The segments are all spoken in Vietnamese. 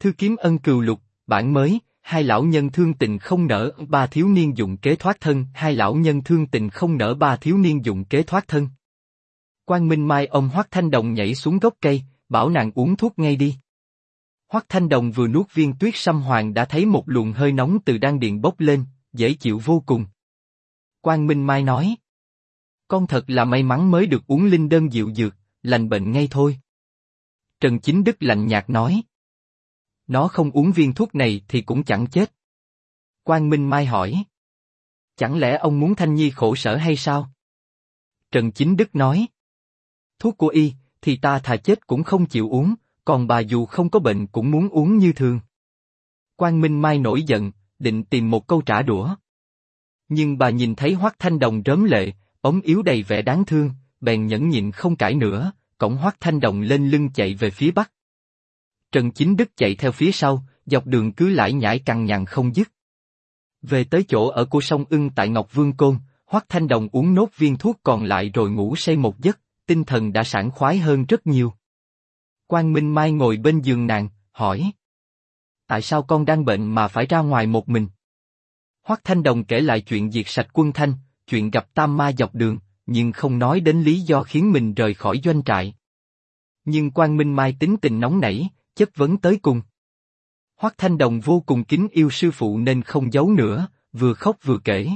Thư kiếm ân cừu lục, bản mới, hai lão nhân thương tình không nỡ, ba thiếu niên dụng kế thoát thân, hai lão nhân thương tình không nỡ, ba thiếu niên dụng kế thoát thân. Quang Minh Mai ôm Hoắc Thanh Đồng nhảy xuống gốc cây, bảo nàng uống thuốc ngay đi. Hoắc Thanh Đồng vừa nuốt viên tuyết sâm hoàng đã thấy một luồng hơi nóng từ đan điền bốc lên, dễ chịu vô cùng. Quang Minh Mai nói: con thật là may mắn mới được uống linh đơn diệu dược, lành bệnh ngay thôi. Trần Chính Đức lạnh nhạt nói: nó không uống viên thuốc này thì cũng chẳng chết. Quang Minh Mai hỏi: chẳng lẽ ông muốn Thanh Nhi khổ sở hay sao? Trần Chính Đức nói: thuốc của y, thì ta thà chết cũng không chịu uống, còn bà dù không có bệnh cũng muốn uống như thường. Quang Minh Mai nổi giận, định tìm một câu trả đũa. Nhưng bà nhìn thấy Hoắc Thanh Đồng rớm lệ, ống yếu đầy vẻ đáng thương, bèn nhẫn nhịn không cãi nữa, cõng Hoắc Thanh Đồng lên lưng chạy về phía bắc. Trần Chính Đức chạy theo phía sau, dọc đường cứ lải nhải cằn nhằn không dứt. Về tới chỗ ở của Song Ưng tại Ngọc Vương Côn, Hoắc Thanh Đồng uống nốt viên thuốc còn lại rồi ngủ say một giấc, tinh thần đã sảng khoái hơn rất nhiều. Quang Minh Mai ngồi bên giường nàng, hỏi: tại sao con đang bệnh mà phải ra ngoài một mình? Hoắc Thanh Đồng kể lại chuyện diệt sạch quân Thanh, chuyện gặp Tam Ma dọc đường, nhưng không nói đến lý do khiến mình rời khỏi doanh trại. Nhưng Quang Minh Mai tính tình nóng nảy, chất vấn tới cùng. Hoắc Thanh Đồng vô cùng kính yêu sư phụ nên không giấu nữa, vừa khóc vừa kể: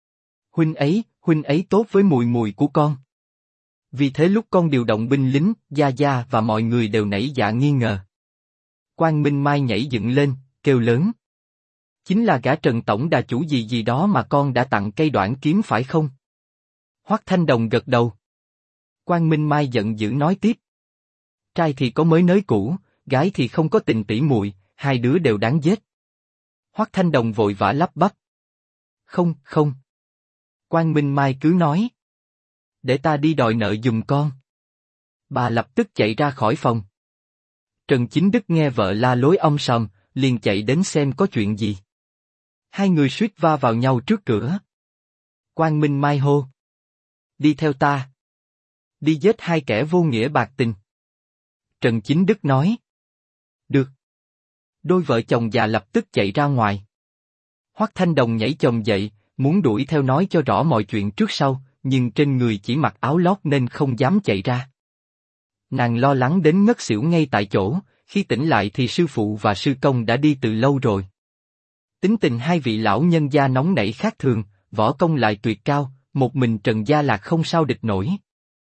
huynh ấy tốt với mùi mùi của con. Vì thế lúc con điều động binh lính, Gia Gia và mọi người đều nảy dạ nghi ngờ. Quang Minh Mai nhảy dựng lên, kêu lớn: chính là gã Trần tổng đà chủ gì gì đó mà con đã tặng cây đoản kiếm phải không? Hoắc Thanh Đồng gật đầu. Quang Minh Mai giận dữ nói tiếp: trai thì có mới nới cũ, gái thì không có tình tỉ muội, hai đứa đều đáng giết. Hoắc Thanh Đồng vội vã lắp bắp: không, không. Quang Minh Mai cứ nói: để ta đi đòi nợ giùm con. Bà lập tức chạy ra khỏi phòng. Trần Chính Đức nghe vợ la lối om sòm, liền chạy đến xem có chuyện gì. Hai người suýt va vào nhau trước cửa. Quang Minh Mai hô: đi theo ta. Đi giết hai kẻ vô nghĩa bạc tình. Trần Chính Đức nói: được. Đôi vợ chồng già lập tức chạy ra ngoài. Hoắc Thanh Đồng nhảy chồm dậy, muốn đuổi theo nói cho rõ mọi chuyện trước sau, nhưng trên người chỉ mặc áo lót nên không dám chạy ra. Nàng lo lắng đến ngất xỉu ngay tại chỗ, khi tỉnh lại thì sư phụ và sư công đã đi từ lâu rồi. Tính tình hai vị lão nhân gia nóng nảy khác thường, võ công lại tuyệt cao, một mình Trần Gia Lạc không sao địch nổi.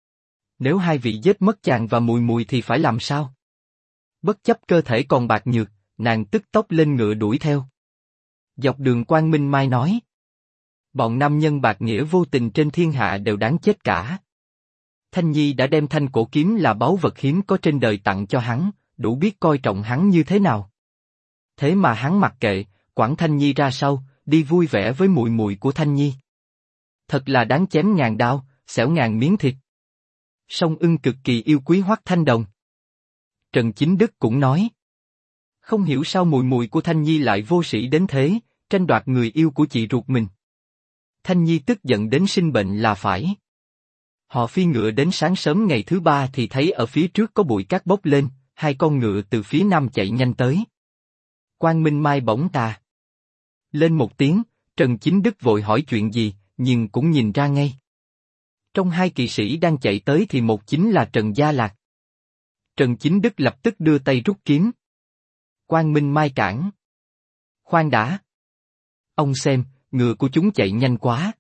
Nếu hai vị giết mất chàng và mùi mùi thì phải làm sao? Bất chấp cơ thể còn bạc nhược, nàng tức tốc lên ngựa đuổi theo. Dọc đường Quang Minh Mai nói: bọn nam nhân bạc nghĩa vô tình trên thiên hạ đều đáng chết cả. Thanh Nhi đã đem thanh cổ kiếm là báu vật hiếm có trên đời tặng cho hắn, đủ biết coi trọng hắn như thế nào. Thế mà hắn mặc kệ, quẳng Thanh Nhi ra sau, đi vui vẻ với mùi mùi của Thanh Nhi. Thật là đáng chém ngàn đao, xẻo ngàn miếng thịt. Song Ưng cực kỳ yêu quý Hoắc Thanh Đồng. Trần Chính Đức cũng nói: không hiểu sao mùi mùi của Thanh Nhi lại vô sĩ đến thế, tranh đoạt người yêu của chị ruột mình. Thanh Nhi tức giận đến sinh bệnh là phải. Họ phi ngựa đến sáng sớm ngày thứ ba thì thấy ở phía trước có bụi cát bốc lên, hai con ngựa từ phía nam chạy nhanh tới. Quang Minh Mai bỗng tà lên một tiếng, Trần Chính Đức vội hỏi chuyện gì, nhưng cũng nhìn ra ngay. Trong hai kỵ sĩ đang chạy tới thì một chính là Trần Gia Lạc. Trần Chính Đức lập tức đưa tay rút kiếm. Quang Minh Mai cản: khoan đã. Ông xem, ngựa của chúng chạy nhanh quá.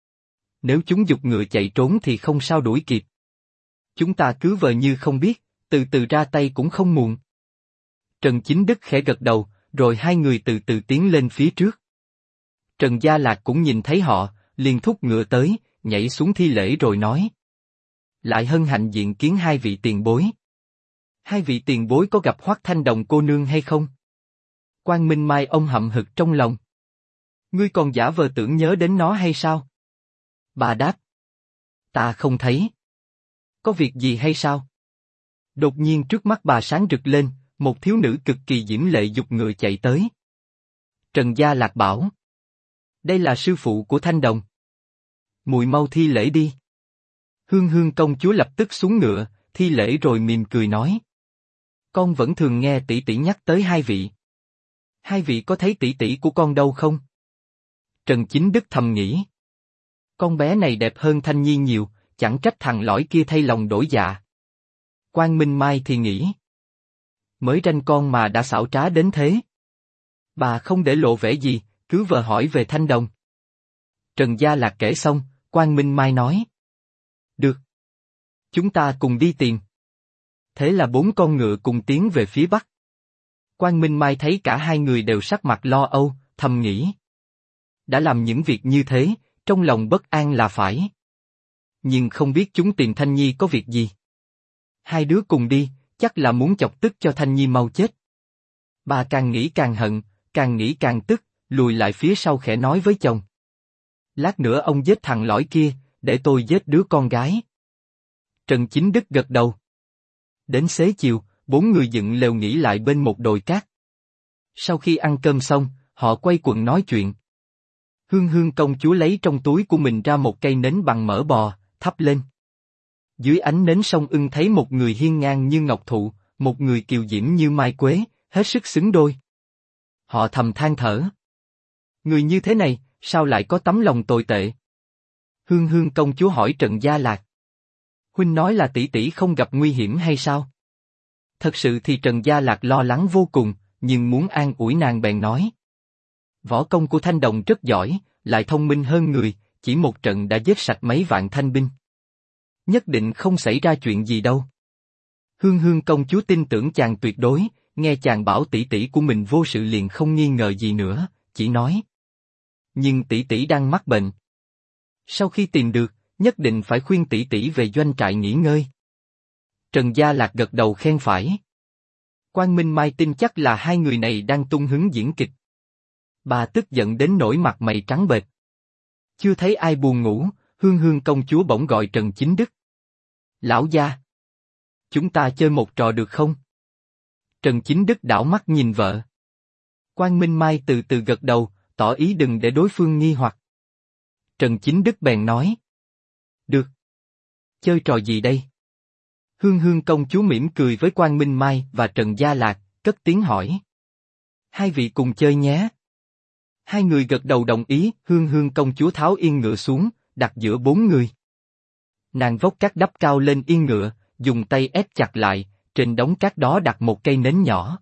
Nếu chúng giục ngựa chạy trốn thì không sao đuổi kịp. Chúng ta cứ vờ như không biết, từ từ ra tay cũng không muộn. Trần Chính Đức khẽ gật đầu, rồi hai người từ từ tiến lên phía trước. Trần Gia Lạc cũng nhìn thấy họ, liền thúc ngựa tới, nhảy xuống thi lễ rồi nói: lại hân hạnh diện kiến hai vị tiền bối. Hai vị tiền bối có gặp Hoắc Thanh Đồng cô nương hay không? Quang Minh Mai ông hậm hực trong lòng. Ngươi còn giả vờ tưởng nhớ đến nó hay sao? Bà đáp: ta không thấy. Có việc gì hay sao? Đột nhiên trước mắt bà sáng rực lên, một thiếu nữ cực kỳ diễm lệ giục ngựa chạy tới. Trần Gia Lạc bảo: đây là sư phụ của Thanh Đồng. Muội mau thi lễ đi. Hương Hương công chúa lập tức xuống ngựa, thi lễ rồi mỉm cười nói: con vẫn thường nghe tỷ tỷ nhắc tới hai vị. Hai vị có thấy tỷ tỷ của con đâu không? Trần Chính Đức thầm nghĩ. Con bé này đẹp hơn Thanh Nhi nhiều, chẳng trách thằng lõi kia thay lòng đổi dạ. Quang Minh Mai thì nghĩ. Mới ranh con mà đã xảo trá đến thế. Bà không để lộ vẻ gì, cứ vờ hỏi về Thanh Đồng. Trần Gia Lạc kể xong, Quang Minh Mai nói. Được. Chúng ta cùng đi tìm. Thế là 4 con ngựa cùng tiến về phía bắc. Quang Minh Mai thấy cả hai người đều sắc mặt lo âu, thầm nghĩ. Đã làm những việc như thế, trong lòng bất an là phải. Nhưng không biết chúng tìm Thanh Nhi có việc gì. Hai đứa cùng đi, chắc là muốn chọc tức cho Thanh Nhi mau chết. Bà càng nghĩ càng hận, càng nghĩ càng tức, lùi lại phía sau khẽ nói với chồng. Lát nữa ông giết thằng lõi kia, để tôi giết đứa con gái. Trần Chính Đức gật đầu. Đến xế chiều, 4 người dựng lều nghỉ lại bên một đồi cát. Sau khi ăn cơm xong, họ quay quần nói chuyện. Hương Hương công chúa lấy trong túi của mình ra một cây nến bằng mỡ bò, thắp lên. Dưới ánh nến song ưng thấy một người hiên ngang như ngọc thụ, một người kiều diễm như mai quế, hết sức xứng đôi. Họ thầm than thở. Người như thế này, sao lại có tấm lòng tồi tệ? Hương Hương công chúa hỏi Trần Gia Lạc. Huynh nói là tỷ tỷ không gặp nguy hiểm hay sao? Thật sự thì Trần Gia Lạc lo lắng vô cùng, nhưng muốn an ủi nàng bèn nói. Võ công của Thanh Đồng rất giỏi, lại thông minh hơn người, chỉ một trận đã giết sạch mấy vạn thanh binh. Nhất định không xảy ra chuyện gì đâu. Hương Hương công chúa tin tưởng chàng tuyệt đối, nghe chàng bảo tỷ tỷ của mình vô sự liền không nghi ngờ gì nữa, chỉ nói. Nhưng tỷ tỷ đang mắc bệnh. Sau khi tìm được, nhất định phải khuyên tỷ tỷ về doanh trại nghỉ ngơi. Trần Gia Lạc gật đầu khen phải. Quang Minh Mai tin chắc là hai người này đang tung hứng diễn kịch. Bà tức giận đến nỗi mặt mày trắng bệch. Chưa thấy ai buồn ngủ, Hương Hương công chúa bỗng gọi Trần Chính Đức. Lão gia, chúng ta chơi một trò được không? Trần Chính Đức đảo mắt nhìn vợ. Quang Minh Mai từ từ gật đầu, tỏ ý đừng để đối phương nghi hoặc. Trần Chính Đức bèn nói. Được. Chơi trò gì đây? Hương Hương công chúa mỉm cười với Quang Minh Mai và Trần Gia Lạc, cất tiếng hỏi. Hai vị cùng chơi nhé. Hai người gật đầu đồng ý, Hương Hương công chúa tháo yên ngựa xuống, đặt giữa 4 người. Nàng vốc cát đắp cao lên yên ngựa, dùng tay ép chặt lại, trên đống cát đó đặt một cây nến nhỏ.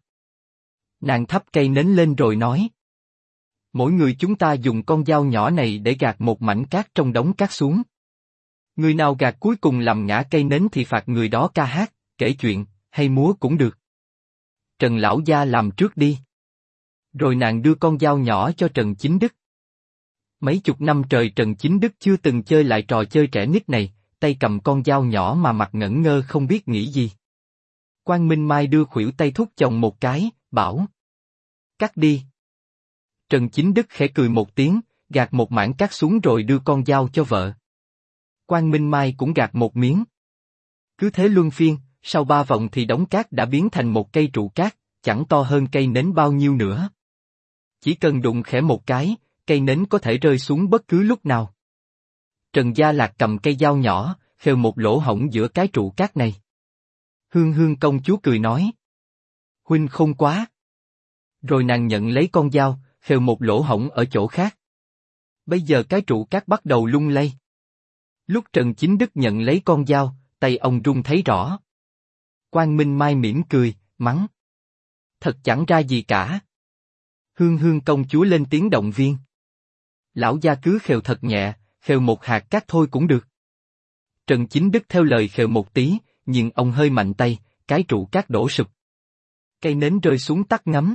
Nàng thắp cây nến lên rồi nói. Mỗi người chúng ta dùng con dao nhỏ này để gạt một mảnh cát trong đống cát xuống. Người nào gạt cuối cùng làm ngã cây nến thì phạt người đó ca hát, kể chuyện, hay múa cũng được. Trần lão gia làm trước đi. Rồi nàng đưa con dao nhỏ cho Trần Chính Đức. Mấy chục năm trời Trần Chính Đức chưa từng chơi lại trò chơi trẻ nít này, tay cầm con dao nhỏ mà mặt ngẩn ngơ không biết nghĩ gì. Quang Minh Mai đưa khuỷu tay thúc chồng một cái, bảo. Cắt đi. Trần Chính Đức khẽ cười một tiếng, gạt một mảng cát xuống rồi đưa con dao cho vợ. Quang Minh Mai cũng gạt một miếng. Cứ thế luân phiên, sau 3 vòng thì đống cát đã biến thành một cây trụ cát, chẳng to hơn cây nến bao nhiêu nữa. Chỉ cần đụng khẽ một cái, cây nến có thể rơi xuống bất cứ lúc nào. Trần Gia Lạc cầm cây dao nhỏ, khều một lỗ hổng giữa cái trụ cát này. Hương Hương công chúa cười nói. Huynh khôn quá. Rồi nàng nhận lấy con dao, khều một lỗ hổng ở chỗ khác. Bây giờ cái trụ cát bắt đầu lung lay. Lúc Trần Chính Đức nhận lấy con dao, tay ông run thấy rõ. Quang Minh Mai mỉm cười, mắng. Thật chẳng ra gì cả. Hương Hương công chúa lên tiếng động viên. Lão gia cứ khều thật nhẹ, khều một hạt cát thôi cũng được. Trần Chính Đức theo lời khều một tí, nhưng ông hơi mạnh tay, cái trụ cát đổ sụp. Cây nến rơi xuống tắt ngấm.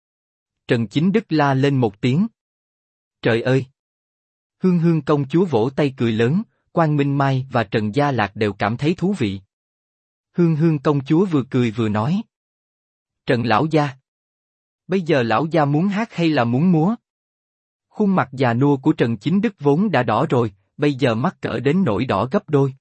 Trần Chính Đức la lên một tiếng. Trời ơi! Hương Hương công chúa vỗ tay cười lớn, Quang Minh Mai và Trần Gia Lạc đều cảm thấy thú vị. Hương Hương công chúa vừa cười vừa nói. Trần lão gia. Bây giờ lão gia muốn hát hay là muốn múa? Khuôn mặt già nua của Trần Chính Đức vốn đã đỏ rồi, bây giờ mắc cỡ đến nỗi đỏ gấp đôi.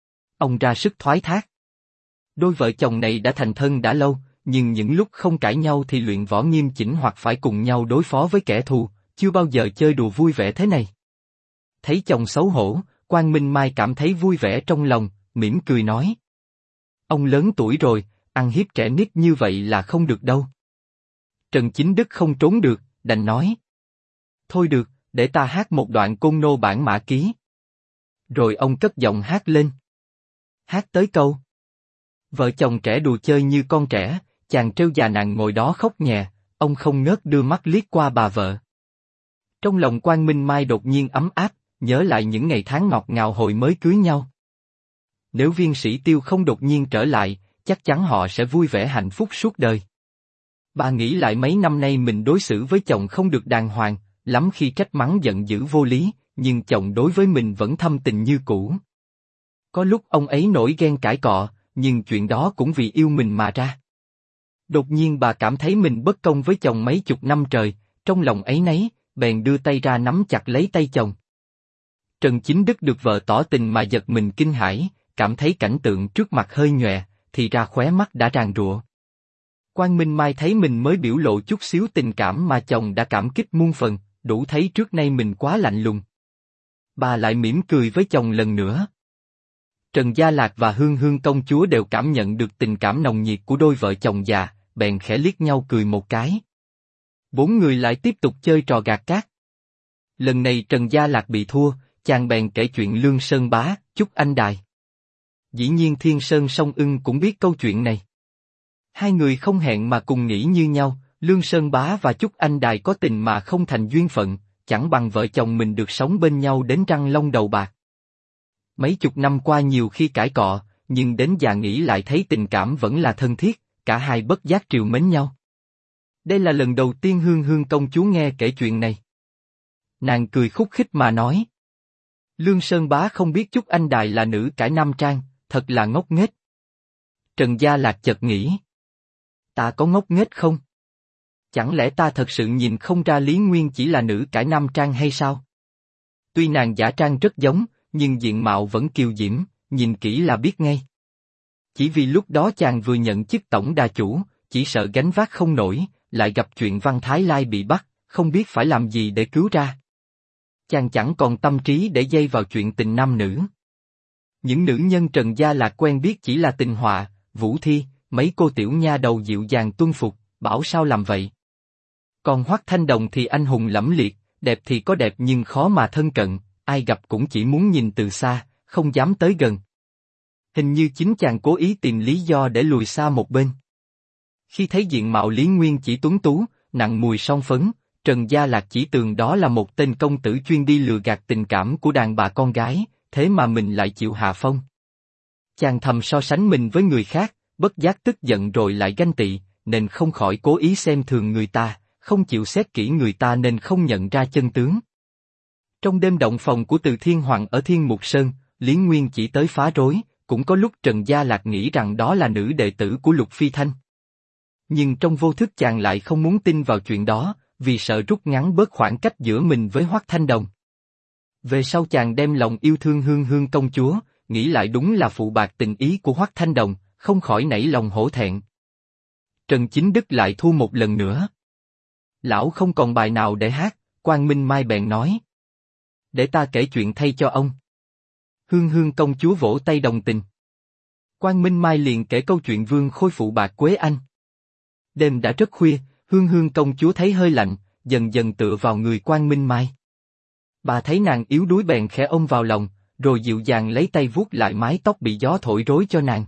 Ông ra sức thoái thác. Đôi vợ chồng này đã thành thân đã lâu, nhưng những lúc không cãi nhau thì luyện võ nghiêm chỉnh hoặc phải cùng nhau đối phó với kẻ thù, chưa bao giờ chơi đùa vui vẻ thế này. Thấy chồng xấu hổ, Quang Minh Mai cảm thấy vui vẻ trong lòng, mỉm cười nói. Ông lớn tuổi rồi, ăn hiếp trẻ nít như vậy là không được đâu. Trần Chính Đức không trốn được, đành nói. Thôi được, để ta hát một đoạn Côn Nô Bản Mã Ký. Rồi ông cất giọng hát lên. Hát tới câu. Vợ chồng trẻ đùa chơi như con trẻ, chàng trêu già nàng ngồi đó khóc nhè, ông không ngớt đưa mắt liếc qua bà vợ. Trong lòng Quang Minh Mai đột nhiên ấm áp, nhớ lại những ngày tháng ngọt ngào hồi mới cưới nhau. Nếu Viên Sĩ Tiêu không đột nhiên trở lại, chắc chắn họ sẽ vui vẻ hạnh phúc suốt đời. Bà nghĩ lại mấy năm nay mình đối xử với chồng không được đàng hoàng, lắm khi trách mắng giận dữ vô lý, nhưng chồng đối với mình vẫn thâm tình như cũ. Có lúc ông ấy nổi ghen cãi cọ, nhưng chuyện đó cũng vì yêu mình mà ra. Đột nhiên bà cảm thấy mình bất công với chồng mấy chục năm trời, trong lòng áy náy, bèn đưa tay ra nắm chặt lấy tay chồng. Trần Chính Đức được vợ tỏ tình mà giật mình kinh hãi, cảm thấy cảnh tượng trước mặt hơi nhòe, thì ra khóe mắt đã ràn rụa. Quang Minh Mai thấy mình mới biểu lộ chút xíu tình cảm mà chồng đã cảm kích muôn phần, đủ thấy trước nay mình quá lạnh lùng. Bà lại mỉm cười với chồng lần nữa. Trần Gia Lạc và Hương Hương công chúa đều cảm nhận được tình cảm nồng nhiệt của đôi vợ chồng già, bèn khẽ liếc nhau cười một cái. Bốn người lại tiếp tục chơi trò gạt cát. Lần này Trần Gia Lạc bị thua, chàng bèn kể chuyện Lương Sơn Bá, Chúc Anh Đài. Dĩ nhiên Thiên Sơn Song Ưng cũng biết câu chuyện này. Hai người không hẹn mà cùng nghĩ như nhau, Lương Sơn Bá và Chúc Anh Đài có tình mà không thành duyên phận, chẳng bằng vợ chồng mình được sống bên nhau đến răng long đầu bạc. Mấy chục năm qua nhiều khi cãi cọ, nhưng đến già nghĩ lại thấy tình cảm vẫn là thân thiết, cả hai bất giác trìu mến nhau. Đây là lần đầu tiên Hương Hương công chúa nghe kể chuyện này. Nàng cười khúc khích mà nói. Lương Sơn Bá không biết Chúc Anh Đài là nữ cải nam trang, thật là ngốc nghếch. Trần Gia Lạc chợt nghĩ. Ta có ngốc nghếch không? Chẳng lẽ ta thật sự nhìn không ra Lý Nguyên chỉ là nữ cải nam trang hay sao? Tuy nàng giả trang rất giống, nhưng diện mạo vẫn kiều diễm, nhìn kỹ là biết ngay. Chỉ vì lúc đó chàng vừa nhận chức tổng đà chủ, chỉ sợ gánh vác không nổi, lại gặp chuyện Văn Thái Lai bị bắt, không biết phải làm gì để cứu ra. Chàng chẳng còn tâm trí để dây vào chuyện tình nam nữ. Những nữ nhân Trần Gia Lạc quen biết chỉ là Tình Họa, Vũ Thi, mấy cô tiểu nha đầu dịu dàng tuân phục, bảo sao làm vậy. Còn Hoắc Thanh Đồng thì anh hùng lẫm liệt, đẹp thì có đẹp nhưng khó mà thân cận, ai gặp cũng chỉ muốn nhìn từ xa, không dám tới gần. Hình như chính chàng cố ý tìm lý do để lùi xa một bên. Khi thấy diện mạo Lý Nguyên chỉ tuấn tú, nặng mùi son phấn, Trần Gia Lạc chỉ tưởng đó là một tên công tử chuyên đi lừa gạt tình cảm của đàn bà con gái, thế mà mình lại chịu hạ phong. Chàng thầm so sánh mình với người khác, bất giác tức giận rồi lại ganh tị, nên không khỏi cố ý xem thường người ta, không chịu xét kỹ người ta nên không nhận ra chân tướng. Trong đêm động phòng của Từ Thiên Hoàng ở Thiên Mục Sơn, Lý Nguyên chỉ tới phá rối, cũng có lúc Trần Gia Lạc nghĩ rằng đó là nữ đệ tử của Lục Phi Thanh. Nhưng trong vô thức chàng lại không muốn tin vào chuyện đó, vì sợ rút ngắn bớt khoảng cách giữa mình với Hoắc Thanh Đồng. Về sau chàng đem lòng yêu thương Hương Hương công chúa, nghĩ lại đúng là phụ bạc tình ý của Hoắc Thanh Đồng, không khỏi nảy lòng hổ thẹn. Trần Chính Đức lại thu một lần nữa. Lão không còn bài nào để hát, Quang Minh Mai bèn nói. Để ta kể chuyện thay cho ông. Hương Hương công chúa vỗ tay đồng tình. Quang Minh Mai liền kể câu chuyện Vương Khôi phụ bạc Quế Anh. Đêm đã rất khuya, Hương Hương công chúa thấy hơi lạnh, dần dần tựa vào người Quang Minh Mai. Bà thấy nàng yếu đuối bèn khẽ ôm vào lòng, rồi dịu dàng lấy tay vuốt lại mái tóc bị gió thổi rối cho nàng.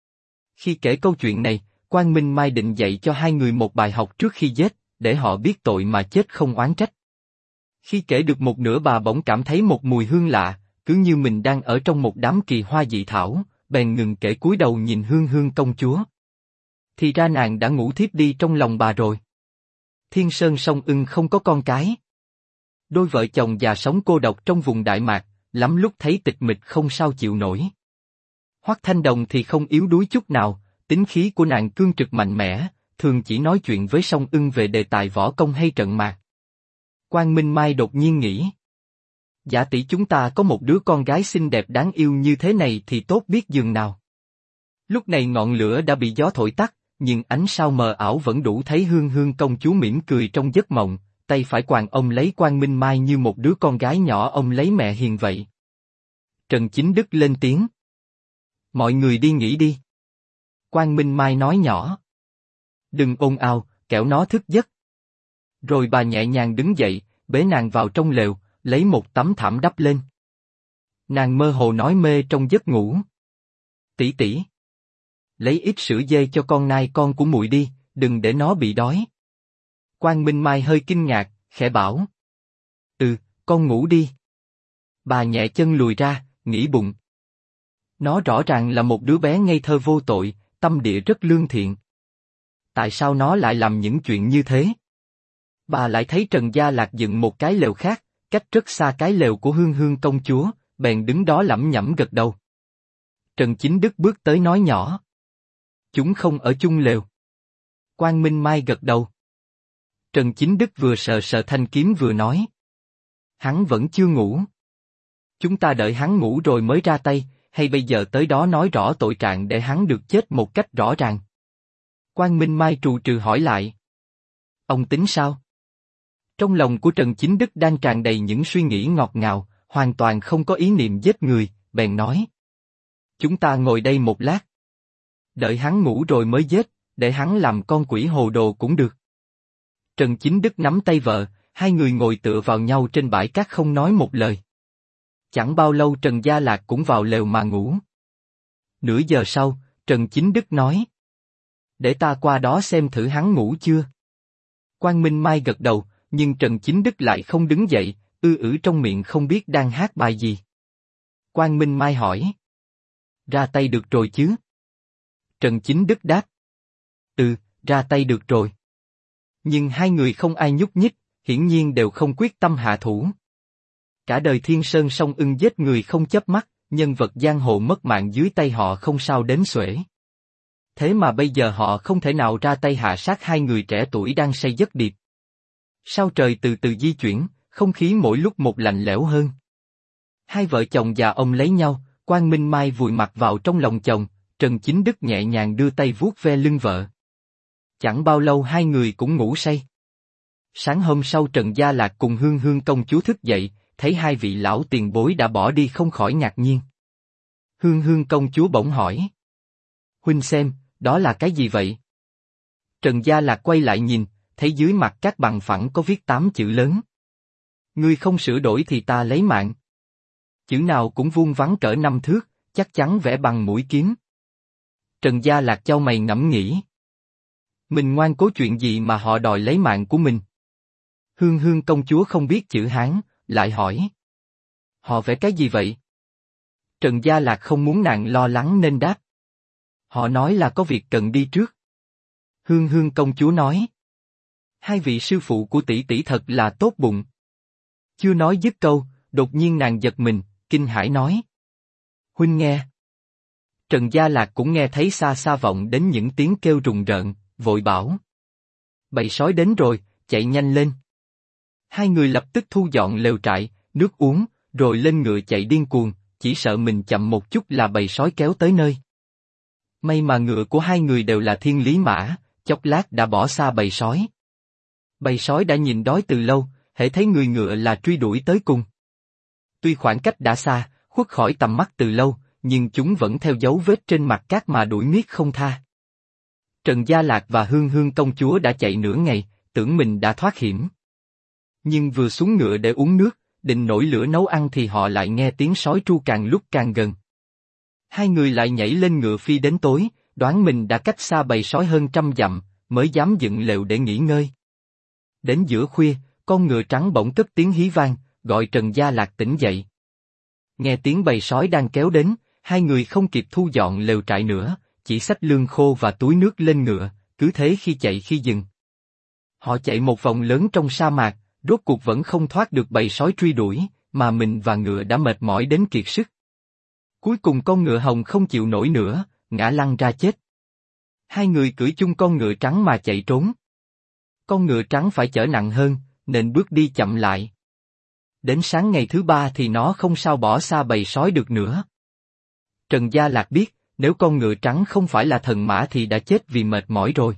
Khi kể câu chuyện này, Quang Minh Mai định dạy cho hai người một bài học trước khi giết, để họ biết tội mà chết không oán trách. Khi kể được một nửa bà bỗng cảm thấy một mùi hương lạ, cứ như mình đang ở trong một đám kỳ hoa dị thảo, bèn ngừng kể cúi đầu nhìn Hương Hương công chúa. Thì ra nàng đã ngủ thiếp đi trong lòng bà rồi. Thiên Sơn Song Ưng không có con cái. Đôi vợ chồng già sống cô độc trong vùng Đại Mạc, lắm lúc thấy tịch mịch không sao chịu nổi. Hoắc Thanh Đồng thì không yếu đuối chút nào, tính khí của nàng cương trực mạnh mẽ, thường chỉ nói chuyện với Song Ưng về đề tài võ công hay trận mạc. Quang Minh Mai đột nhiên nghĩ. Giả tỷ chúng ta có một đứa con gái xinh đẹp đáng yêu như thế này thì tốt biết dường nào. Lúc này ngọn lửa đã bị gió thổi tắt, nhưng ánh sao mờ ảo vẫn đủ thấy Hương Hương công chúa mỉm cười trong giấc mộng, tay phải quàng ôm lấy Quang Minh Mai như một đứa con gái nhỏ ôm lấy mẹ hiền vậy. Trần Chính Đức lên tiếng. Mọi người đi nghỉ đi. Quang Minh Mai nói nhỏ. Đừng ồn ào, kẻo nó thức giấc. Rồi bà nhẹ nhàng đứng dậy, bế nàng vào trong lều, lấy một tấm thảm đắp lên. Nàng mơ hồ nói mê trong giấc ngủ. Tỷ tỷ, lấy ít sữa dê cho con nai con của muội đi, đừng để nó bị đói. Quang Minh Mai hơi kinh ngạc, khẽ bảo. Con ngủ đi. Bà nhẹ chân lùi ra, nghĩ bụng. Nó rõ ràng là một đứa bé ngây thơ vô tội, tâm địa rất lương thiện. Tại sao nó lại làm những chuyện như thế? Bà lại thấy Trần Gia Lạc dựng một cái lều khác, cách rất xa cái lều của Hương Hương công chúa, bèn đứng đó lẩm nhẩm gật đầu. Trần Chính Đức bước tới nói nhỏ. Chúng không ở chung lều. Quang Minh Mai gật đầu. Trần Chính Đức vừa sờ sờ thanh kiếm vừa nói. Hắn vẫn chưa ngủ. Chúng ta đợi hắn ngủ rồi mới ra tay, hay bây giờ tới đó nói rõ tội trạng để hắn được chết một cách rõ ràng? Quang Minh Mai trù trừ hỏi lại. Ông tính sao? Trong lòng của Trần Chính Đức đang tràn đầy những suy nghĩ ngọt ngào, hoàn toàn không có ý niệm giết người, bèn nói. Chúng ta ngồi đây một lát. Đợi hắn ngủ rồi mới giết, để hắn làm con quỷ hồ đồ cũng được. Trần Chính Đức nắm tay vợ, hai người ngồi tựa vào nhau trên bãi cát không nói một lời. Chẳng bao lâu Trần Gia Lạc cũng vào lều mà ngủ. Nửa giờ sau, Trần Chính Đức nói. Để ta qua đó xem thử hắn ngủ chưa. Quang Minh Mai gật đầu, nhưng Trần Chính Đức lại không đứng dậy, trong miệng không biết đang hát bài gì. Quang Minh Mai hỏi. Ra tay được rồi chứ? Trần Chính Đức đáp. Ra tay được rồi. Nhưng hai người không ai nhúc nhích, hiển nhiên đều không quyết tâm hạ thủ. Cả đời Thiên Sơn Song Ưng giết người không chớp mắt, nhân vật giang hồ mất mạng dưới tay họ không sao đếm xuể. Thế mà bây giờ họ không thể nào ra tay hạ sát hai người trẻ tuổi đang say giấc điệp. Sao trời từ từ di chuyển, không khí mỗi lúc một lạnh lẽo hơn. Hai vợ chồng già ông lấy nhau, Quang Minh Mai vùi mặt vào trong lòng chồng, Trần Chính Đức nhẹ nhàng đưa tay vuốt ve lưng vợ. Chẳng bao lâu hai người cũng ngủ say. Sáng hôm sau Trần Gia Lạc cùng Hương Hương công chúa thức dậy, thấy hai vị lão tiền bối đã bỏ đi không khỏi ngạc nhiên. Hương Hương công chúa bỗng hỏi. Huynh xem, đó là cái gì vậy? Trần Gia Lạc quay lại nhìn, thấy dưới mặt các bằng phẳng có viết 8 chữ lớn. Ngươi không sửa đổi thì ta lấy mạng. Chữ nào cũng vuông vắn cỡ 5 thước, chắc chắn vẽ bằng mũi kiếm. Trần Gia Lạc chau mày ngẫm nghĩ. Mình ngoan cố chuyện gì mà họ đòi lấy mạng của mình? Hương Hương công chúa không biết chữ Hán, lại hỏi. Họ vẽ cái gì vậy? Trần Gia Lạc không muốn nàng lo lắng nên đáp. Họ nói là có việc cần đi trước. Hương Hương công chúa nói. Hai vị sư phụ của tỷ tỷ thật là tốt bụng. Chưa nói dứt câu, đột nhiên nàng giật mình, kinh hãi nói. Huynh nghe. Trần Gia Lạc cũng nghe thấy xa xa vọng đến những tiếng kêu rùng rợn, vội bảo. Bầy sói đến rồi, chạy nhanh lên. Hai người lập tức thu dọn lều trại, nước uống, rồi lên ngựa chạy điên cuồng, chỉ sợ mình chậm một chút là bầy sói kéo tới nơi. May mà ngựa của hai người đều là thiên lý mã, chốc lát đã bỏ xa bầy sói. Bầy sói đã nhìn đói từ lâu, hễ thấy người ngựa là truy đuổi tới cùng. Tuy khoảng cách đã xa, khuất khỏi tầm mắt từ lâu, nhưng chúng vẫn theo dấu vết trên mặt cát mà đuổi miết không tha. Trần Gia Lạc và Hương Hương công chúa đã chạy nửa ngày, tưởng mình đã thoát hiểm. Nhưng vừa xuống ngựa để uống nước, định nổi lửa nấu ăn thì họ lại nghe tiếng sói tru càng lúc càng gần. Hai người lại nhảy lên ngựa phi đến tối, đoán mình đã cách xa bầy sói hơn 100 dặm, mới dám dựng lều để nghỉ ngơi. Đến giữa khuya, con ngựa trắng bỗng cất tiếng hí vang, gọi Trần Gia Lạc tỉnh dậy. Nghe tiếng bầy sói đang kéo đến, hai người không kịp thu dọn lều trại nữa, chỉ xách lương khô và túi nước lên ngựa, cứ thế khi chạy khi dừng. Họ chạy một vòng lớn trong sa mạc, rốt cuộc vẫn không thoát được bầy sói truy đuổi, mà mình và ngựa đã mệt mỏi đến kiệt sức. Cuối cùng con ngựa hồng không chịu nổi nữa, ngã lăn ra chết. Hai người cưỡi chung con ngựa trắng mà chạy trốn. Con ngựa trắng phải chở nặng hơn, nên bước đi chậm lại. Đến sáng ngày thứ 3 thì nó không sao bỏ xa bầy sói được nữa. Trần Gia Lạc biết, nếu con ngựa trắng không phải là thần mã thì đã chết vì mệt mỏi rồi.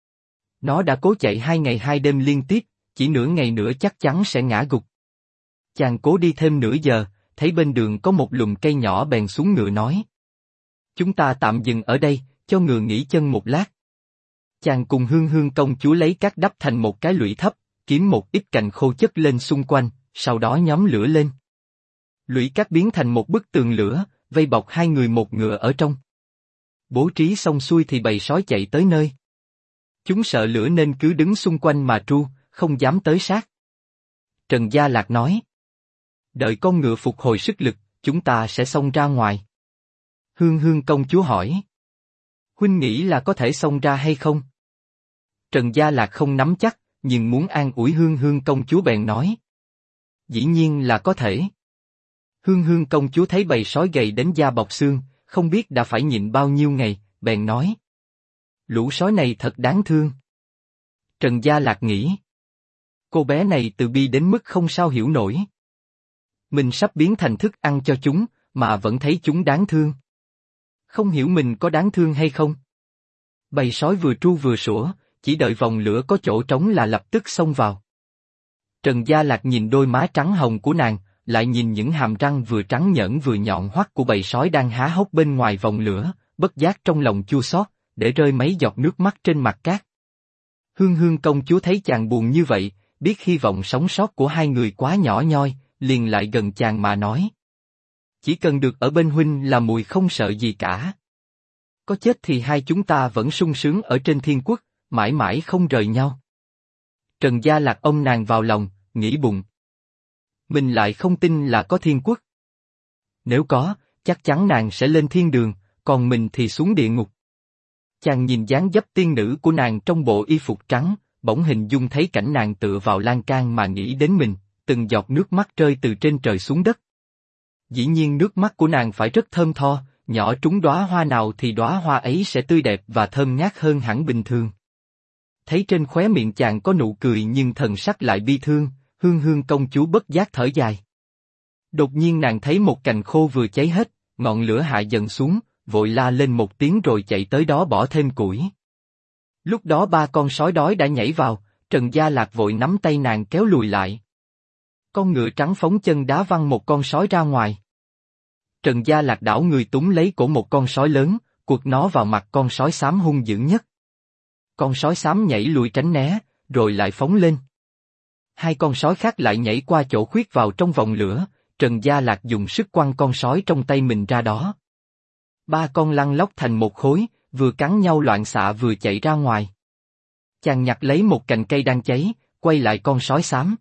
Nó đã cố chạy 2 ngày 2 đêm liên tiếp, chỉ nửa ngày nữa chắc chắn sẽ ngã gục. Chàng cố đi thêm nửa giờ, thấy bên đường có một lùm cây nhỏ bèn xuống ngựa nói. Chúng ta tạm dừng ở đây, cho ngựa nghỉ chân một lát. Chàng cùng Hương Hương công chúa lấy cát đắp thành một cái lũy thấp, kiếm một ít cành khô chất lên xung quanh, sau đó nhóm lửa lên. Lũy cát biến thành một bức tường lửa, vây bọc hai người một ngựa ở trong. Bố trí xong xuôi thì bầy sói chạy tới nơi. Chúng sợ lửa nên cứ đứng xung quanh mà tru, không dám tới sát. Trần Gia Lạc nói. Đợi con ngựa phục hồi sức lực, chúng ta sẽ xông ra ngoài. Hương Hương công chúa hỏi. Huynh nghĩ là có thể xông ra hay không? Trần Gia Lạc không nắm chắc, nhưng muốn an ủi Hương Hương công chúa bèn nói. Dĩ nhiên là có thể. Hương Hương công chúa thấy bầy sói gầy đến da bọc xương, không biết đã phải nhịn bao nhiêu ngày, bèn nói. Lũ sói này thật đáng thương. Trần Gia Lạc nghĩ. Cô bé này từ bi đến mức không sao hiểu nổi. Mình sắp biến thành thức ăn cho chúng, mà vẫn thấy chúng đáng thương. Không hiểu mình có đáng thương hay không? Bầy sói vừa tru vừa sủa, chỉ đợi vòng lửa có chỗ trống là lập tức xông vào. Trần Gia Lạc nhìn đôi má trắng hồng của nàng, lại nhìn những hàm răng vừa trắng nhợn vừa nhọn hoắt của bầy sói đang há hốc bên ngoài vòng lửa, bất giác trong lòng chua xót, để rơi mấy giọt nước mắt trên mặt cát. Hương Hương công chúa thấy chàng buồn như vậy, biết hy vọng sống sót của hai người quá nhỏ nhoi, liền lại gần chàng mà nói. Chỉ cần được ở bên huynh là mùi không sợ gì cả. Có chết thì hai chúng ta vẫn sung sướng ở trên thiên quốc, mãi mãi không rời nhau. Trần Gia Lạc ôm nàng vào lòng, nghĩ bụng. Mình lại không tin là có thiên quốc. Nếu có, chắc chắn nàng sẽ lên thiên đường, còn mình thì xuống địa ngục. Chàng nhìn dáng dấp tiên nữ của nàng trong bộ y phục trắng, bỗng hình dung thấy cảnh nàng tựa vào lan can mà nghĩ đến mình, từng giọt nước mắt rơi từ trên trời xuống đất. Dĩ nhiên nước mắt của nàng phải rất thơm tho, nhỏ trúng đóa hoa nào thì đóa hoa ấy sẽ tươi đẹp và thơm ngát hơn hẳn bình thường. Thấy trên khóe miệng chàng có nụ cười nhưng thần sắc lại bi thương, Hương Hương công chúa bất giác thở dài. Đột nhiên nàng thấy một cành khô vừa cháy hết, ngọn lửa hạ dần xuống, vội la lên một tiếng rồi chạy tới đó bỏ thêm củi. Lúc đó ba con sói đói đã nhảy vào, Trần Gia Lạc vội nắm tay nàng kéo lùi lại. Con ngựa trắng phóng chân đá văng một con sói ra ngoài. Trần Gia Lạc đảo người túm lấy cổ một con sói lớn, quật nó vào mặt con sói xám hung dữ nhất. Con sói xám nhảy lùi tránh né, rồi lại phóng lên. Hai con sói khác lại nhảy qua chỗ khuyết vào trong vòng lửa, Trần Gia Lạc dùng sức quăng con sói trong tay mình ra đó. Ba con lăn lóc thành một khối, vừa cắn nhau loạn xạ vừa chạy ra ngoài. Chàng nhặt lấy một cành cây đang cháy, quay lại con sói xám.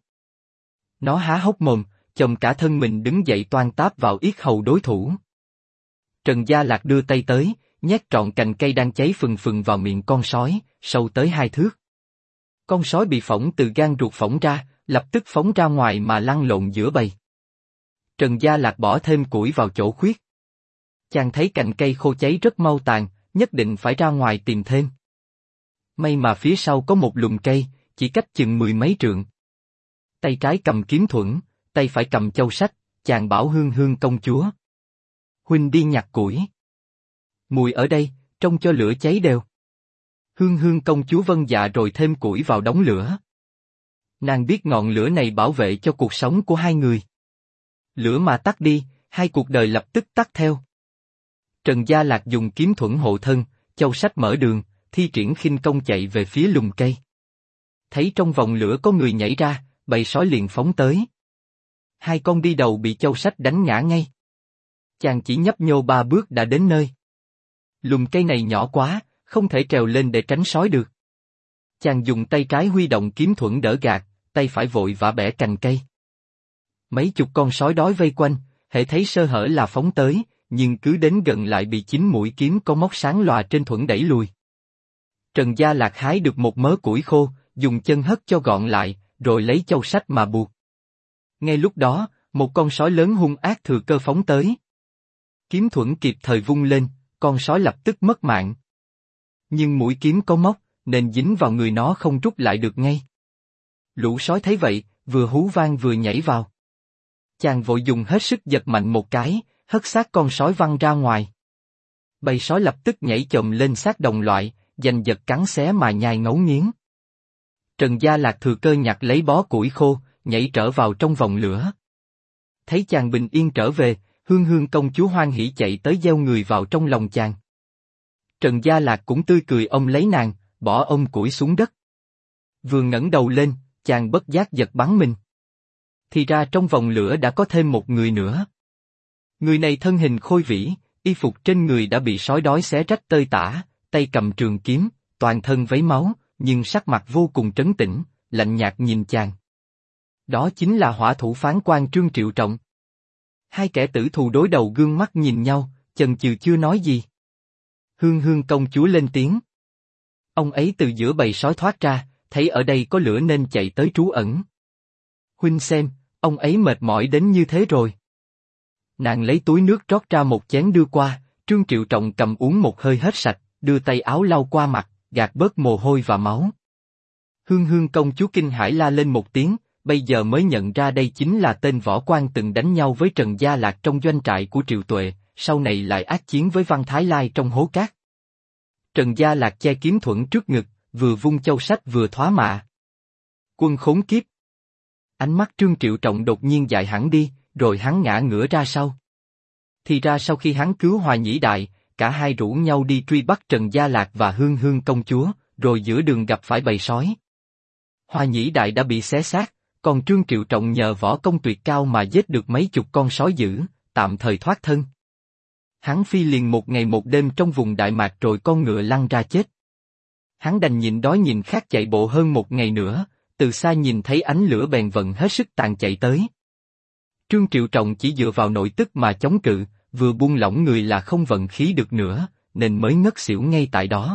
Nó há hốc mồm, chồm cả thân mình đứng dậy toan táp vào yết hầu đối thủ. Trần Gia Lạc đưa tay tới, nhét trọn cành cây đang cháy phừng phừng vào miệng con sói, sâu tới 2 thước. Con sói bị phỏng từ gan ruột phỏng ra, lập tức phóng ra ngoài mà lăn lộn giữa bầy. Trần Gia Lạc bỏ thêm củi vào chỗ khuyết. Chàng thấy cành cây khô cháy rất mau tàn, nhất định phải ra ngoài tìm thêm. May mà phía sau có một lùm cây, chỉ cách chừng 10 mấy trượng. Tay trái cầm kiếm thuẫn, tay phải cầm châu sách, chàng bảo Hương Hương công chúa. Huynh đi nhặt củi. Mùi ở đây, trông cho lửa cháy đều. Hương Hương công chúa vâng dạ rồi thêm củi vào đống lửa. Nàng biết ngọn lửa này bảo vệ cho cuộc sống của hai người. Lửa mà tắt đi, hai cuộc đời lập tức tắt theo. Trần Gia Lạc dùng kiếm thuẫn hộ thân, châu sách mở đường, thi triển khinh công chạy về phía lùm cây. Thấy trong vòng lửa có người nhảy ra, bầy sói liền phóng tới. Hai con đi đầu bị châu sách đánh ngã ngay. Chàng chỉ nhấp nhô 3 bước đã đến nơi. Lùm cây này nhỏ quá, không thể trèo lên để tránh sói được. Chàng dùng tay trái huy động kiếm thuẫn đỡ gạt, tay phải vội vã bẻ cành cây. Mấy chục con sói đói vây quanh, hễ thấy sơ hở là phóng tới, nhưng cứ đến gần lại bị 9 mũi kiếm có móc sáng lòa trên thuẫn đẩy lùi. Trần Gia Lạc hái được một mớ củi khô, dùng chân hất cho gọn lại, rồi lấy châu sách mà buộc. Ngay lúc đó, một con sói lớn hung ác thừa cơ phóng tới. Kiếm thuẫn kịp thời vung lên, con sói lập tức mất mạng. Nhưng mũi kiếm có móc, nên dính vào người nó không rút lại được ngay. Lũ sói thấy vậy, vừa hú vang vừa nhảy vào. Chàng vội dùng hết sức giật mạnh một cái, hất xác con sói văng ra ngoài. Bầy sói lập tức nhảy chồm lên xác đồng loại, giành giật cắn xé mà nhai ngấu nghiến. Trần Gia Lạc thừa cơ nhặt lấy bó củi khô, nhảy trở vào trong vòng lửa. Thấy chàng bình yên trở về, Hương Hương công chúa hoan hỉ chạy tới gieo người vào trong lòng chàng. Trần Gia Lạc cũng tươi cười ôm lấy nàng, bỏ củi xuống đất. Vừa ngẩng đầu lên, chàng bất giác giật bắn mình. Thì ra trong vòng lửa đã có thêm một người nữa. Người này thân hình khôi vĩ, y phục trên người đã bị sói đói xé rách tơi tả, tay cầm trường kiếm, toàn thân vấy máu, nhưng sắc mặt vô cùng trấn tĩnh, lạnh nhạt nhìn chàng. Đó chính là hỏa thủ phán quan Trương Triệu Trọng. Hai kẻ tử thù đối đầu gương mắt nhìn nhau, chần chừ chưa nói gì. Hương Hương công chúa lên tiếng. Ông ấy từ giữa bầy sói thoát ra, thấy ở đây có lửa nên chạy tới trú ẩn. Huynh xem, ông ấy mệt mỏi đến như thế rồi. Nàng lấy túi nước rót ra một chén đưa qua, Trương Triệu Trọng cầm uống một hơi hết sạch, đưa tay áo lau qua mặt, gạt bớt mồ hôi và máu. Hương Hương công chúa kinh hãi la lên một tiếng, bây giờ mới nhận ra đây chính là tên võ quan từng đánh nhau với Trần Gia Lạc trong doanh trại của Triệu Tuệ, sau này lại ác chiến với Văn Thái Lai trong hố cát. Trần Gia Lạc che kiếm thuẫn trước ngực, vừa vung châu sách vừa thoá mạ. Quân khốn kiếp! Ánh mắt Trương Triệu Trọng đột nhiên dại hẳn đi, rồi hắn ngã ngửa ra sau. Thì ra sau khi hắn cứu Hòa Nhĩ Đại, cả hai rủ nhau đi truy bắt Trần Gia Lạc và Hương Hương công chúa, rồi giữa đường gặp phải bầy sói. Hòa Nhĩ Đại đã bị xé xác, còn Trương Triệu Trọng nhờ võ công tuyệt cao mà giết được mấy chục con sói dữ, tạm thời thoát thân. Hắn phi liền một ngày một đêm trong vùng Đại Mạc rồi con ngựa lăn ra chết. Hắn đành nhịn đói nhìn khát chạy bộ hơn một ngày nữa, từ xa nhìn thấy ánh lửa bèn vận hết sức tàn chạy tới. Trương Triệu Trọng chỉ dựa vào nội tức mà chống cự, vừa buông lỏng người là không vận khí được nữa, nên mới ngất xỉu ngay tại đó.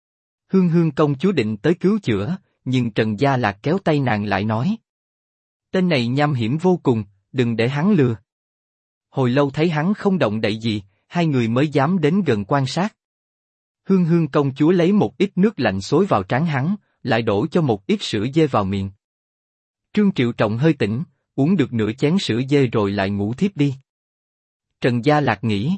Hương Hương công chúa định tới cứu chữa, nhưng Trần Gia Lạc kéo tay nàng lại nói. Tên này nham hiểm vô cùng, đừng để hắn lừa. Hồi lâu thấy hắn không động đậy gì, hai người mới dám đến gần quan sát. Hương Hương công chúa lấy một ít nước lạnh xối vào trán hắn, lại đổ cho một ít sữa dê vào miệng. Trương Triệu Trọng hơi tỉnh, uống được nửa chén sữa dê rồi lại ngủ thiếp đi. Trần Gia Lạc nghĩ.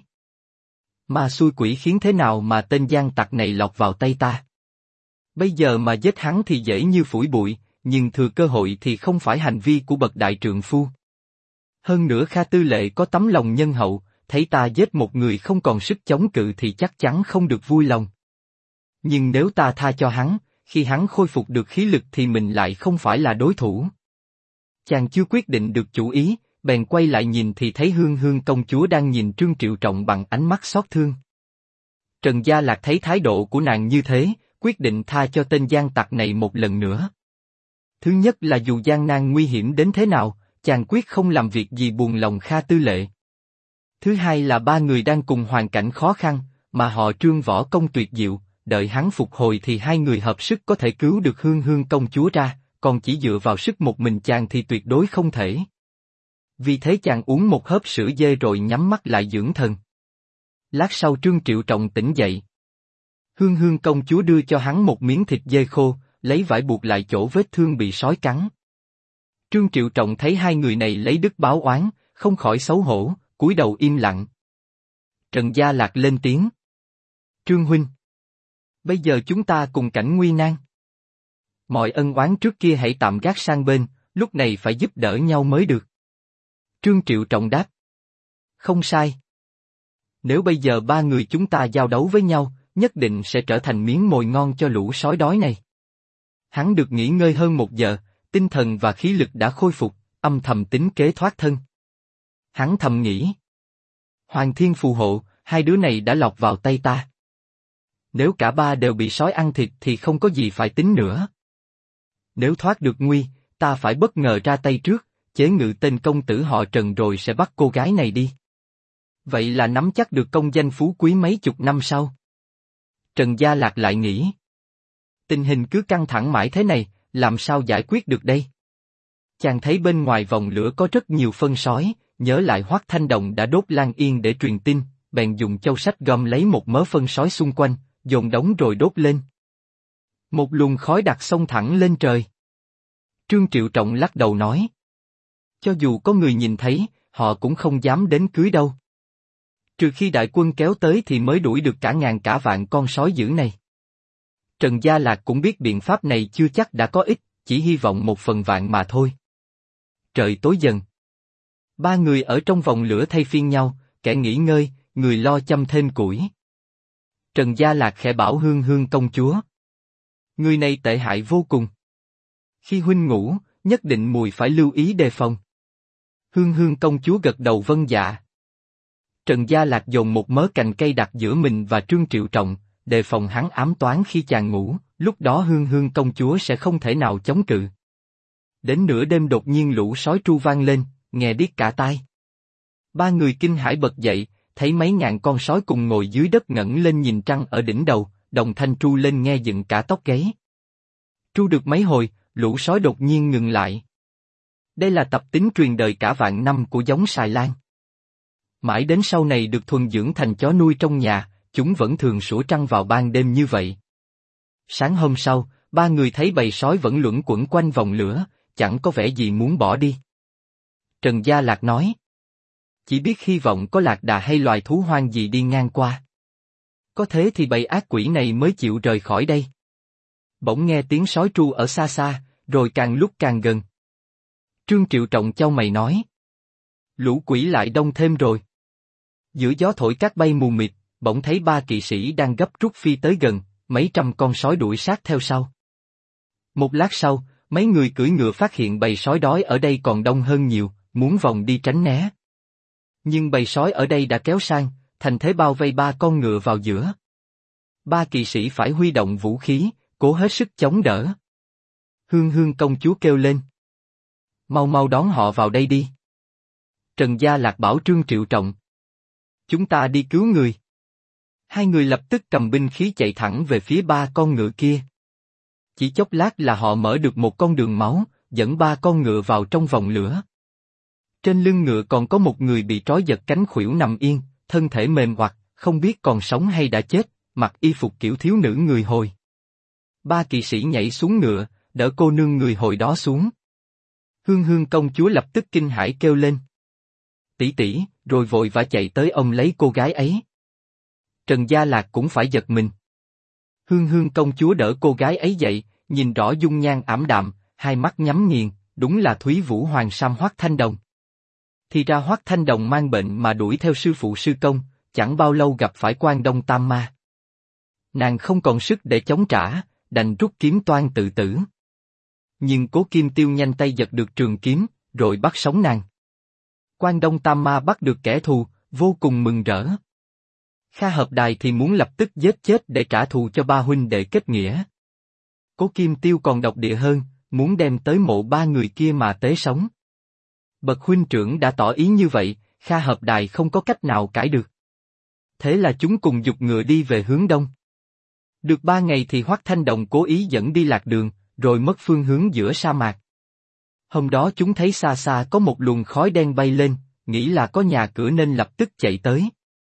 Ma xui quỷ khiến thế nào mà tên gian tặc này lọt vào tay ta. Bây giờ mà giết hắn thì dễ như phủi bụi, nhưng thừa cơ hội thì không phải hành vi của bậc đại trượng phu. Hơn nữa Kha Tư Lệ có tấm lòng nhân hậu, thấy ta giết một người không còn sức chống cự thì chắc chắn không được vui lòng. Nhưng nếu ta tha cho hắn, khi hắn khôi phục được khí lực thì mình lại không phải là đối thủ. Chàng chưa quyết định được chủ ý, bèn quay lại nhìn thì thấy Hương Hương công chúa đang nhìn Trương Triệu Trọng bằng ánh mắt xót thương. Trần Gia Lạc thấy thái độ của nàng như thế, quyết định tha cho tên gian tặc này một lần nữa. Thứ nhất là dù gian nan nguy hiểm đến thế nào, chàng quyết không làm việc gì buồn lòng Kha Tư Lệ. Thứ hai là ba người đang cùng hoàn cảnh khó khăn, mà họ Trương võ công tuyệt diệu, đợi hắn phục hồi thì hai người hợp sức có thể cứu được Hương Hương công chúa ra, còn chỉ dựa vào sức một mình chàng thì tuyệt đối không thể. Vì thế chàng uống một hớp sữa dê rồi nhắm mắt lại dưỡng thần. Lát sau Trương Triệu Trọng tỉnh dậy. Hương Hương công chúa đưa cho hắn một miếng thịt dê khô, lấy vải buộc lại chỗ vết thương bị sói cắn. Trương Triệu Trọng thấy hai người này lấy đức báo oán, không khỏi xấu hổ, cúi đầu im lặng. Trần Gia Lạc lên tiếng. Trương huynh. Bây giờ chúng ta cùng cảnh nguy nan. Mọi ân oán trước kia hãy tạm gác sang bên, lúc này phải giúp đỡ nhau mới được. Trương Triệu Trọng đáp. Không sai. Nếu bây giờ ba người chúng ta giao đấu với nhau, nhất định sẽ trở thành miếng mồi ngon cho lũ sói đói này. Hắn được nghỉ ngơi hơn một giờ, tinh thần và khí lực đã khôi phục, âm thầm tính kế thoát thân. Hắn thầm nghĩ. Hoàng thiên phù hộ, hai đứa này đã lọt vào tay ta. Nếu cả ba đều bị sói ăn thịt thì không có gì phải tính nữa. Nếu thoát được nguy, ta phải bất ngờ ra tay trước, chế ngự tên công tử họ Trần rồi sẽ bắt cô gái này đi. Vậy là nắm chắc được công danh phú quý mấy chục năm sau. Trần Gia Lạc lại nghĩ. Tình hình cứ căng thẳng mãi thế này, làm sao giải quyết được đây? Chàng thấy bên ngoài vòng lửa có rất nhiều phân sói, nhớ lại Hoắc Thanh Đồng đã đốt Lan Yên để truyền tin, bèn dùng châu sách gom lấy một mớ phân sói xung quanh, dồn đống rồi đốt lên. Một luồng khói đặc xông thẳng lên trời. Trương Triệu Trọng lắc đầu nói. Cho dù có người nhìn thấy, họ cũng không dám đến cưới đâu. Trừ khi đại quân kéo tới thì mới đuổi được cả ngàn cả vạn con sói dữ này. Trần Gia Lạc cũng biết biện pháp này chưa chắc đã có ích, chỉ hy vọng một phần vạn mà thôi. Trời tối dần. Ba người ở trong vòng lửa thay phiên nhau, kẻ nghỉ ngơi, người lo châm thêm củi. Trần Gia Lạc khẽ bảo Hương Hương công chúa. Người này tệ hại vô cùng. Khi huynh ngủ, nhất định mùi phải lưu ý đề phòng. Hương Hương công chúa gật đầu vâng dạ. Trần Gia Lạc dồn một mớ cành cây đặt giữa mình và Trương Triệu Trọng, đề phòng hắn ám toán khi chàng ngủ, lúc đó Hương Hương công chúa sẽ không thể nào chống cự. Đến nửa đêm đột nhiên lũ sói tru vang lên, nghe điếc cả tai. Ba người kinh hãi bật dậy, thấy mấy ngàn con sói cùng ngồi dưới đất ngẩng lên nhìn trăng ở đỉnh đầu, đồng thanh tru lên nghe dựng cả tóc gáy. Tru được mấy hồi, lũ sói đột nhiên ngừng lại. Đây là tập tính truyền đời cả vạn năm của giống sài lan. Mãi đến sau này được thuần dưỡng thành chó nuôi trong nhà, chúng vẫn thường sủa trăng vào ban đêm như vậy. Sáng hôm sau, ba người thấy bầy sói vẫn luẩn quẩn quanh vòng lửa, chẳng có vẻ gì muốn bỏ đi. Trần Gia Lạc nói. Chỉ biết hy vọng có lạc đà hay loài thú hoang gì đi ngang qua. Có thế thì bầy ác quỷ này mới chịu rời khỏi đây. Bỗng nghe tiếng sói tru ở xa xa, rồi càng lúc càng gần. Trương Triệu Trọng chau mày nói. Lũ quỷ lại đông thêm rồi. Giữa gió thổi cát bay mù mịt, bỗng thấy ba kỵ sĩ đang gấp rút phi tới gần, mấy trăm con sói đuổi sát theo sau. Một lát sau, mấy người cưỡi ngựa phát hiện bầy sói đói ở đây còn đông hơn nhiều, muốn vòng đi tránh né. Nhưng bầy sói ở đây đã kéo sang, thành thế bao vây ba con ngựa vào giữa. Ba kỵ sĩ phải huy động vũ khí, cố hết sức chống đỡ. Hương Hương công chúa kêu lên. Mau mau đón họ vào đây đi. Trần Gia Lạc bảo Trương Triệu Trọng. Chúng ta đi cứu người. Hai người lập tức cầm binh khí chạy thẳng về phía ba con ngựa kia. Chỉ chốc lát là họ mở được một con đường máu, dẫn ba con ngựa vào trong vòng lửa. Trên lưng ngựa còn có một người bị trói giật cánh khuỷu nằm yên, thân thể mềm oặt, không biết còn sống hay đã chết, mặc y phục kiểu thiếu nữ người Hồi. Ba kỵ sĩ nhảy xuống ngựa, đỡ cô nương người Hồi đó xuống. Hương Hương công chúa lập tức kinh hãi kêu lên. Tỷ tỷ, rồi vội vã chạy tới ôm lấy cô gái ấy. Trần Gia Lạc cũng phải giật mình. Hương Hương công chúa đỡ cô gái ấy dậy, nhìn rõ dung nhan ảm đạm, hai mắt nhắm nghiền, đúng là Thúy Vũ Hoàng Sam Hoắc Thanh Đồng. Thì ra Hoắc Thanh Đồng mang bệnh mà đuổi theo sư phụ sư công, chẳng bao lâu gặp phải Quan Đông Tam Ma. Nàng không còn sức để chống trả, đành rút kiếm toan tự tử. Nhưng Cố Kim Tiêu nhanh tay giật được trường kiếm, rồi bắt sống nàng. Quan Đông Tam Ma bắt được kẻ thù, vô cùng mừng rỡ. Kha Hợp Đài thì muốn lập tức giết chết để trả thù cho ba huynh đệ kết nghĩa. Cố Kim Tiêu còn độc địa hơn, muốn đem tới mộ ba người kia mà tế sống. Bậc huynh trưởng đã tỏ ý như vậy, Kha Hợp Đài không có cách nào cãi được. Thế là chúng cùng giục ngựa đi về hướng đông. Được 3 ngày thì Hoắc Thanh Đồng cố ý dẫn đi lạc đường, rồi mất phương hướng giữa sa mạc. Hôm đó chúng thấy xa xa có một luồng khói đen bay lên, nghĩ là có nhà cửa nên lập tức chạy tới.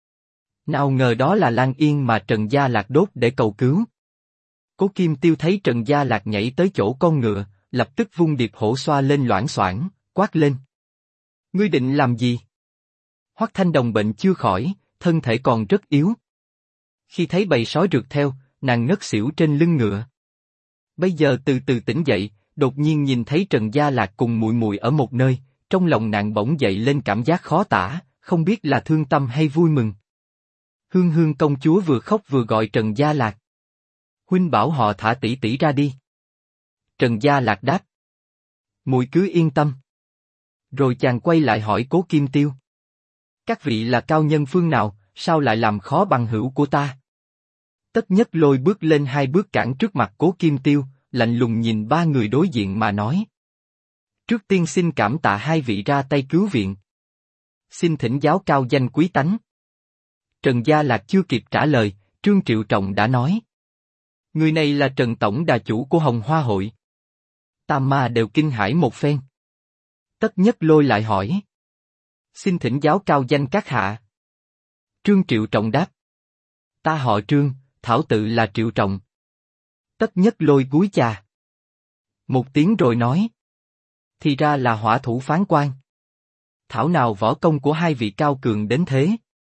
Nào ngờ đó là Lan Yên mà Trần Gia Lạc đốt để cầu cứu. Cố Kim Tiêu thấy Trần Gia Lạc nhảy tới chỗ con ngựa, lập tức vung điệp hổ xoa lên loảng xoảng, quát lên. Ngươi định làm gì? Hoắc Thanh Đồng bệnh chưa khỏi, thân thể còn rất yếu. Khi thấy bầy sói rượt theo, nàng ngất xỉu trên lưng ngựa. Bây giờ từ từ tỉnh dậy, đột nhiên nhìn thấy Trần Gia Lạc cùng muội muội ở một nơi, trong lòng nàng bỗng dậy lên cảm giác khó tả, không biết là thương tâm hay vui mừng. Hương Hương công chúa vừa khóc vừa gọi Trần Gia Lạc. Huynh bảo họ thả tỷ tỷ ra đi. Trần Gia Lạc đáp. Muội cứ yên tâm. Rồi chàng quay lại hỏi Cố Kim Tiêu. Các vị là cao nhân phương nào, sao lại làm khó bằng hữu của ta? Tất Nhất Lôi bước lên 2 bước cản trước mặt Cố Kim Tiêu, lạnh lùng nhìn ba người đối diện mà nói. Trước tiên xin cảm tạ hai vị ra tay cứu viện. Xin thỉnh giáo cao danh quý tánh. Trần Gia Lạc chưa kịp trả lời, Trương Triệu Trọng đã nói. Người này là Trần Tổng Đà chủ của Hồng Hoa Hội. Tam Ma đều kinh hãi một phen. Tất Nhất Lôi lại hỏi. Xin thỉnh giáo cao danh các hạ. Trương Triệu Trọng đáp. Ta họ Trương, thảo tự là Triệu Trọng. Tất Nhất Lôi cúi chà. Một tiếng rồi nói. Thì ra là hỏa thủ phán quan. Thảo nào võ công của hai vị cao cường đến thế.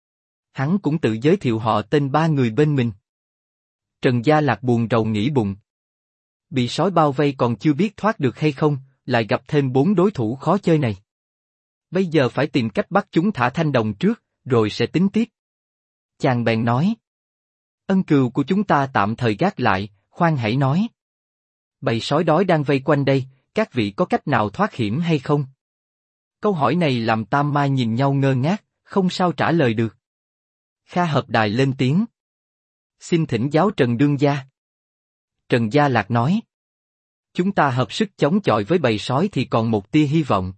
Hắn cũng tự giới thiệu họ tên ba người bên mình. Trần Gia Lạc buồn rầu nghĩ bụng. Bị sói bao vây còn chưa biết thoát được hay không, lại gặp thêm 4 đối thủ khó chơi này. Bây giờ phải tìm cách bắt chúng thả Thanh Đồng trước, rồi sẽ tính tiếp. Chàng bèn nói. Ân cừu của chúng ta tạm thời gác lại, khoan hãy nói. Bầy sói đói đang vây quanh đây, các vị có cách nào thoát hiểm hay không? Câu hỏi này làm Tam Ma nhìn nhau ngơ ngác, không sao trả lời được. Kha Hợp Đài lên tiếng. Xin thỉnh giáo Trần Đương Gia. Trần Gia Lạc nói. Chúng ta hợp sức chống chọi với bầy sói thì còn một tia hy vọng.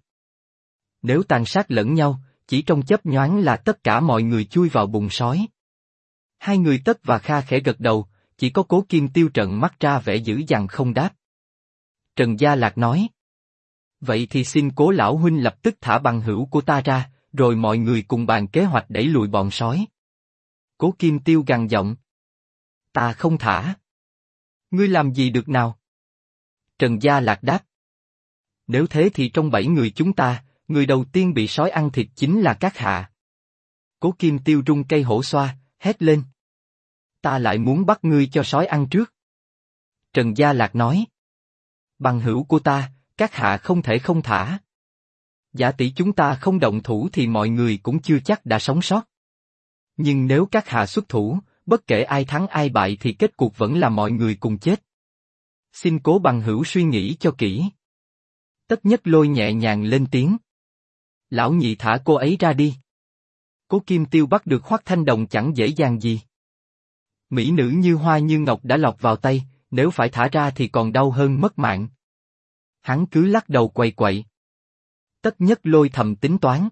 Nếu tàn sát lẫn nhau, chỉ trong chớp nhoáng là tất cả mọi người chui vào bùn sói. Hai người Tất và Kha khẽ gật đầu, chỉ có Cố Kim Tiêu trợn mắt ra vẻ dữ dằn không đáp. Trần Gia Lạc nói. Vậy thì xin Cố lão huynh lập tức thả bằng hữu của ta ra, rồi mọi người cùng bàn kế hoạch đẩy lùi bọn sói. Cố Kim Tiêu gằn giọng. Ta không thả. Ngươi làm gì được nào? Trần Gia Lạc đáp. Nếu thế thì trong 7 người chúng ta, người đầu tiên bị sói ăn thịt chính là các hạ. Cố Kim Tiêu rung cây hổ xoa, hét lên. Ta lại muốn bắt ngươi cho sói ăn trước. Trần Gia Lạc nói. Bằng hữu của ta, các hạ không thể không thả. Giả tỷ chúng ta không động thủ thì mọi người cũng chưa chắc đã sống sót. Nhưng nếu các hạ xuất thủ, bất kể ai thắng ai bại thì kết cuộc vẫn là mọi người cùng chết. Xin Cố bằng hữu suy nghĩ cho kỹ. Tất Nhất Lôi nhẹ nhàng lên tiếng. Lão nhị thả cô ấy ra đi. Cố Kim Tiêu bắt được Hoắc Thanh Đồng chẳng dễ dàng gì. Mỹ nữ như hoa như ngọc đã lọt vào tay, nếu phải thả ra thì còn đau hơn mất mạng. Hắn cứ lắc đầu quậy quậy. Tất Nhất Lôi thầm tính toán.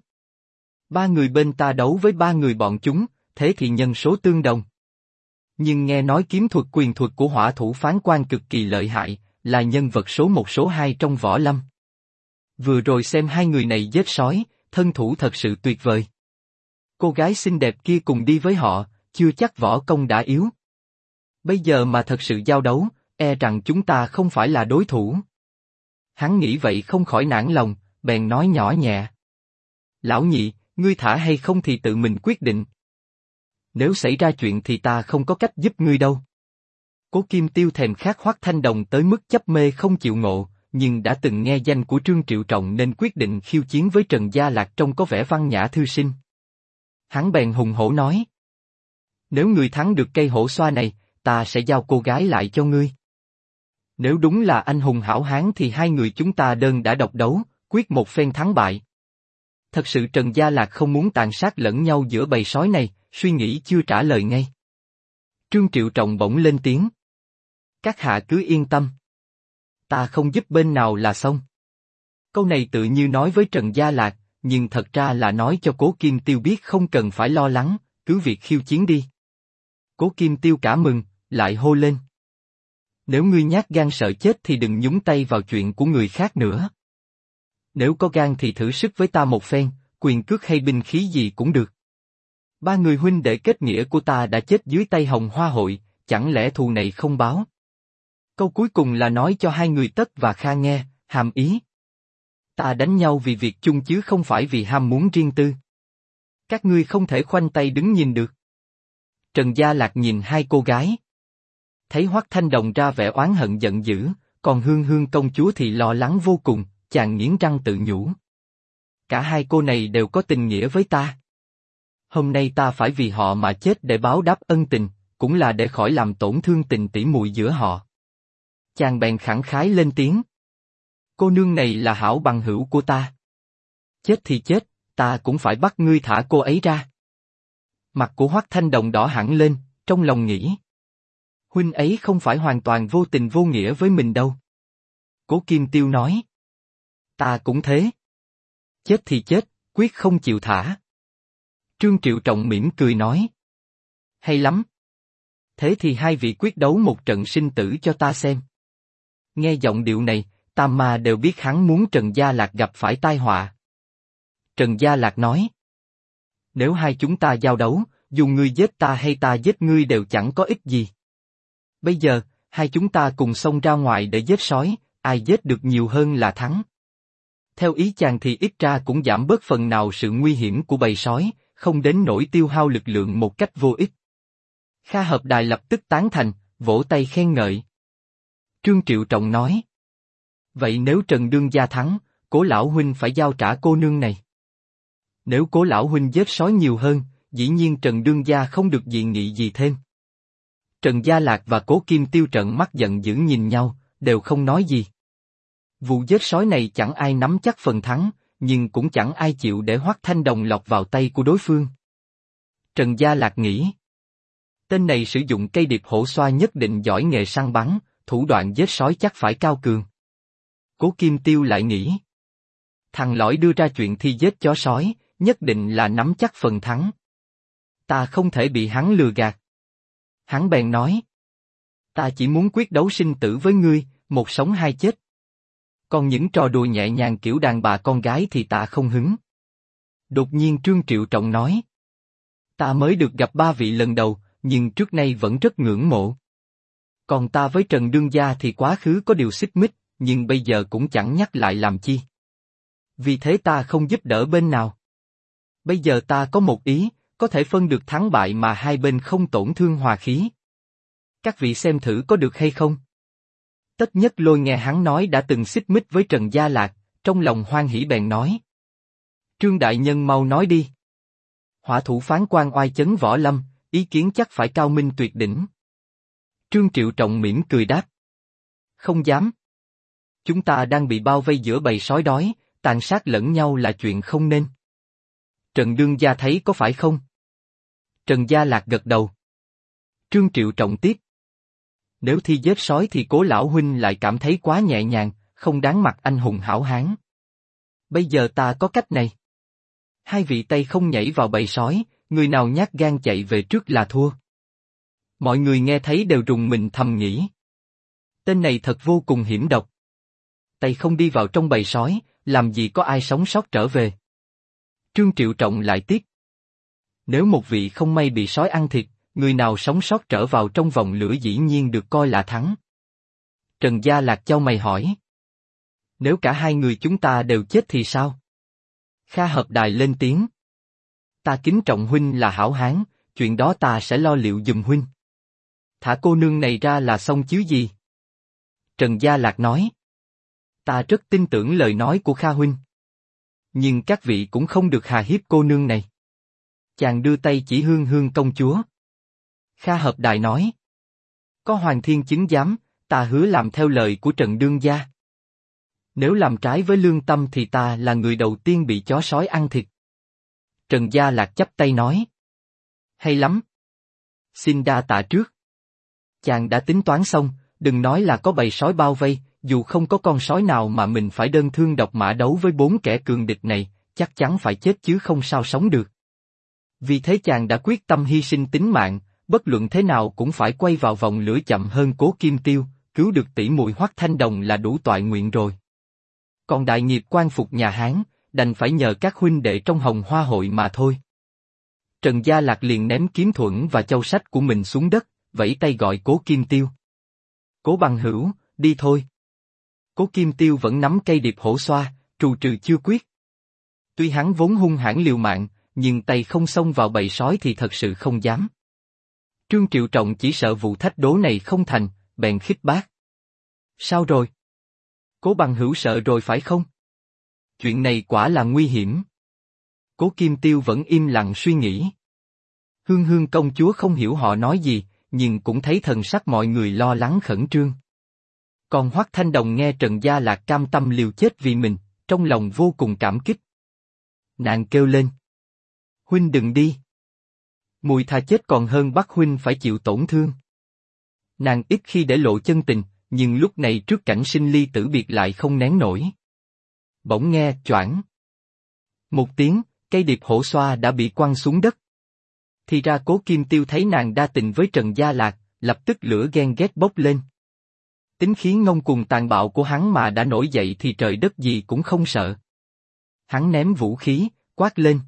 3 người bên ta đấu với 3 người bọn chúng, thế thì nhân số tương đồng. Nhưng nghe nói kiếm thuật quyền thuật của hỏa thủ Phán Quan cực kỳ lợi hại, là nhân vật số 1 số 2 trong võ lâm. Vừa rồi xem hai người này giết sói, thân thủ thật sự tuyệt vời. Cô gái xinh đẹp kia cùng đi với họ, chưa chắc võ công đã yếu. Bây giờ mà thật sự giao đấu, e rằng chúng ta không phải là đối thủ. Hắn nghĩ vậy không khỏi nản lòng, bèn nói nhỏ nhẹ. Lão nhị, ngươi thả hay không thì tự mình quyết định. Nếu xảy ra chuyện thì ta không có cách giúp ngươi đâu. Cố Kim Tiêu thèm khát Hoắc Thanh Đồng tới mức chấp mê không chịu ngộ, nhưng đã từng nghe danh của Trương Triệu Trọng nên quyết định khiêu chiến với Trần Gia Lạc trông có vẻ văn nhã thư sinh. Hắn bèn hùng hổ nói. Nếu ngươi thắng được cây hổ xoa này, ta sẽ giao cô gái lại cho ngươi. Nếu đúng là anh hùng hảo hán thì hai người chúng ta đơn đã độc đấu, quyết một phen thắng bại. Thật sự Trần Gia Lạc không muốn tàn sát lẫn nhau giữa bầy sói này, suy nghĩ chưa trả lời ngay. Trương Triệu Trọng bỗng lên tiếng. Các hạ cứ yên tâm. Ta không giúp bên nào là xong. Câu này tự như nói với Trần Gia Lạc, nhưng thật ra là nói cho Cố Kim Tiêu biết không cần phải lo lắng, cứ việc khiêu chiến đi. Cố Kim Tiêu cả mừng, lại hô lên. Nếu ngươi nhát gan sợ chết thì đừng nhúng tay vào chuyện của người khác nữa. Nếu có gan thì thử sức với ta một phen, quyền cước hay binh khí gì cũng được. 3 người huynh đệ kết nghĩa của ta đã chết dưới tay Hồng Hoa Hội, chẳng lẽ thù này không báo? Câu cuối cùng là nói cho hai người Tất và Kha nghe, hàm ý. Ta đánh nhau vì việc chung chứ không phải vì ham muốn riêng tư. Các ngươi không thể khoanh tay đứng nhìn được. Trần Gia Lạc nhìn hai cô gái. Thấy Hoắc Thanh Đồng ra vẻ oán hận giận dữ, còn Hương Hương công chúa thì lo lắng vô cùng, chàng nghiến răng tự nhủ. Cả hai cô này đều có tình nghĩa với ta. Hôm nay ta phải vì họ mà chết để báo đáp ân tình, cũng là để khỏi làm tổn thương tình tỉ muội giữa họ. Chàng bèn khẳng khái lên tiếng. Cô nương này là hảo bằng hữu của ta. Chết thì chết, ta cũng phải bắt ngươi thả cô ấy ra. Mặt của Hoắc Thanh Đồng đỏ hẳn lên, trong lòng nghĩ. Huynh ấy không phải hoàn toàn vô tình vô nghĩa với mình đâu. Cố Kim Tiêu nói. Ta cũng thế. Chết thì chết, quyết không chịu thả. Trương Triệu Trọng mỉm cười nói. Hay lắm. Thế thì hai vị quyết đấu một trận sinh tử cho ta xem. Nghe giọng điệu này, Tam Ma đều biết hắn muốn Trần Gia Lạc gặp phải tai họa. Trần Gia Lạc nói. Nếu hai chúng ta giao đấu, dù ngươi giết ta hay ta giết ngươi đều chẳng có ích gì. Bây giờ, hai chúng ta cùng xông ra ngoài để giết sói, ai giết được nhiều hơn là thắng. Theo ý chàng thì ít ra cũng giảm bớt phần nào sự nguy hiểm của bầy sói, không đến nỗi tiêu hao lực lượng một cách vô ích. Kha Hợp Đài lập tức tán thành, vỗ tay khen ngợi. Trương Triệu Trọng nói. Vậy nếu Trần Đương gia thắng, Cố lão huynh phải giao trả cô nương này. Nếu Cố lão huynh giết sói nhiều hơn, dĩ nhiên Trần Đương gia không được dị nghị gì thêm. Trần Gia Lạc và Cố Kim Tiêu trợn mắt giận dữ nhìn nhau, đều không nói gì. Vụ giết sói này chẳng ai nắm chắc phần thắng, nhưng cũng chẳng ai chịu để Hoắc Thanh Đồng lọt vào tay của đối phương. Trần Gia Lạc nghĩ. Tên này sử dụng cây điệp hổ xoa nhất định giỏi nghề săn bắn, thủ đoạn giết sói chắc phải cao cường. Cố Kim Tiêu lại nghĩ. Thằng lõi đưa ra chuyện thi giết chó sói, nhất định là nắm chắc phần thắng. Ta không thể bị hắn lừa gạt. Hắn bèn nói. Ta chỉ muốn quyết đấu sinh tử với ngươi, một sống hai chết. Còn những trò đùa nhẹ nhàng kiểu đàn bà con gái thì ta không hứng. Đột nhiên Trương Triệu Trọng nói. Ta mới được gặp ba vị lần đầu, nhưng trước nay vẫn rất ngưỡng mộ. Còn ta với Trần Đương Gia thì quá khứ có điều xích mích, nhưng bây giờ cũng chẳng nhắc lại làm chi. Vì thế ta không giúp đỡ bên nào. Bây giờ ta có một ý, có thể phân được thắng bại mà hai bên không tổn thương hòa khí. Các vị xem thử có được hay không? Tất Nhất Lôi nghe hắn nói đã từng xích mích với Trần Gia Lạc, trong lòng hoan hỉ bèn nói. Trương Đại Nhân mau nói đi. Hỏa thủ phán quan oai chấn võ lâm, ý kiến chắc phải cao minh tuyệt đỉnh. Trương Triệu Trọng mỉm cười đáp. Không dám. Chúng ta đang bị bao vây giữa bầy sói đói, tàn sát lẫn nhau là chuyện không nên. Trần Đương Gia thấy có phải không? Trần Gia Lạc gật đầu. Trương Triệu Trọng tiếp. Nếu thi giết sói thì Cố lão huynh lại cảm thấy quá nhẹ nhàng, không đáng mặt anh hùng hảo hán. Bây giờ ta có cách này. Hai vị Tây không nhảy vào bầy sói, người nào nhát gan chạy về trước là thua. Mọi người nghe thấy đều rùng mình thầm nghĩ. Tên này thật vô cùng hiểm độc. Tây không đi vào trong bầy sói, làm gì có ai sống sót trở về. Trương Triệu Trọng lại tiếp. Nếu một vị không may bị sói ăn thịt, người nào sống sót trở vào trong vòng lửa dĩ nhiên được coi là thắng. Trần Gia Lạc chau mày hỏi. Nếu cả hai người chúng ta đều chết thì sao? Kha Hợp Đài lên tiếng. Ta kính trọng huynh là hảo hán, chuyện đó ta sẽ lo liệu giùm huynh. Thả cô nương này ra là xong chứ gì? Trần Gia Lạc nói. Ta rất tin tưởng lời nói của Kha huynh. Nhưng các vị cũng không được hà hiếp cô nương này. Chàng đưa tay chỉ Hương Hương công chúa. Kha Hợp Đài nói. Có Hoàng Thiên chứng giám, ta hứa làm theo lời của Trần Đương Gia. Nếu làm trái với lương tâm thì ta là người đầu tiên bị chó sói ăn thịt. Trần Gia Lạc chắp tay nói. Hay lắm. Xin đa tạ trước. Chàng đã tính toán xong, đừng nói là có bầy sói bao vây, dù không có con sói nào mà mình phải đơn thương độc mã đấu với 4 kẻ cường địch này, chắc chắn phải chết chứ không sao sống được. Vì thế chàng đã quyết tâm hy sinh tính mạng, bất luận thế nào cũng phải quay vào vòng lửa chậm hơn Cố Kim Tiêu, cứu được tỷ muội Hoắc Thanh Đồng là đủ toại nguyện rồi. Còn đại nghiệp quan phục nhà Hán, đành phải nhờ các huynh đệ trong Hồng Hoa hội mà thôi. Trần Gia Lạc liền ném kiếm thuẫn và châu sách của mình xuống đất, vẫy tay gọi Cố Kim Tiêu. Cố bằng hữu, đi thôi. Cố Kim Tiêu vẫn nắm cây điệp hổ xoa, trù trừ chưa quyết. Tuy hắn vốn hung hãn liều mạng, nhưng tay không xông vào bầy sói thì thật sự không dám. Trương Triệu Trọng chỉ sợ vụ thách đố này không thành, bèn khích bác. Sao rồi? Cố bằng hữu sợ rồi phải không? Chuyện này quả là nguy hiểm. Cố Kim Tiêu vẫn im lặng suy nghĩ. Hương Hương công chúa không hiểu họ nói gì, nhưng cũng thấy thần sắc mọi người lo lắng khẩn trương. Còn Hoắc Thanh Đồng nghe Trần Gia Lạc cam tâm liều chết vì mình, trong lòng vô cùng cảm kích. Nàng kêu lên. Huynh đừng đi. Mùi thà chết còn hơn bắt huynh phải chịu tổn thương. Nàng ít khi để lộ chân tình, nhưng lúc này trước cảnh sinh ly tử biệt lại không nén nổi. Bỗng nghe choảng. Một tiếng, cây điệp hổ xoa đã bị quăng xuống đất. Thì ra Cố Kim Tiêu thấy nàng đa tình với Trần Gia Lạc, lập tức lửa ghen ghét bốc lên. Tính khí ngông cuồng tàn bạo của hắn mà đã nổi dậy thì trời đất gì cũng không sợ. Hắn ném vũ khí, quát lên.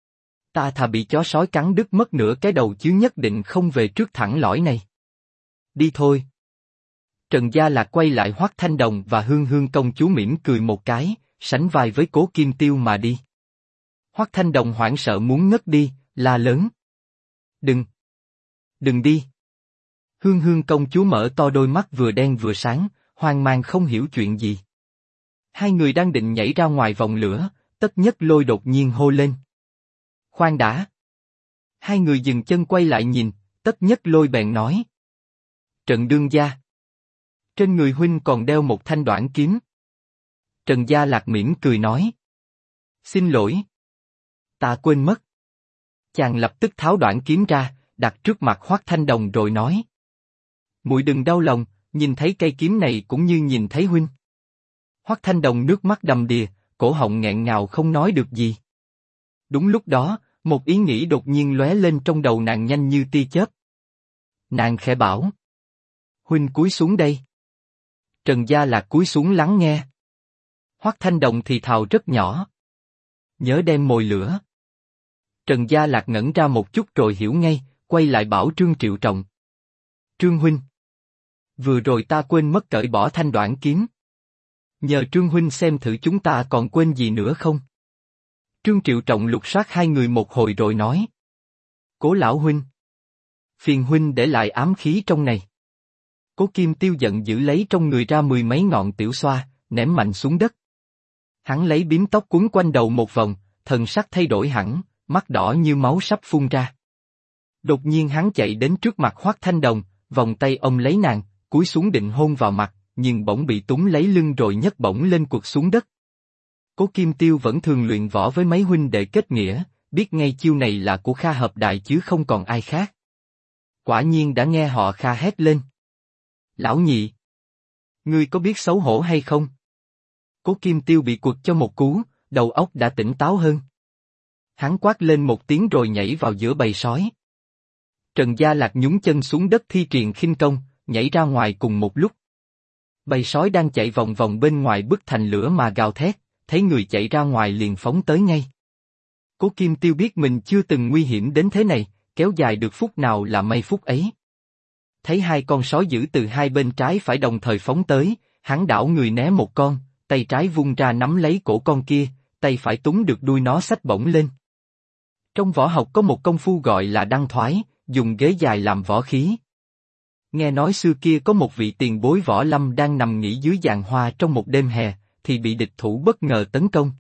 Ta thà bị chó sói cắn đứt mất nửa cái đầu chứ nhất định không về trước thẳng lõi này. Đi thôi. Trần Gia Lạc quay lại Hoắc Thanh Đồng và Hương Hương công chúa mỉm cười một cái, sánh vai với Cố Kim Tiêu mà đi. Hoắc Thanh Đồng hoảng sợ muốn ngất đi, la lớn. Đừng! Đừng đi! Hương Hương công chúa mở to đôi mắt vừa đen vừa sáng, hoang mang không hiểu chuyện gì. Hai người đang định nhảy ra ngoài vòng lửa, Tất Nhất Lôi đột nhiên hô lên. Khoan đã! Hai người dừng chân quay lại nhìn, Tất Nhất Lôi bèn nói. Trần Đương Gia! Trên người huynh còn đeo một thanh đoản kiếm. Trần Gia Lạc mỉm cười nói. Xin lỗi. Ta quên mất. Chàng lập tức tháo đoản kiếm ra, đặt trước mặt Hoắc Thanh Đồng rồi nói. Muội đừng đau lòng, nhìn thấy cây kiếm này cũng như nhìn thấy huynh. Hoắc Thanh Đồng nước mắt đầm đìa, cổ họng nghẹn ngào không nói được gì. Đúng lúc đó, một ý nghĩ đột nhiên lóe lên trong đầu nàng nhanh như tia chớp. Nàng khẽ bảo. Huynh cúi xuống đây. Trần Gia Lạc cúi xuống lắng nghe. Hoắc Thanh Đồng thì thào rất nhỏ. Nhớ đem mồi lửa. Trần Gia Lạc ngẩn ra một chút rồi hiểu ngay, quay lại bảo Trương Triệu Trọng. Trương huynh. Vừa rồi ta quên mất cởi bỏ thanh đoản kiếm. Nhờ Trương huynh xem thử chúng ta còn quên gì nữa không? Trương Triệu Trọng lục soát hai người một hồi rồi nói. Cố lão huynh. Phiền huynh để lại ám khí trong này. Cố Kim Tiêu giận dữ lấy trong người ra 10 mấy ngọn tiểu xoa, ném mạnh xuống đất. Hắn lấy bím tóc quấn quanh đầu một vòng, thần sắc thay đổi hẳn, mắt đỏ như máu sắp phun ra. Đột nhiên hắn chạy đến trước mặt Hoắc Thanh Đồng, vòng tay ôm lấy nàng, cúi xuống định hôn vào mặt, nhưng bỗng bị túm lấy lưng rồi nhấc bổng lên quật xuống đất. Cố Kim Tiêu vẫn thường luyện võ với mấy huynh đệ kết nghĩa, biết ngay chiêu này là của Kha Hợp Đại chứ không còn ai khác. Quả nhiên đã nghe họ Kha hét lên. Lão nhị! Ngươi có biết xấu hổ hay không? Cố Kim Tiêu bị quật cho một cú, đầu óc đã tỉnh táo hơn. Hắn quát lên một tiếng rồi nhảy vào giữa bầy sói. Trần Gia Lạc nhún chân xuống đất thi triển khinh công, nhảy ra ngoài cùng một lúc. Bầy sói đang chạy vòng vòng bên ngoài bức thành lửa mà gào thét, thấy người chạy ra ngoài liền phóng tới ngay. Cố Kim Tiêu biết mình chưa từng nguy hiểm đến thế này, kéo dài được phút nào là may phút ấy. Thấy hai con sói dữ từ hai bên trái phải đồng thời phóng tới, hắn đảo người né một con, tay trái vung ra nắm lấy cổ con kia, tay phải túm được đuôi nó xách bổng lên. Trong võ học có một công phu gọi là đăng thoái, dùng ghế dài làm võ khí. Nghe nói xưa kia có một vị tiền bối võ lâm đang nằm nghỉ dưới giàn hoa trong một đêm hè, thì bị địch thủ bất ngờ tấn công.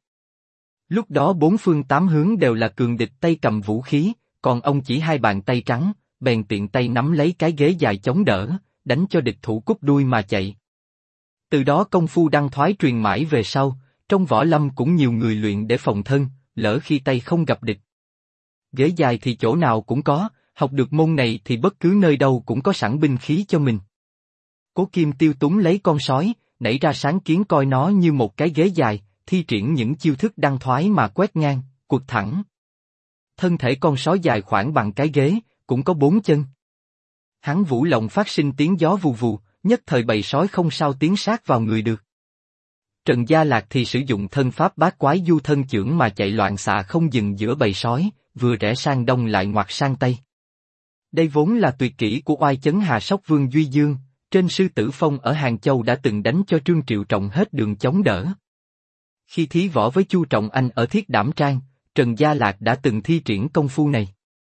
Lúc đó bốn phương tám hướng đều là cường địch tay cầm vũ khí, còn ông chỉ hai bàn tay trắng, bèn tiện tay nắm lấy cái ghế dài chống đỡ, đánh cho địch thủ cút đuôi mà chạy. Từ đó công phu đăng thoái truyền mãi về sau, trong võ lâm cũng nhiều người luyện để phòng thân, lỡ khi tay không gặp địch. Ghế dài thì chỗ nào cũng có, học được môn này thì bất cứ nơi đâu cũng có sẵn binh khí cho mình. Cố Kim Tiêu túm lấy con sói, nảy ra sáng kiến coi nó như một cái ghế dài, thi triển những chiêu thức đăng thoái mà quét ngang, quật thẳng. Thân thể con sói dài khoảng bằng cái ghế, cũng có 4 chân. Hắn vũ lộng phát sinh tiếng gió vù vù, nhất thời bầy sói không sao tiến sát vào người được. Trần Gia Lạc thì sử dụng thân pháp bát quái du thân chưởng mà chạy loạn xạ không dừng giữa bầy sói, vừa rẽ sang đông lại ngoặt sang tây. Đây vốn là tuyệt kỹ của oai chấn Hà Sóc Vương Duy Dương, trên Sư Tử Phong ở Hàng Châu đã từng đánh cho Trương Triệu Trọng hết đường chống đỡ. Khi thí võ với Chu Trọng Anh ở Thiết Đảm Trang, Trần Gia Lạc đã từng thi triển công phu này.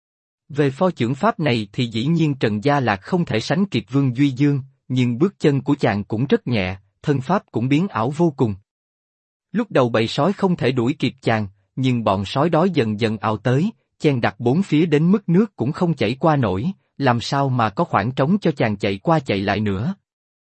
Về pho chưởng pháp này thì dĩ nhiên Trần Gia Lạc không thể sánh kịp Vương Duy Dương, nhưng bước chân của chàng cũng rất nhẹ, thân pháp cũng biến ảo vô cùng. Lúc đầu bầy sói không thể đuổi kịp chàng, nhưng bọn sói đói dần dần ào tới, chen đặt bốn phía đến mức nước cũng không chảy qua nổi, làm sao mà có khoảng trống cho chàng chạy qua chạy lại nữa.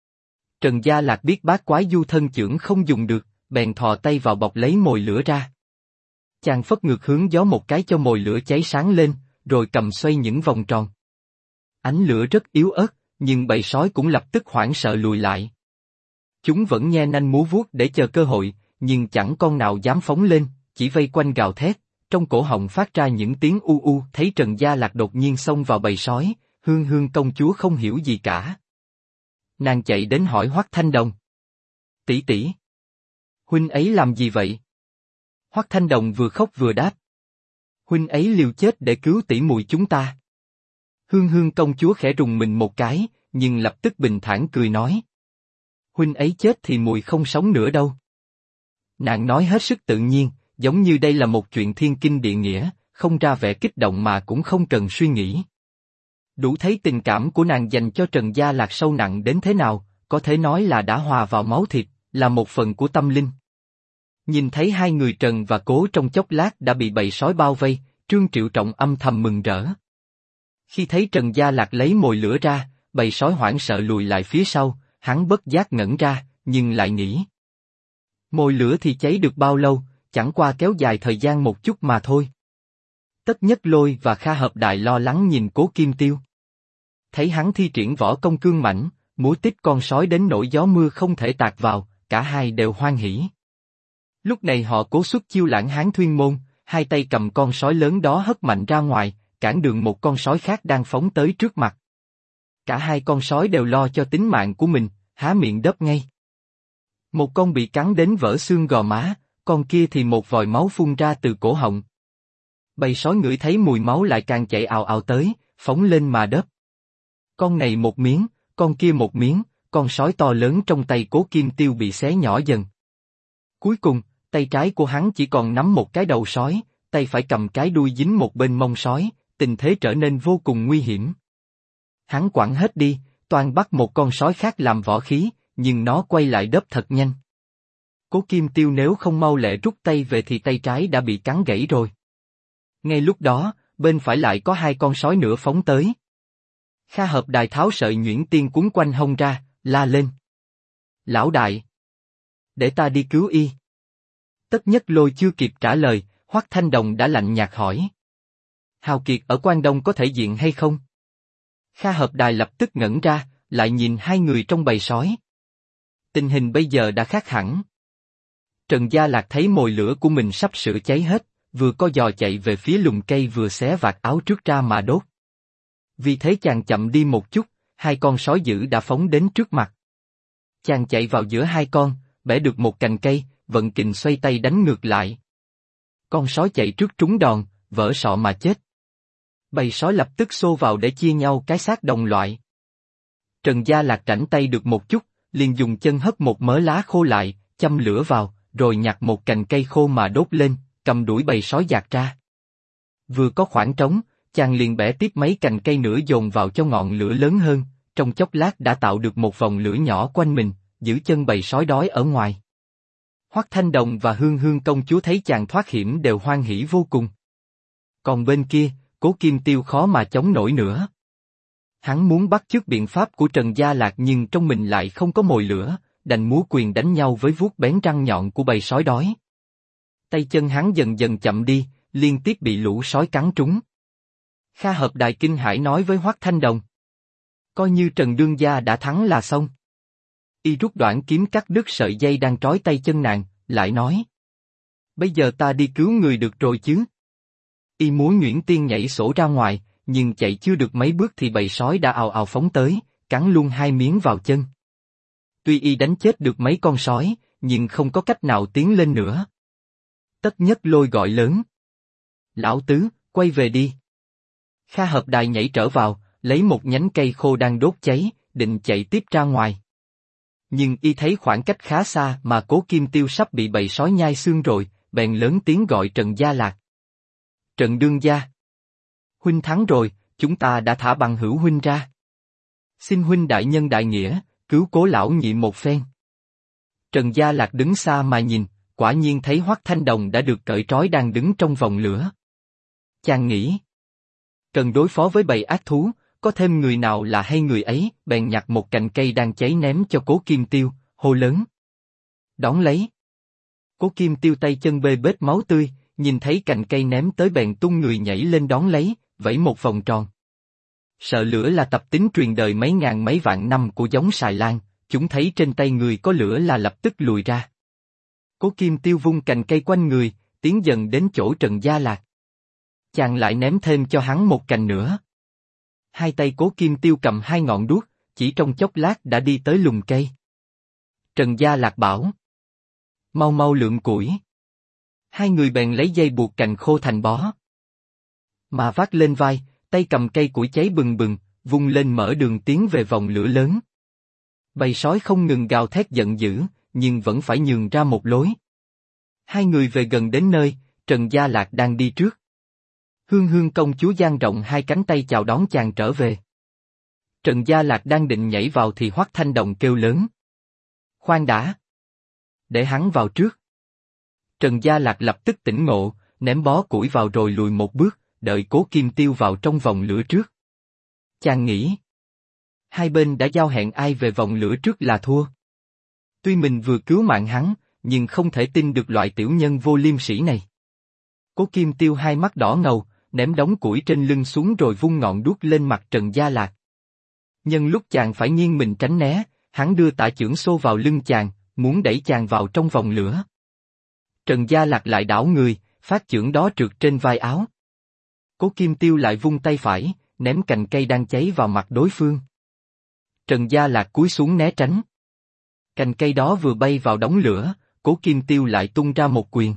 Trần Gia Lạc biết bát quái du thân chưởng không dùng được, bèn thò tay vào bọc lấy mồi lửa ra. Chàng phất ngược hướng gió một cái cho mồi lửa cháy sáng lên, rồi cầm xoay những vòng tròn. Ánh lửa rất yếu ớt, nhưng bầy sói cũng lập tức hoảng sợ lùi lại. Chúng vẫn nhe nanh múa vuốt để chờ cơ hội, nhưng chẳng con nào dám phóng lên, chỉ vây quanh gào thét, trong cổ họng phát ra những tiếng u u. Thấy Trần Gia Lạc đột nhiên xông vào bầy sói, Hương Hương công chúa không hiểu gì cả. Nàng chạy đến hỏi Hoắc Thanh Đồng. Tỷ tỷ, huynh ấy làm gì vậy? Hoắc Thanh Đồng vừa khóc vừa đáp. Huynh ấy liều chết để cứu tỷ muội chúng ta. Hương Hương công chúa khẽ rùng mình một cái, nhưng lập tức bình thản cười nói. Huynh ấy chết thì muội không sống nữa đâu. Nàng nói hết sức tự nhiên, giống như đây là một chuyện thiên kinh địa nghĩa, không ra vẻ kích động mà cũng không cần suy nghĩ. Đủ thấy tình cảm của nàng dành cho Trần Gia Lạc sâu nặng đến thế nào, có thể nói là đã hòa vào máu thịt, là một phần của tâm linh. Nhìn thấy hai người Trần và Cố trong chốc lát đã bị bầy sói bao vây, Trương Triệu Trọng âm thầm mừng rỡ. Khi thấy Trần Gia Lạc lấy mồi lửa ra, bầy sói hoảng sợ lùi lại phía sau, hắn bất giác ngẩn ra, nhưng lại nghĩ. Mồi lửa thì cháy được bao lâu, chẳng qua kéo dài thời gian một chút mà thôi. Tất Nhất Lôi và Kha Hợp Đại lo lắng nhìn Cố Kim Tiêu. Thấy hắn thi triển võ công cương mãnh, múa tích con sói đến nỗi gió mưa không thể tạt vào, cả hai đều hoan hỉ. Lúc này họ cố xuất chiêu Lãng Hán Thuyên Môn, hai tay cầm con sói lớn đó hất mạnh ra ngoài, cản đường một con sói khác đang phóng tới trước mặt. Cả hai con sói đều lo cho tính mạng của mình, há miệng đớp ngay. Một con bị cắn đến vỡ xương gò má, con kia thì một vòi máu phun ra từ cổ họng. Bầy sói ngửi thấy mùi máu lại càng chạy ào ào tới, phóng lên mà đớp. Con này một miếng, con kia một miếng, con sói to lớn trong tay Cố Kim Tiêu bị xé nhỏ dần. Cuối cùng, tay trái của hắn chỉ còn nắm một cái đầu sói, tay phải cầm cái đuôi dính một bên mông sói, tình thế trở nên vô cùng nguy hiểm. Hắn quẳng hết đi, toàn bắt một con sói khác làm võ khí, nhưng nó quay lại đớp thật nhanh. Cố Kim Tiêu nếu không mau lẹ rút tay về thì tay trái đã bị cắn gãy rồi. Ngay lúc đó, bên phải lại có hai con sói nữa phóng tới. Kha Hợp Đài tháo sợi nhuyễn tiên quấn quanh hông ra, la lên. Lão đại! Để ta đi cứu y. Tất Nhất Lôi chưa kịp trả lời, Hoắc Thanh Đồng đã lạnh nhạt hỏi. Hào kiệt ở Quan Đông có thể diện hay không? Kha Hợp Đài lập tức ngẩn ra, lại nhìn hai người trong bầy sói. Tình hình bây giờ đã khác hẳn. Trần Gia Lạc thấy mồi lửa của mình sắp sửa cháy hết, vừa co giò chạy về phía lùm cây vừa xé vạt áo trước ra mà đốt. Vì thế chàng chậm đi một chút, hai con sói dữ đã phóng đến trước mặt. Chàng chạy vào giữa hai con, bẻ được một cành cây, vận kình xoay tay đánh ngược lại. Con sói chạy trước trúng đòn, vỡ sọ mà chết. Bầy sói lập tức xô vào để chia nhau cái xác đồng loại. Trần Gia Lạc rảnh tay được một chút, liền dùng chân hất một mớ lá khô lại, châm lửa vào, rồi nhặt một cành cây khô mà đốt lên, cầm đuổi bầy sói dạt ra. Vừa có khoảng trống, chàng liền bẻ tiếp mấy cành cây nữa dồn vào cho ngọn lửa lớn hơn, trong chốc lát đã tạo được một vòng lửa nhỏ quanh mình, giữ chân bầy sói đói ở ngoài. Hoắc Thanh Đồng và Hương Hương công chúa thấy chàng thoát hiểm đều hoan hỉ vô cùng. Còn bên kia, Cố Kim Tiêu khó mà chống nổi nữa. Hắn muốn bắt chước biện pháp của Trần Gia Lạc nhưng trong mình lại không có mồi lửa, đành múa quyền đánh nhau với vuốt bén răng nhọn của bầy sói đói. Tay chân hắn dần dần chậm đi, liên tiếp bị lũ sói cắn trúng. Kha Hợp Đài kinh hãi nói với Hoắc Thanh Đồng. Coi như Trần Đương Gia đã thắng là xong. Y rút đoạn kiếm cắt đứt sợi dây đang trói tay chân nàng, lại nói. Bây giờ ta đi cứu người được rồi chứ? Y múa nhuyễn tiên nhảy sổ ra ngoài, nhưng chạy chưa được mấy bước thì bầy sói đã ào ào phóng tới, cắn luôn hai miếng vào chân. Tuy y đánh chết được mấy con sói, nhưng không có cách nào tiến lên nữa. Tất Nhất Lôi gọi lớn. Lão tứ, quay về đi. Kha Hợp Đài nhảy trở vào, lấy một nhánh cây khô đang đốt cháy, định chạy tiếp ra ngoài. Nhưng y thấy khoảng cách khá xa mà Cố Kim Tiêu sắp bị bầy sói nhai xương rồi, bèn lớn tiếng gọi Trần Gia Lạc. Trần Đương Gia. Huynh thắng rồi, chúng ta đã thả bằng hữu huynh ra. Xin huynh đại nhân đại nghĩa, cứu Cố lão nhị một phen. Trần Gia Lạc đứng xa mà nhìn, quả nhiên thấy Hoắc Thanh Đồng đã được cởi trói đang đứng trong vòng lửa. Chàng nghĩ. Cần đối phó với bầy ác thú, có thêm người nào là hay người ấy, bèn nhặt một cành cây đang cháy ném cho Cố Kim Tiêu, hô lớn. Đón lấy. Cố Kim Tiêu tay chân bê bết máu tươi, nhìn thấy cành cây ném tới bèn tung người nhảy lên đón lấy, vẫy một vòng tròn. Sợ lửa là tập tính truyền đời mấy ngàn mấy vạn năm của giống xài lan, chúng thấy trên tay người có lửa là lập tức lùi ra. Cố Kim Tiêu vung cành cây quanh người, tiến dần đến chỗ Trần Gia Lạc. Chàng lại ném thêm cho hắn một cành nữa. Hai tay Cố Kim Tiêu cầm hai ngọn đuốc, chỉ trong chốc lát đã đi tới lùm cây. Trần Gia Lạc bảo. Mau mau lượm củi. Hai người bèn lấy dây buộc cành khô thành bó. Mà vác lên vai, tay cầm cây củi cháy bừng bừng, vung lên mở đường tiến về vòng lửa lớn. Bầy sói không ngừng gào thét giận dữ, nhưng vẫn phải nhường ra một lối. Hai người về gần đến nơi, Trần Gia Lạc đang đi trước. Hương Hương công chúa dang rộng hai cánh tay chào đón chàng trở về. Trần Gia Lạc đang định nhảy vào thì Hoắc Thanh Đồng kêu lớn. Khoan đã! Để hắn vào trước. Trần Gia Lạc lập tức tỉnh ngộ, ném bó củi vào rồi lùi một bước, đợi Cố Kim Tiêu vào trong vòng lửa trước. Chàng nghĩ. Hai bên đã giao hẹn ai về vòng lửa trước là thua. Tuy mình vừa cứu mạng hắn, nhưng không thể tin được loại tiểu nhân vô liêm sỉ này. Cố Kim Tiêu hai mắt đỏ ngầu, ném đống củi trên lưng xuống rồi vung ngọn đuốc lên mặt Trần Gia Lạc. Nhân lúc chàng phải nghiêng mình tránh né, hắn đưa tả chưởng xô vào lưng chàng, muốn đẩy chàng vào trong vòng lửa. Trần Gia Lạc lại đảo người, phát chưởng đó trượt trên vai áo. Cố Kim Tiêu lại vung tay phải, ném cành cây đang cháy vào mặt đối phương. Trần Gia Lạc cúi xuống né tránh. Cành cây đó vừa bay vào đống lửa, Cố Kim Tiêu lại tung ra một quyền.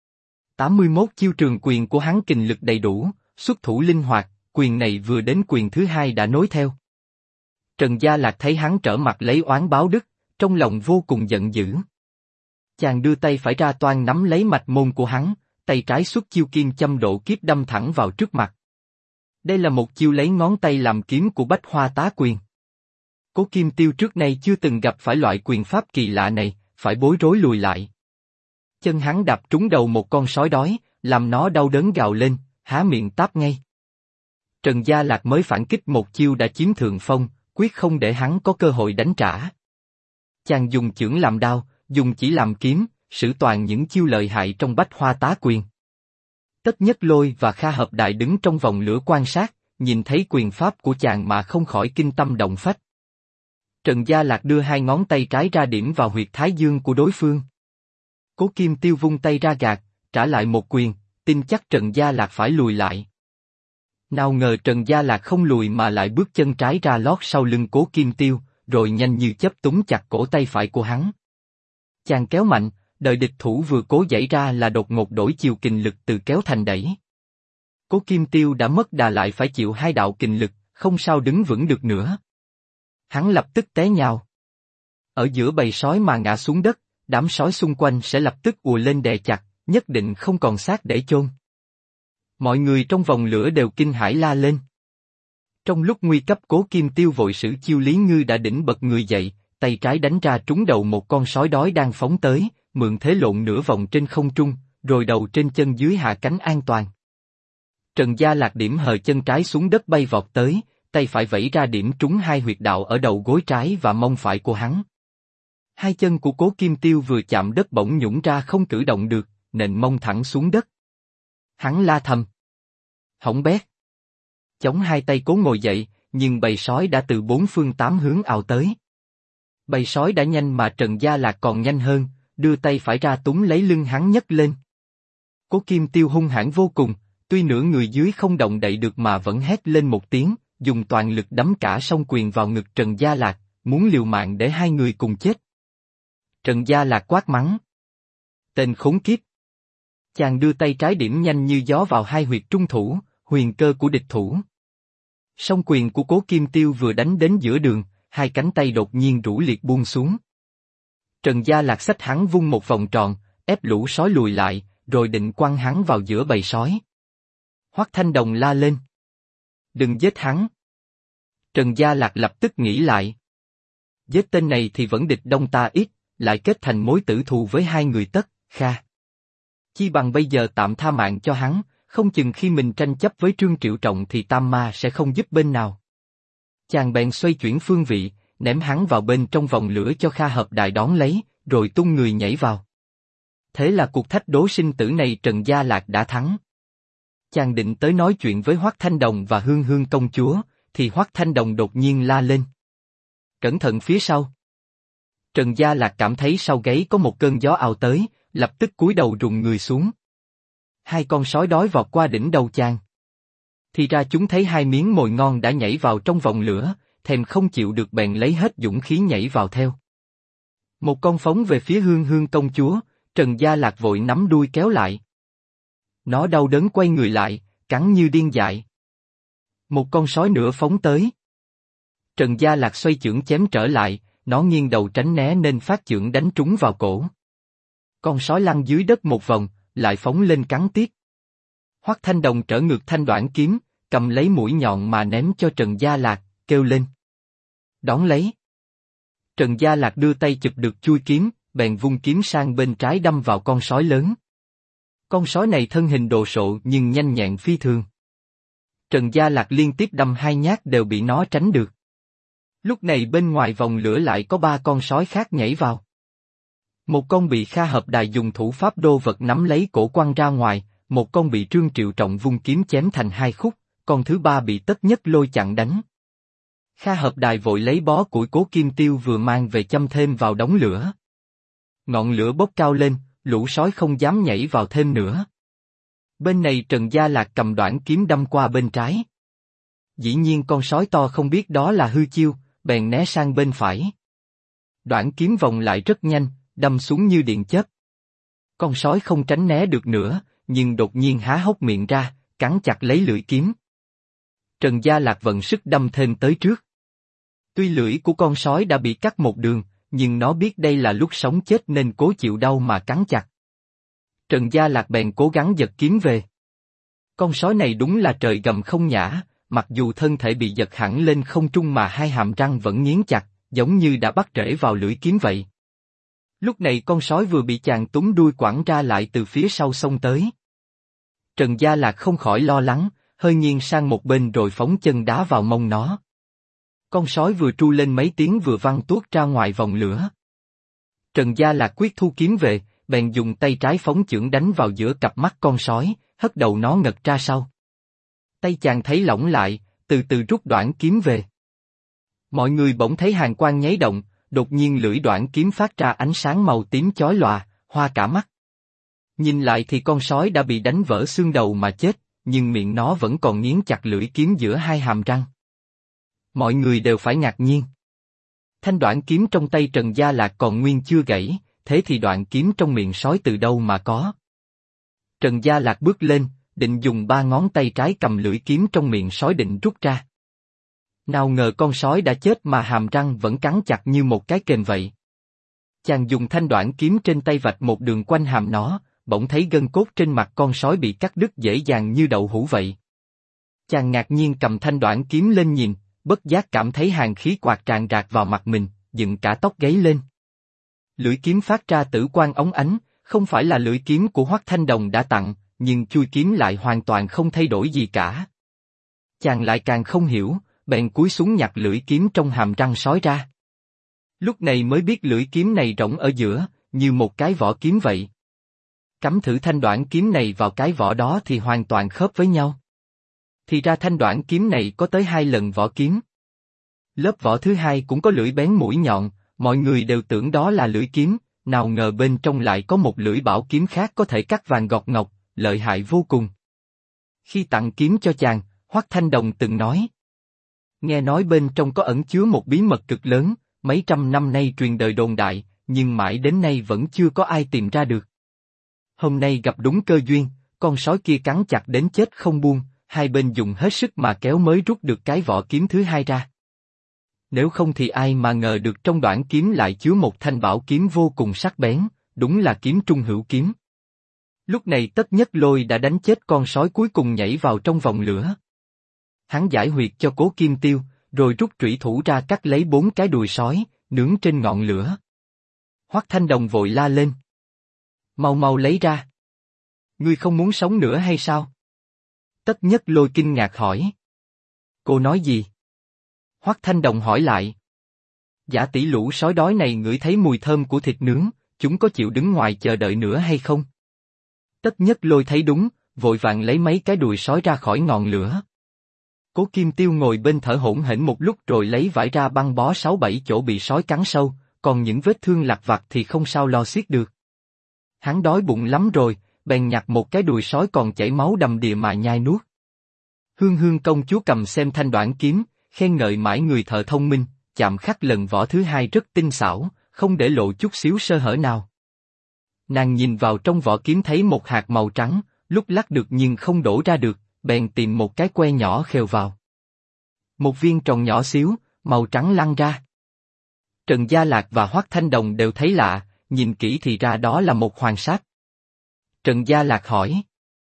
81 chiêu trường quyền của hắn kình lực đầy đủ, xuất thủ linh hoạt, quyền này vừa đến quyền thứ hai đã nối theo. Trần Gia Lạc thấy hắn trở mặt lấy oán báo đức, trong lòng vô cùng giận dữ. Chàng đưa tay phải ra toan nắm lấy mạch môn của hắn, tay trái xuất chiêu kim châm độ kiếp đâm thẳng vào trước mặt. Đây là một chiêu lấy ngón tay làm kiếm của Bách Hoa Tá Quyền. Cố Kim Tiêu trước nay chưa từng gặp phải loại quyền pháp kỳ lạ này, phải bối rối lùi lại. Chân hắn đạp trúng đầu một con sói đói, làm nó đau đớn gào lên, há miệng táp ngay. Trần Gia Lạc mới phản kích một chiêu đã chiếm thượng phong, quyết không để hắn có cơ hội đánh trả. Chàng dùng chưởng làm đao, dùng chỉ làm kiếm, sử toàn những chiêu lợi hại trong Bách Hoa Tá Quyền. Tất Nhất Lôi và Kha Hợp Đại đứng trong vòng lửa quan sát, nhìn thấy quyền pháp của chàng mà không khỏi kinh tâm động phách. Trần Gia Lạc đưa hai ngón tay trái ra điểm vào huyệt thái dương của đối phương. Cố Kim Tiêu vung tay ra gạt, trả lại một quyền, tin chắc Trần Gia Lạc phải lùi lại. Nào ngờ Trần Gia Lạc không lùi mà lại bước chân trái ra lót sau lưng Cố Kim Tiêu, rồi nhanh như chớp túm chặt cổ tay phải của hắn. Chàng kéo mạnh, đợi địch thủ vừa cố giãy ra là đột ngột đổi chiều kình lực từ kéo thành đẩy. Cố Kim Tiêu đã mất đà lại phải chịu hai đạo kình lực, không sao đứng vững được nữa. Hắn lập tức té nhào. Ở giữa bầy sói mà ngã xuống đất, đám sói xung quanh sẽ lập tức ùa lên đè chặt, nhất định không còn xác để chôn. Mọi người trong vòng lửa đều kinh hãi la lên. Trong lúc nguy cấp Cố Kim Tiêu vội sử chiêu Lý Ngư đã đỉnh bật người dậy, tay trái đánh ra trúng đầu một con sói đói đang phóng tới, mượn thế lộn nửa vòng trên không trung, rồi đầu trên chân dưới hạ cánh an toàn. Trần Gia Lạc điểm hờ chân trái xuống đất bay vọt tới, tay phải vẫy ra điểm trúng hai huyệt đạo ở đầu gối trái và mông phải của hắn. Hai chân của Cố Kim Tiêu vừa chạm đất bỗng nhũn ra không cử động được, nện mông thẳng xuống đất. Hắn la thầm. Hỏng bét. Chống hai tay cố ngồi dậy, nhưng bầy sói đã từ bốn phương tám hướng ào tới. Bầy sói đã nhanh mà Trần Gia Lạc còn nhanh hơn, đưa tay phải ra túm lấy lưng hắn nhấc lên. Cố Kim Tiêu hung hãn vô cùng, tuy nửa người dưới không động đậy được mà vẫn hét lên một tiếng, dùng toàn lực đấm cả song quyền vào ngực Trần Gia Lạc, muốn liều mạng để hai người cùng chết. Trần Gia Lạc quát mắng. Tên khốn kiếp. Chàng đưa tay trái điểm nhanh như gió vào hai huyệt trung thủ, huyền cơ của địch thủ. Song quyền của Cố Kim Tiêu vừa đánh đến giữa đường, hai cánh tay đột nhiên rũ liệt buông xuống. Trần Gia Lạc xách hắn vung một vòng tròn, ép lũ sói lùi lại, rồi định quăng hắn vào giữa bầy sói. Hoắc Thanh Đồng la lên. Đừng giết hắn. Trần Gia Lạc lập tức nghĩ lại. Giết tên này thì vẫn địch đông ta ít, lại kết thành mối tử thù với hai người tất, Kha. Chi bằng bây giờ tạm tha mạng cho hắn, không chừng khi mình tranh chấp với Trương Triệu Trọng thì Tam Ma sẽ không giúp bên nào. Chàng bèn xoay chuyển phương vị, ném hắn vào bên trong vòng lửa cho Kha Hợp Đại đón lấy, rồi tung người nhảy vào. Thế là cuộc thách đố sinh tử này Trần Gia Lạc đã thắng. Chàng định tới nói chuyện với Hoắc Thanh Đồng và Hương Hương công chúa, thì Hoắc Thanh Đồng đột nhiên la lên. Cẩn thận phía sau. Trần Gia Lạc cảm thấy sau gáy có một cơn gió ào tới, lập tức cúi đầu rùng người xuống. Hai con sói đói vọt qua đỉnh đầu chàng. Thì ra chúng thấy hai miếng mồi ngon đã nhảy vào trong vòng lửa, thèm không chịu được bèn lấy hết dũng khí nhảy vào theo. Một con phóng về phía Hương Hương công chúa, Trần Gia Lạc vội nắm đuôi kéo lại. Nó đau đớn quay người lại, cắn như điên dại. Một con sói nữa phóng tới. Trần Gia Lạc xoay chưởng chém trở lại, nó nghiêng đầu tránh né nên phát chưởng đánh trúng vào cổ. Con sói lăn dưới đất một vòng, lại phóng lên cắn tiếp. Hoắc Thanh Đồng trở ngược thanh đoạn kiếm, cầm lấy mũi nhọn mà ném cho Trần Gia Lạc, kêu lên. Đón lấy. Trần Gia Lạc đưa tay chụp được chuôi kiếm, bèn vung kiếm sang bên trái đâm vào con sói lớn. Con sói này thân hình đồ sộ nhưng nhanh nhẹn phi thường. Trần Gia Lạc liên tiếp đâm hai nhát đều bị nó tránh được. Lúc này bên ngoài vòng lửa lại có 3 con sói khác nhảy vào. Một con bị Kha Hợp Đài dùng thủ pháp đô vật nắm lấy cổ quăng ra ngoài, một con bị Trương Triệu Trọng vung kiếm chém thành 2 khúc, con thứ 3 bị Tất Nhất Lôi chặn đánh. Kha Hợp Đài vội lấy bó củi Cố Kim Tiêu vừa mang về châm thêm vào đống lửa. Ngọn lửa bốc cao lên, lũ sói không dám nhảy vào thêm nữa. Bên này Trần Gia Lạc cầm đoạn kiếm đâm qua bên trái. Dĩ nhiên con sói to không biết đó là hư chiêu, bèn né sang bên phải. Đoạn kiếm vòng lại rất nhanh, đâm xuống như điện chớp. Con sói không tránh né được nữa, nhưng đột nhiên há hốc miệng ra, cắn chặt lấy lưỡi kiếm. Trần Gia Lạc vận sức đâm thêm tới trước. Tuy lưỡi của con sói đã bị cắt một đường, nhưng nó biết đây là lúc sống chết nên cố chịu đau mà cắn chặt. Trần Gia Lạc bèn cố gắng giật kiếm về. Con sói này đúng là trời gầm không nhả, mặc dù thân thể bị giật hẳn lên không trung mà hai hàm răng vẫn nghiến chặt, giống như đã bắt rễ vào lưỡi kiếm vậy. Lúc này con sói vừa bị chàng túm đuôi quẳng ra lại từ phía sau xông tới. Trần Gia Lạc không khỏi lo lắng, hơi nghiêng sang một bên rồi phóng chân đá vào mông nó. Con sói vừa tru lên mấy tiếng vừa văng tuốt ra ngoài vòng lửa. Trần Gia Lạc quyết thu kiếm về, bèn dùng tay trái phóng chưởng đánh vào giữa cặp mắt con sói, hất đầu nó ngật ra sau. Tay chàng thấy lỏng lại, từ từ rút đoạn kiếm về. Mọi người bỗng thấy hàn quang nháy động, đột nhiên lưỡi đoạn kiếm phát ra ánh sáng màu tím chói lòa, hoa cả mắt. Nhìn lại thì con sói đã bị đánh vỡ xương đầu mà chết, nhưng miệng nó vẫn còn nghiến chặt lưỡi kiếm giữa hai hàm răng. Mọi người đều phải ngạc nhiên. Thanh đoạn kiếm trong tay Trần Gia Lạc còn nguyên chưa gãy, thế thì đoạn kiếm trong miệng sói từ đâu mà có? Trần Gia Lạc bước lên, định dùng 3 ngón tay trái cầm lưỡi kiếm trong miệng sói định rút ra. Nào ngờ con sói đã chết mà hàm răng vẫn cắn chặt như một cái kềm vậy. Chàng dùng thanh đoạn kiếm trên tay vạch một đường quanh hàm nó, bỗng thấy gân cốt trên mặt con sói bị cắt đứt dễ dàng như đậu hũ vậy. Chàng ngạc nhiên cầm thanh đoạn kiếm lên nhìn, bất giác cảm thấy hàn khí quạt tràn rạc vào mặt mình, dựng cả tóc gáy lên. Lưỡi kiếm phát ra tử quang óng ánh, không phải là lưỡi kiếm của Hoắc Thanh Đồng đã tặng, nhưng chui kiếm lại hoàn toàn không thay đổi gì cả. Chàng lại càng không hiểu, bèn cúi xuống nhặt lưỡi kiếm trong hàm răng sói ra. Lúc này mới biết lưỡi kiếm này rỗng ở giữa, như một cái vỏ kiếm vậy. Cắm thử thanh đoạn kiếm này vào cái vỏ đó thì hoàn toàn khớp với nhau. Thì ra thanh đoạn kiếm này có tới 2 lần vỏ kiếm. Lớp vỏ thứ hai cũng có lưỡi bén mũi nhọn, mọi người đều tưởng đó là lưỡi kiếm, nào ngờ bên trong lại có một lưỡi bảo kiếm khác có thể cắt vàng gọt ngọc, lợi hại vô cùng. Khi tặng kiếm cho chàng, Hoắc Thanh Đồng từng nói. Nghe nói bên trong có ẩn chứa một bí mật cực lớn, mấy trăm năm nay truyền đời đồn đại, nhưng mãi đến nay vẫn chưa có ai tìm ra được. Hôm nay gặp đúng cơ duyên, con sói kia cắn chặt đến chết không buông, hai bên dùng hết sức mà kéo mới rút được cái vỏ kiếm thứ hai ra. Nếu không thì ai mà ngờ được trong đoạn kiếm lại chứa một thanh bảo kiếm vô cùng sắc bén, đúng là kiếm trung hữu kiếm. Lúc này Tất Nhất Lôi đã đánh chết con sói cuối cùng nhảy vào trong vòng lửa. Hắn giải huyệt cho Cố Kim Tiêu, rồi rút trủy thủ ra cắt lấy 4 cái đùi sói, nướng trên ngọn lửa. Hoắc Thanh Đồng vội la lên. Mau mau lấy ra. Ngươi không muốn sống nữa hay sao? Tất Nhất Lôi kinh ngạc hỏi. Cô nói gì? Hoắc Thanh Đồng hỏi lại. Giả tỷ lũ sói đói này ngửi thấy mùi thơm của thịt nướng, chúng có chịu đứng ngoài chờ đợi nữa hay không? Tất Nhất Lôi thấy đúng, vội vàng lấy mấy cái đùi sói ra khỏi ngọn lửa. Cố Kim Tiêu ngồi bên thở hổn hển một lúc rồi lấy vải ra băng bó 6-7 chỗ bị sói cắn sâu, còn những vết thương lặt vặt thì không sao lo xiết được. Hắn đói bụng lắm rồi, bèn nhặt một cái đùi sói còn chảy máu đầm đìa mà nhai nuốt. Hương Hương công chúa cầm xem thanh đoạn kiếm, khen ngợi mãi người thợ thông minh, chạm khắc lần vỏ thứ hai rất tinh xảo, không để lộ chút xíu sơ hở nào. Nàng nhìn vào trong vỏ kiếm thấy một hạt màu trắng, lúc lắc được nhưng không đổ ra được, bèn tìm một cái que nhỏ khều vào. Một viên tròn nhỏ xíu, màu trắng lăn ra. Trần Gia Lạc và Hoắc Thanh Đồng đều thấy lạ, nhìn kỹ thì ra đó là một hoàng sáp. Trần Gia Lạc hỏi.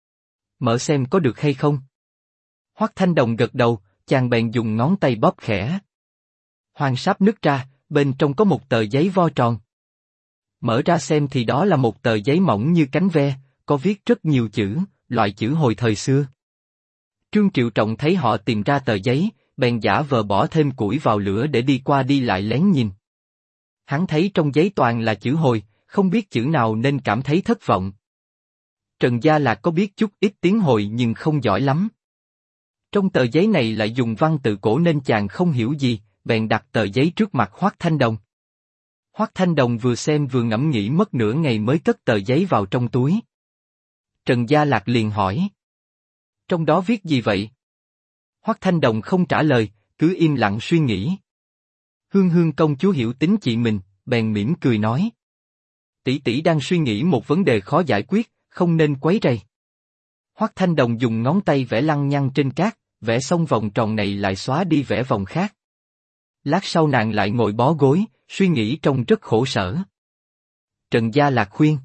Mở xem có được hay không? Hoắc Thanh Đồng gật đầu, chàng bèn dùng ngón tay bóp khẽ. Hoàng sáp nứt ra, bên trong có một tờ giấy vo tròn. Mở ra xem thì đó là một tờ giấy mỏng như cánh ve, có viết rất nhiều chữ, loại chữ hồi thời xưa. Trương Triệu Trọng thấy họ tìm ra tờ giấy, bèn giả vờ bỏ thêm củi vào lửa để đi qua đi lại lén nhìn. Hắn thấy trong giấy toàn là chữ hồi, không biết chữ nào nên cảm thấy thất vọng. Trần Gia Lạc có biết chút ít tiếng hồi nhưng không giỏi lắm. Trong tờ giấy này lại dùng văn tự cổ nên chàng không hiểu gì, bèn đặt tờ giấy trước mặt Hoắc Thanh Đồng. Hoắc Thanh Đồng vừa xem vừa ngẫm nghĩ mất nửa ngày mới cất tờ giấy vào trong túi. Trần Gia Lạc liền hỏi. Trong đó viết gì vậy? Hoắc Thanh Đồng không trả lời, cứ im lặng suy nghĩ. Hương Hương công chúa hiểu tính chị mình, bèn mỉm cười nói. Tỷ tỷ đang suy nghĩ một vấn đề khó giải quyết, không nên quấy rầy. Hoắc Thanh Đồng dùng ngón tay vẽ lăng nhăng trên cát, vẽ xong vòng tròn này lại xóa đi vẽ vòng khác. Lát sau nàng lại ngồi bó gối, suy nghĩ trông rất khổ sở. Trần Gia Lạc khuyên.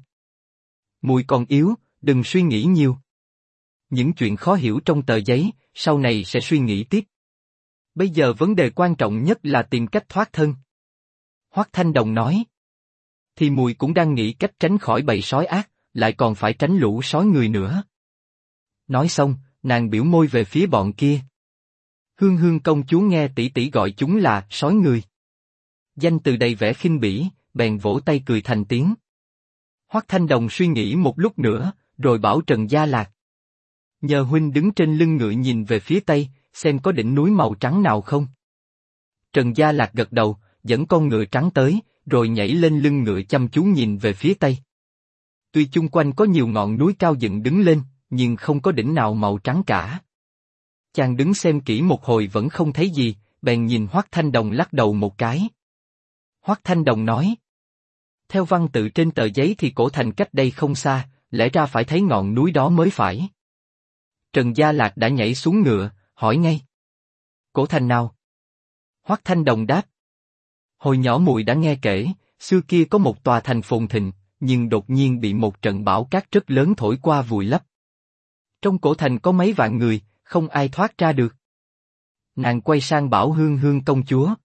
Mùi còn yếu, đừng suy nghĩ nhiều. Những chuyện khó hiểu trong tờ giấy, sau này sẽ suy nghĩ tiếp. Bây giờ vấn đề quan trọng nhất là tìm cách thoát thân. Hoắc Thanh Đồng nói. Thì mùi cũng đang nghĩ cách tránh khỏi bầy sói ác, lại còn phải tránh lũ sói người nữa. Nói xong, nàng biểu môi về phía bọn kia. Hương Hương công chúa nghe tỷ tỷ gọi chúng là sói người. Danh từ đầy vẻ khinh bỉ, bèn vỗ tay cười thành tiếng. Hoắc Thanh Đồng suy nghĩ một lúc nữa, rồi bảo Trần Gia Lạc. Nhờ huynh đứng trên lưng ngựa nhìn về phía tây, xem có đỉnh núi màu trắng nào không. Trần Gia Lạc gật đầu, dẫn con ngựa trắng tới, rồi nhảy lên lưng ngựa chăm chú nhìn về phía tây. Tuy chung quanh có nhiều ngọn núi cao dựng đứng lên, nhưng không có đỉnh nào màu trắng cả. Chàng đứng xem kỹ một hồi vẫn không thấy gì, bèn nhìn Hoắc Thanh Đồng lắc đầu một cái. Hoắc Thanh Đồng nói. Theo văn tự trên tờ giấy thì cổ thành cách đây không xa, lẽ ra phải thấy ngọn núi đó mới phải. Trần Gia Lạc đã nhảy xuống ngựa, hỏi ngay. Cổ thành nào? Hoắc Thanh Đồng đáp. Hồi nhỏ muội đã nghe kể, xưa kia có một tòa thành phồn thịnh, nhưng đột nhiên bị một trận bão cát rất lớn thổi qua vùi lấp. Trong cổ thành có mấy vạn người, không ai thoát ra được. Nàng quay sang bảo Hương Hương công chúa.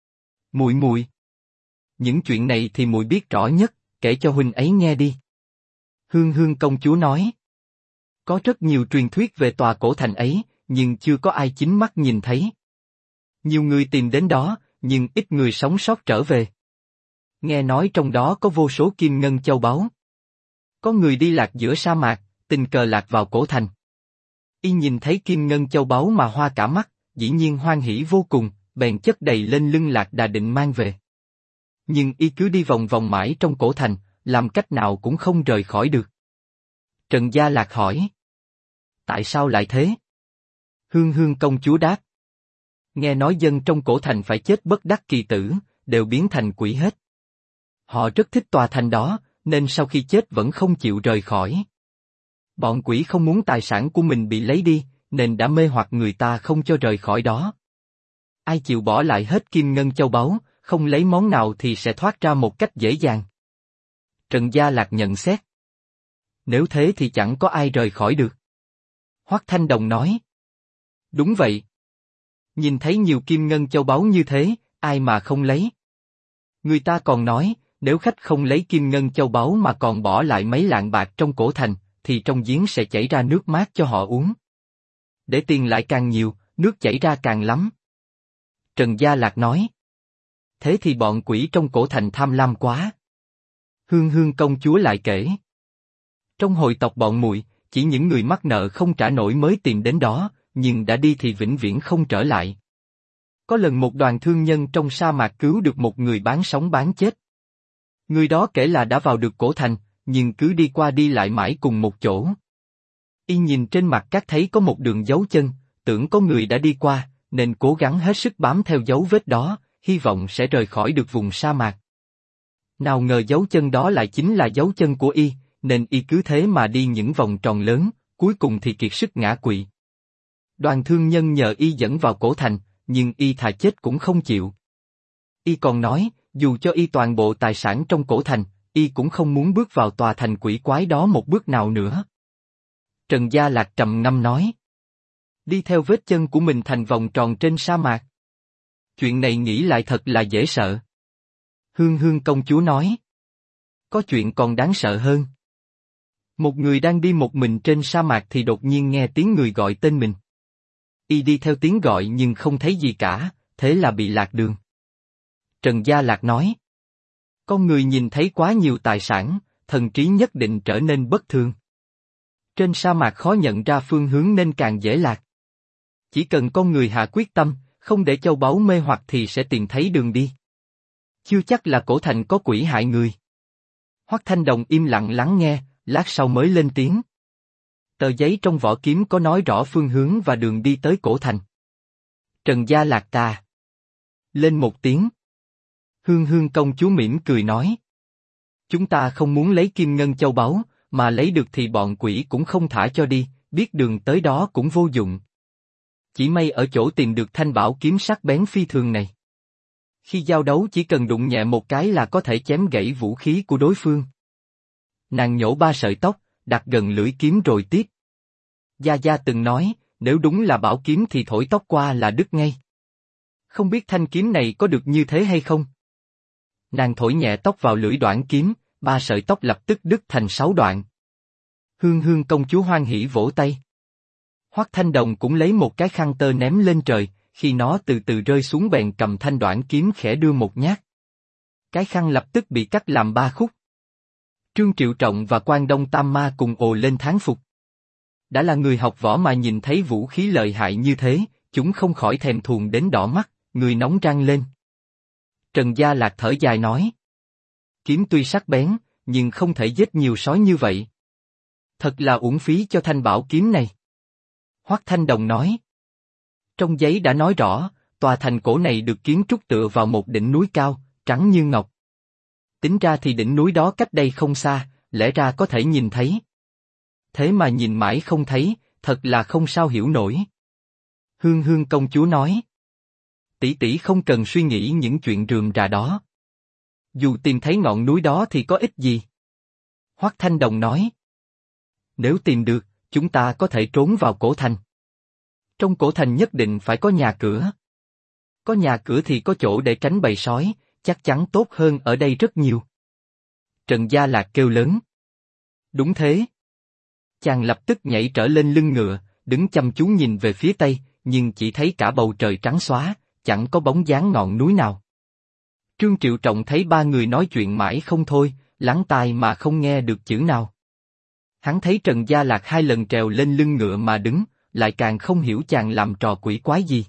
Muội. Những chuyện này thì muội biết rõ nhất, kể cho huynh ấy nghe đi. Hương Hương công chúa nói. Có rất nhiều truyền thuyết về tòa cổ thành ấy, nhưng chưa có ai chính mắt nhìn thấy. Nhiều người tìm đến đó, nhưng ít người sống sót trở về. Nghe nói trong đó có vô số kim ngân châu báu. Có người đi lạc giữa sa mạc, tình cờ lạc vào cổ thành. Y nhìn thấy kim ngân châu báu mà hoa cả mắt, dĩ nhiên hoan hỉ vô cùng, bèn chất đầy lên lưng Lạc Đà định mang về. Nhưng y cứ đi vòng vòng mãi trong cổ thành, làm cách nào cũng không rời khỏi được. Trần Gia Lạc hỏi. Tại sao lại thế? Hương Hương công chúa đáp. Nghe nói dân trong cổ thành phải chết bất đắc kỳ tử, đều biến thành quỷ hết. Họ rất thích tòa thành đó, nên sau khi chết vẫn không chịu rời khỏi. Bọn quỷ không muốn tài sản của mình bị lấy đi, nên đã mê hoặc người ta không cho rời khỏi đó. Ai chịu bỏ lại hết kim ngân châu báu, không lấy món nào thì sẽ thoát ra một cách dễ dàng. Trần Gia Lạc nhận xét. Nếu thế thì chẳng có ai rời khỏi được. Hoắc Thanh Đồng nói. Đúng vậy. Nhìn thấy nhiều kim ngân châu báu như thế, ai mà không lấy. Người ta còn nói, nếu khách không lấy kim ngân châu báu mà còn bỏ lại mấy lạng bạc trong cổ thành, thì trong giếng sẽ chảy ra nước mát cho họ uống. Để tiền lại càng nhiều, nước chảy ra càng lắm. Trần Gia Lạc nói. Thế thì bọn quỷ trong cổ thành tham lam quá. Hương Hương công chúa lại kể. Trong hồi tộc bọn muội, chỉ những người mắc nợ không trả nổi mới tìm đến đó, nhưng đã đi thì vĩnh viễn không trở lại. Có lần một đoàn thương nhân trong sa mạc cứu được một người bán sống bán chết. Người đó kể là đã vào được cổ thành, nhưng cứ đi qua đi lại mãi cùng một chỗ. Y nhìn trên mặt cát thấy có một đường dấu chân, tưởng có người đã đi qua, nên cố gắng hết sức bám theo dấu vết đó, hy vọng sẽ rời khỏi được vùng sa mạc. Nào ngờ dấu chân đó lại chính là dấu chân của Y, nên Y cứ thế mà đi những vòng tròn lớn, cuối cùng thì kiệt sức ngã quỵ. Đoàn thương nhân nhờ Y dẫn vào cổ thành, nhưng Y thà chết cũng không chịu. Y còn nói, dù cho Y toàn bộ tài sản trong cổ thành, Y cũng không muốn bước vào tòa thành quỷ quái đó một bước nào nữa. Trần Gia Lạc trầm ngâm nói. Đi theo vết chân của mình thành vòng tròn trên sa mạc. Chuyện này nghĩ lại thật là dễ sợ. Hương Hương công chúa nói. Có chuyện còn đáng sợ hơn. Một người đang đi một mình trên sa mạc thì đột nhiên nghe tiếng người gọi tên mình. Y đi theo tiếng gọi nhưng không thấy gì cả, thế là bị lạc đường. Trần Gia Lạc nói. Con người nhìn thấy quá nhiều tài sản, thần trí nhất định trở nên bất thường. Trên sa mạc khó nhận ra phương hướng nên càng dễ lạc. Chỉ cần con người hạ quyết tâm, không để châu báu mê hoặc thì sẽ tìm thấy đường đi. Chưa chắc là cổ thành có quỷ hại người. Hoắc Thanh Đồng im lặng lắng nghe, lát sau mới lên tiếng. Tờ giấy trong vỏ kiếm có nói rõ phương hướng và đường đi tới cổ thành. Trần Gia Lạc ta. Lên một tiếng. Hương Hương công chúa mỉm cười nói. Chúng ta không muốn lấy kim ngân châu báu, mà lấy được thì bọn quỷ cũng không thả cho đi, biết đường tới đó cũng vô dụng. Chỉ may ở chỗ tìm được thanh bảo kiếm sắc bén phi thường này. Khi giao đấu chỉ cần đụng nhẹ một cái là có thể chém gãy vũ khí của đối phương. Nàng nhổ 3 sợi tóc, đặt gần lưỡi kiếm rồi tiếp. Gia Gia từng nói, nếu đúng là bảo kiếm thì thổi tóc qua là đứt ngay. Không biết thanh kiếm này có được như thế hay không? Nàng thổi nhẹ tóc vào lưỡi đoạn kiếm, 3 sợi tóc lập tức đứt thành 6 đoạn. Hương Hương công chúa hoan hỉ vỗ tay. Hoắc Thanh Đồng cũng lấy một cái khăn tơ ném lên trời, khi nó từ từ rơi xuống bèn cầm thanh đoạn kiếm khẽ đưa một nhát. Cái khăn lập tức bị cắt làm 3 khúc. Trương Triệu Trọng và Quan Đông Tam Ma cùng ồ lên thán phục. Đã là người học võ mà nhìn thấy vũ khí lợi hại như thế, chúng không khỏi thèm thuồng đến đỏ mắt, người nóng rang lên. Trần Gia Lạc thở dài nói. Kiếm tuy sắc bén, nhưng không thể giết nhiều sói như vậy. Thật là uổng phí cho thanh bảo kiếm này. Hoắc Thanh Đồng nói. Trong giấy đã nói rõ, tòa thành cổ này được kiến trúc tựa vào một đỉnh núi cao, trắng như ngọc. Tính ra thì đỉnh núi đó cách đây không xa, lẽ ra có thể nhìn thấy. Thế mà nhìn mãi không thấy, thật là không sao hiểu nổi. Hương Hương công chúa nói. Tỷ tỷ không cần suy nghĩ những chuyện rườm rà đó. Dù tìm thấy ngọn núi đó thì có ích gì? Hoắc Thanh Đồng nói. Nếu tìm được, chúng ta có thể trốn vào cổ thành. Trong cổ thành nhất định phải có nhà cửa. Có nhà cửa thì có chỗ để tránh bầy sói, chắc chắn tốt hơn ở đây rất nhiều. Trần Gia Lạc kêu lớn. Đúng thế. Chàng lập tức nhảy trở lên lưng ngựa, đứng chăm chú nhìn về phía tây, nhưng chỉ thấy cả bầu trời trắng xóa, chẳng có bóng dáng ngọn núi nào. Trương Triệu Trọng thấy 3 người nói chuyện mãi không thôi, lắng tai mà không nghe được chữ nào. Hắn thấy Trần Gia Lạc 2 lần trèo lên lưng ngựa mà đứng, lại càng không hiểu chàng làm trò quỷ quái gì.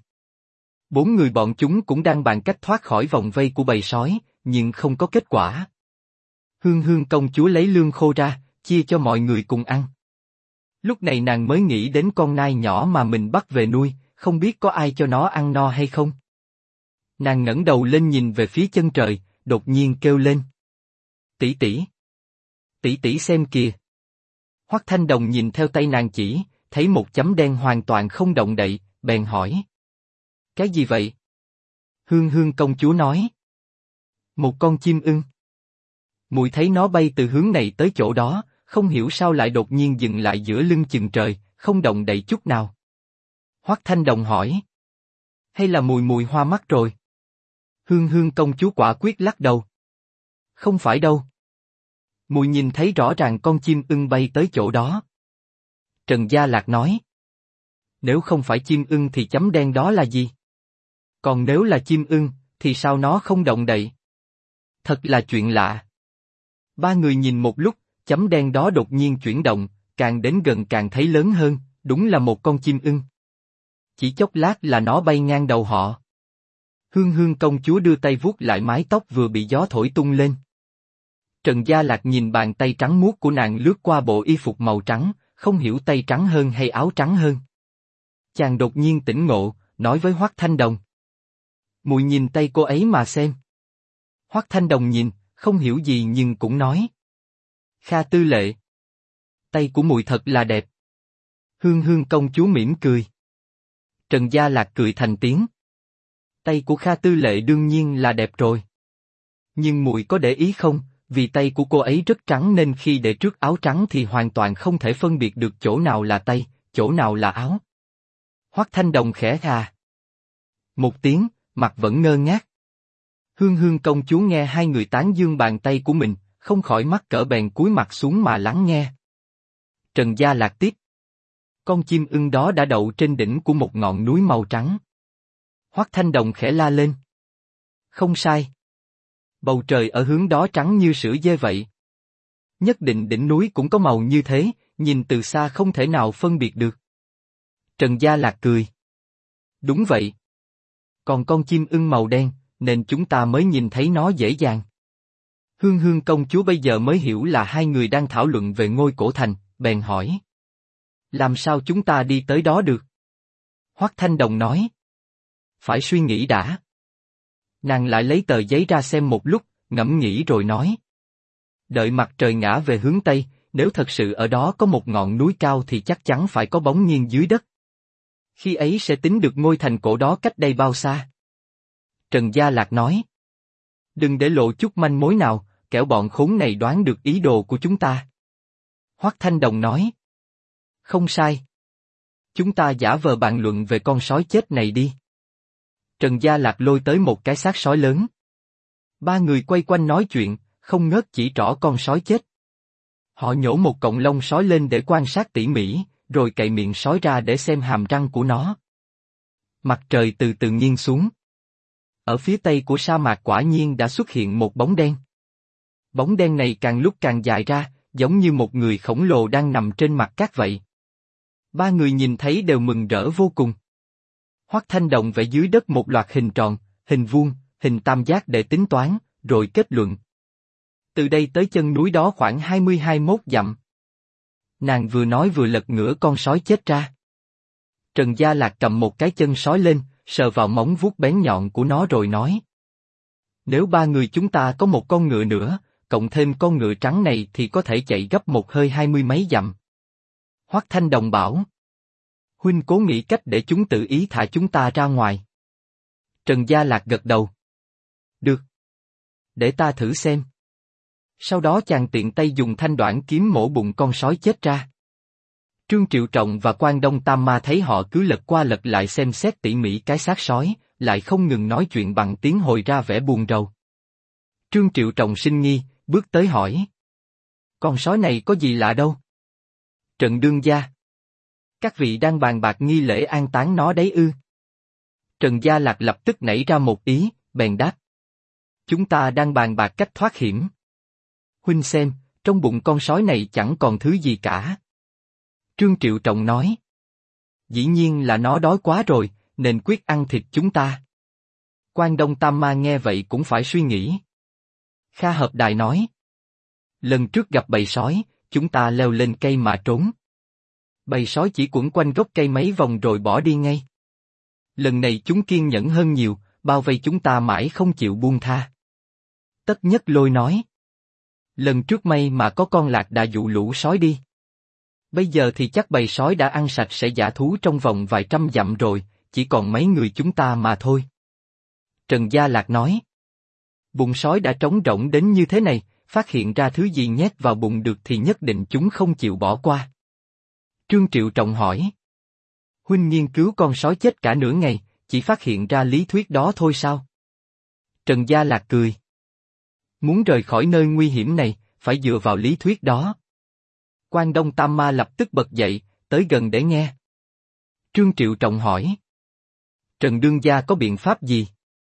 4 người bọn chúng cũng đang bàn cách thoát khỏi vòng vây của bầy sói, nhưng không có kết quả. Hương Hương công chúa lấy lương khô ra, chia cho mọi người cùng ăn. Lúc này nàng mới nghĩ đến con nai nhỏ mà mình bắt về nuôi, không biết có ai cho nó ăn no hay không. Nàng ngẩng đầu lên nhìn về phía chân trời, đột nhiên kêu lên. Tỷ tỷ! Tỷ tỷ xem kìa! Hoắc Thanh Đồng nhìn theo tay nàng chỉ, thấy một chấm đen hoàn toàn không động đậy, bèn hỏi. Cái gì vậy? Hương Hương công chúa nói. Một con chim ưng. Muội thấy nó bay từ hướng này tới chỗ đó, không hiểu sao lại đột nhiên dừng lại giữa lưng chừng trời, không động đậy chút nào. Hoắc Thanh Đồng hỏi. Hay là mùi hoa mắt rồi? Hương Hương công chúa quả quyết lắc đầu. Không phải đâu. Muội nhìn thấy rõ ràng con chim ưng bay tới chỗ đó. Trần Gia Lạc nói. Nếu không phải chim ưng thì chấm đen đó là gì? Còn nếu là chim ưng, thì sao nó không động đậy? Thật là chuyện lạ. 3 người nhìn một lúc, chấm đen đó đột nhiên chuyển động, càng đến gần càng thấy lớn hơn, đúng là một con chim ưng. Chỉ chốc lát là nó bay ngang đầu họ. Hương Hương công chúa đưa tay vuốt lại mái tóc vừa bị gió thổi tung lên. Trần Gia Lạc nhìn bàn tay trắng muốt của nàng lướt qua bộ y phục màu trắng, không hiểu tay trắng hơn hay áo trắng hơn. Chàng đột nhiên tỉnh ngộ, nói với Hoắc Thanh Đồng. Muội nhìn tay cô ấy mà xem. Hoắc Thanh Đồng nhìn, không hiểu gì nhưng cũng nói. Kha Tư Lệ. Tay của muội thật là đẹp. Hương Hương công chúa mỉm cười. Trần Gia Lạc cười thành tiếng. Tay của Kha Tư Lệ đương nhiên là đẹp rồi. Nhưng muội có để ý không, vì tay của cô ấy rất trắng nên khi để trước áo trắng thì hoàn toàn không thể phân biệt được chỗ nào là tay, chỗ nào là áo. Hoắc Thanh Đồng khẽ khà. Một tiếng, mặt vẫn ngơ ngác. Hương Hương công chúa nghe 2 người tán dương bàn tay của mình, không khỏi mắc cỡ bèn cúi mặt xuống mà lắng nghe. Trần Gia Lạc tiếp. Con chim ưng đó đã đậu trên đỉnh của một ngọn núi màu trắng. Hoắc Thanh Đồng khẽ la lên. Không sai. Bầu trời ở hướng đó trắng như sữa dê vậy. Nhất định đỉnh núi cũng có màu như thế, nhìn từ xa không thể nào phân biệt được. Trần Gia Lạc cười. Đúng vậy. Còn con chim ưng màu đen, nên chúng ta mới nhìn thấy nó dễ dàng. Hương Hương công chúa bây giờ mới hiểu là hai người đang thảo luận về ngôi cổ thành, bèn hỏi. Làm sao chúng ta đi tới đó được? Hoắc Thanh Đồng nói. Phải suy nghĩ đã. Nàng lại lấy tờ giấy ra xem một lúc, ngẫm nghĩ rồi nói. Đợi mặt trời ngã về hướng Tây, nếu thật sự ở đó có một ngọn núi cao thì chắc chắn phải có bóng nghiêng dưới đất. Khi ấy sẽ tính được ngôi thành cổ đó cách đây bao xa. Trần Gia Lạc nói. Đừng để lộ chút manh mối nào, kẻo bọn khốn này đoán được ý đồ của chúng ta. Hoắc Thanh Đồng nói. Không sai. Chúng ta giả vờ bàn luận về con sói chết này đi. Trần Gia Lạc lôi tới một cái xác sói lớn. Ba người quay quanh nói chuyện, không ngớt chỉ trỏ con sói chết. Họ nhổ một cọng lông sói lên để quan sát tỉ mỉ, rồi cậy miệng sói ra để xem hàm răng của nó. Mặt trời từ từ nghiêng xuống. Ở phía tây của sa mạc quả nhiên đã xuất hiện một bóng đen. Bóng đen này càng lúc càng dài ra, giống như một người khổng lồ đang nằm trên mặt cát vậy. Ba người nhìn thấy đều mừng rỡ vô cùng. Hoắc Thanh Đồng vẽ dưới đất một loạt hình tròn, hình vuông, hình tam giác để tính toán, rồi kết luận. Từ đây tới chân núi đó khoảng 21 dặm. Nàng vừa nói vừa lật ngửa con sói chết ra. Trần Gia Lạc cầm một cái chân sói lên, sờ vào móng vuốt bén nhọn của nó rồi nói. Nếu ba người chúng ta có một con ngựa nữa, cộng thêm con ngựa trắng này thì có thể chạy gấp một hơi 20 mấy dặm. Hoắc Thanh Đồng bảo. Huynh cố nghĩ cách để chúng tự ý thả chúng ta ra ngoài. Trần Gia Lạc gật đầu. Được. Để ta thử xem. Sau đó chàng tiện tay dùng thanh đoản kiếm mổ bụng con sói chết ra. Trương Triệu Trọng và Quan Đông Tam Ma thấy họ cứ lật qua lật lại xem xét tỉ mỉ cái xác sói, lại không ngừng nói chuyện bằng tiếng hồi ra vẻ buồn rầu. Trương Triệu Trọng sinh nghi, bước tới hỏi. Con sói này có gì lạ đâu? Trần đương gia. Các vị đang bàn bạc nghi lễ an táng nó đấy ư? Trần Gia Lạc lập tức nảy ra một ý, bèn đáp. Chúng ta đang bàn bạc cách thoát hiểm. Huynh xem, trong bụng con sói này chẳng còn thứ gì cả. Trương Triệu Trọng nói. Dĩ nhiên là nó đói quá rồi, nên quyết ăn thịt chúng ta. Quan Đông Tam Ma nghe vậy cũng phải suy nghĩ. Kha Hợp Đài nói. Lần trước gặp bầy sói, chúng ta leo lên cây mà trốn. Bầy sói chỉ quẩn quanh gốc cây mấy vòng rồi bỏ đi ngay. Lần này chúng kiên nhẫn hơn nhiều, bao vây chúng ta mãi không chịu buông tha. Tất Nhất Lôi nói. Lần trước may mà có con lạc đà dụ lũ sói đi. Bây giờ thì chắc bầy sói đã ăn sạch sẽ dã thú trong vòng vài trăm dặm rồi, chỉ còn mấy người chúng ta mà thôi. Trần Gia Lạc nói. Bụng sói đã trống rỗng đến như thế này, phát hiện ra thứ gì nhét vào bụng được thì nhất định chúng không chịu bỏ qua. Trương Triệu Trọng hỏi. Huynh nghiên cứu con sói chết cả nửa ngày, chỉ phát hiện ra lý thuyết đó thôi sao? Trần Gia Lạc cười. Muốn rời khỏi nơi nguy hiểm này, phải dựa vào lý thuyết đó. Quan Đông Tam Ma lập tức bật dậy, tới gần để nghe. Trương Triệu Trọng hỏi. Trần đương gia có biện pháp gì?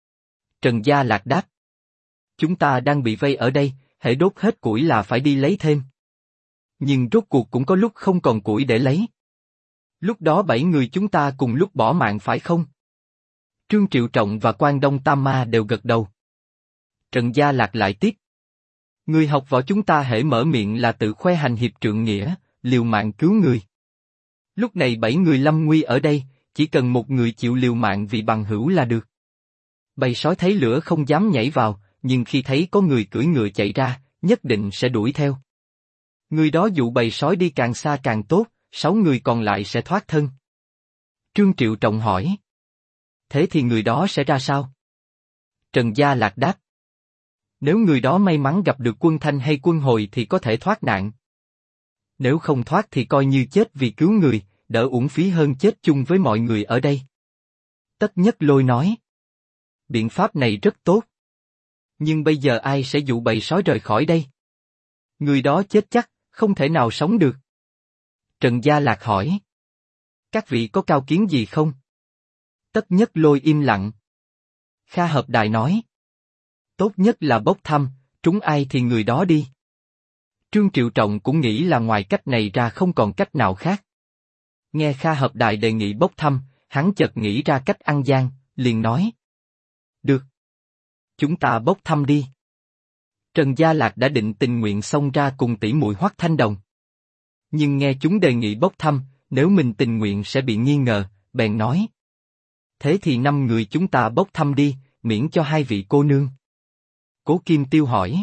Trần Gia Lạc đáp. Chúng ta đang bị vây ở đây, hễ đốt hết củi là phải đi lấy thêm. Nhưng rốt cuộc cũng có lúc không còn củi để lấy. Lúc đó 7 người chúng ta cùng lúc bỏ mạng phải không? Trương Triệu Trọng và Quan Đông Tam Ma đều gật đầu. Trần Gia Lạc lại tiếp. Người học võ chúng ta hễ mở miệng là tự khoe hành hiệp trượng nghĩa, liều mạng cứu người. Lúc này 7 người lâm nguy ở đây, chỉ cần một người chịu liều mạng vì bằng hữu là được. Bầy sói thấy lửa không dám nhảy vào, nhưng khi thấy có người cưỡi ngựa chạy ra, nhất định sẽ đuổi theo. Người đó dụ bầy sói đi càng xa càng tốt, 6 người còn lại sẽ thoát thân. Trương Triệu Trọng hỏi. Thế thì người đó sẽ ra sao? Trần Gia Lạc đáp. Nếu người đó may mắn gặp được quân Thanh hay quân Hồi thì có thể thoát nạn. Nếu không thoát thì coi như chết vì cứu người, đỡ uổng phí hơn chết chung với mọi người ở đây. Tất Nhất Lôi nói. Biện pháp này rất tốt. Nhưng bây giờ ai sẽ dụ bầy sói rời khỏi đây? Người đó chết chắc, không thể nào sống được. Trần Gia Lạc hỏi. Các vị có cao kiến gì không? Tất Nhất Lôi im lặng. Kha Hợp Đài nói. Tốt nhất là bốc thăm, trúng ai thì người đó đi. Trương Triệu Trọng cũng nghĩ là ngoài cách này ra không còn cách nào khác. Nghe Kha Hợp Đài đề nghị bốc thăm, hắn chợt nghĩ ra cách ăn gian, liền nói. Được. Chúng ta bốc thăm đi. Trần Gia Lạc đã định tình nguyện xông ra cùng tỷ muội Hoắc Thanh Đồng. Nhưng nghe chúng đề nghị bốc thăm, nếu mình tình nguyện sẽ bị nghi ngờ, bèn nói. Thế thì 5 người chúng ta bốc thăm đi, miễn cho 2 vị cô nương. Cố Kim Tiêu hỏi.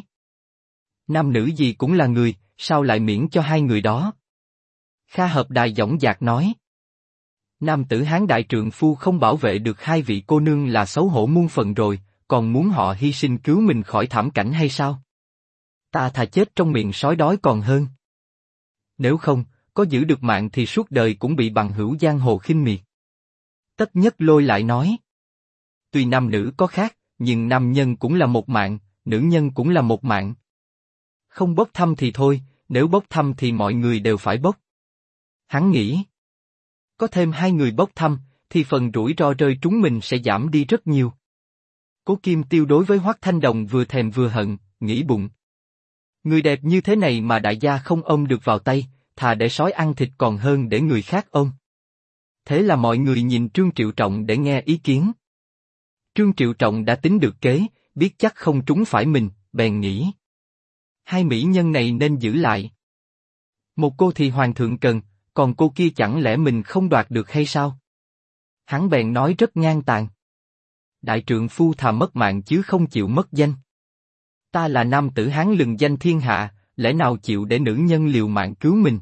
Nam nữ gì cũng là người, sao lại miễn cho 2 người đó? Kha Hợp Đài dõng dạc nói. Nam tử Hán đại trượng phu không bảo vệ được 2 vị cô nương là xấu hổ muôn phần rồi, còn muốn họ hy sinh cứu mình khỏi thảm cảnh hay sao? Ta thà chết trong miệng sói đói còn hơn. Nếu không, có giữ được mạng thì suốt đời cũng bị bằng hữu giang hồ khinh miệt. Tất Nhất Lôi lại nói. Tuy nam nữ có khác, nhưng nam nhân cũng là một mạng, nữ nhân cũng là một mạng. Không bốc thăm thì thôi, nếu bốc thăm thì mọi người đều phải bốc. Hắn nghĩ. Có thêm 2 người bốc thăm, thì phần rủi ro rơi trúng mình sẽ giảm đi rất nhiều. Cố Kim Tiêu đối với Hoắc Thanh Đồng vừa thèm vừa hận, nghĩ bụng. Người đẹp như thế này mà đại gia không ôm được vào tay, thà để sói ăn thịt còn hơn để người khác ôm. Thế là mọi người nhìn Trương Triệu Trọng để nghe ý kiến. Trương Triệu Trọng đã tính được kế, biết chắc không trúng phải mình, bèn nghĩ. 2 mỹ nhân này nên giữ lại. Một cô thì hoàng thượng cần, còn cô kia chẳng lẽ mình không đoạt được hay sao? Hắn bèn nói rất ngang tàn. Đại trượng phu thà mất mạng chứ không chịu mất danh. Ta là nam tử Hán lừng danh thiên hạ, lẽ nào chịu để nữ nhân liều mạng cứu mình?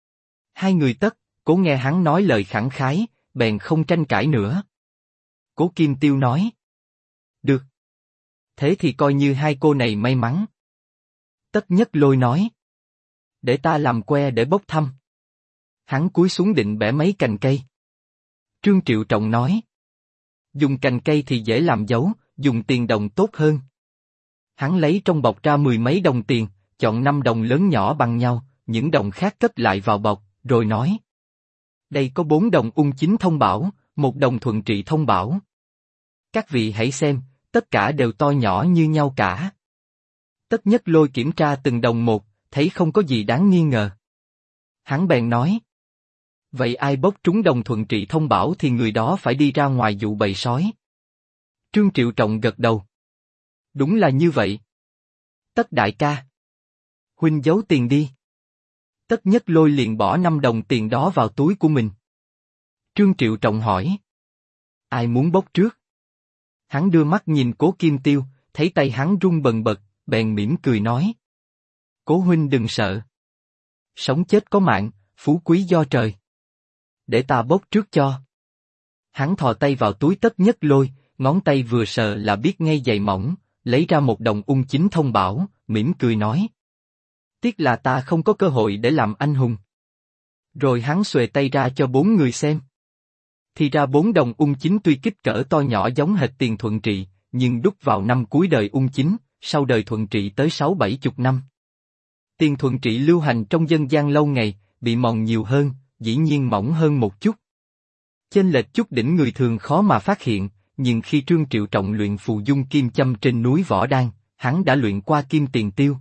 2 người tất, cố nghe hắn nói lời khẳng khái, bèn không tranh cãi nữa. Cố Kim Tiêu nói. Được. Thế thì coi như 2 cô này may mắn. Tất Nhất Lôi nói. Để ta làm que để bốc thăm. Hắn cúi xuống định bẻ mấy cành cây. Trương Triệu Trọng nói. Dùng cành cây thì dễ làm dấu, dùng tiền đồng tốt hơn. Hắn lấy trong bọc ra 10 mấy đồng tiền, chọn 5 đồng lớn nhỏ bằng nhau, những đồng khác cất lại vào bọc, rồi nói. Đây có 4 đồng ung chính thông bảo, 1 đồng thuận trị thông bảo. Các vị hãy xem, tất cả đều to nhỏ như nhau cả. Tất Nhất Lôi kiểm tra từng đồng một, thấy không có gì đáng nghi ngờ. Hắn bèn nói. Vậy ai bốc trúng đồng thuận trị thông bảo thì người đó phải đi ra ngoài dụ bầy sói. Trương Triệu Trọng gật đầu. Đúng là như vậy. Tất đại ca. Huynh giấu tiền đi. Tất Nhất Lôi liền bỏ 5 đồng tiền đó vào túi của mình. Trương Triệu Trọng hỏi. Ai muốn bốc trước? Hắn đưa mắt nhìn Cố Kim Tiêu, thấy tay hắn run bần bật, bèn mỉm cười nói. Cố huynh đừng sợ. Sống chết có mạng, phú quý do trời. Để ta bốc trước cho. Hắn thò tay vào túi Tất Nhất Lôi, ngón tay vừa sờ là biết ngay dày mỏng, lấy ra 1 đồng ung chính thông bảo, mỉm cười nói. Tiếc là ta không có cơ hội để làm anh hùng. Rồi hắn xuề tay ra cho 4 người xem. Thì ra 4 đồng ung chính tuy kích cỡ to nhỏ giống hệt tiền thuận trị, nhưng đúc vào năm cuối đời ung chính, sau đời thuận trị tới 6-7 chục năm. Tiền thuận trị lưu hành trong dân gian lâu ngày, bị mòn nhiều hơn, dĩ nhiên mỏng hơn một chút. Chênh lệch chút đỉnh người thường khó mà phát hiện, nhưng khi Trương Triệu Trọng luyện phù dung kim châm trên núi Võ Đan, hắn đã luyện qua kim tiền tiêu.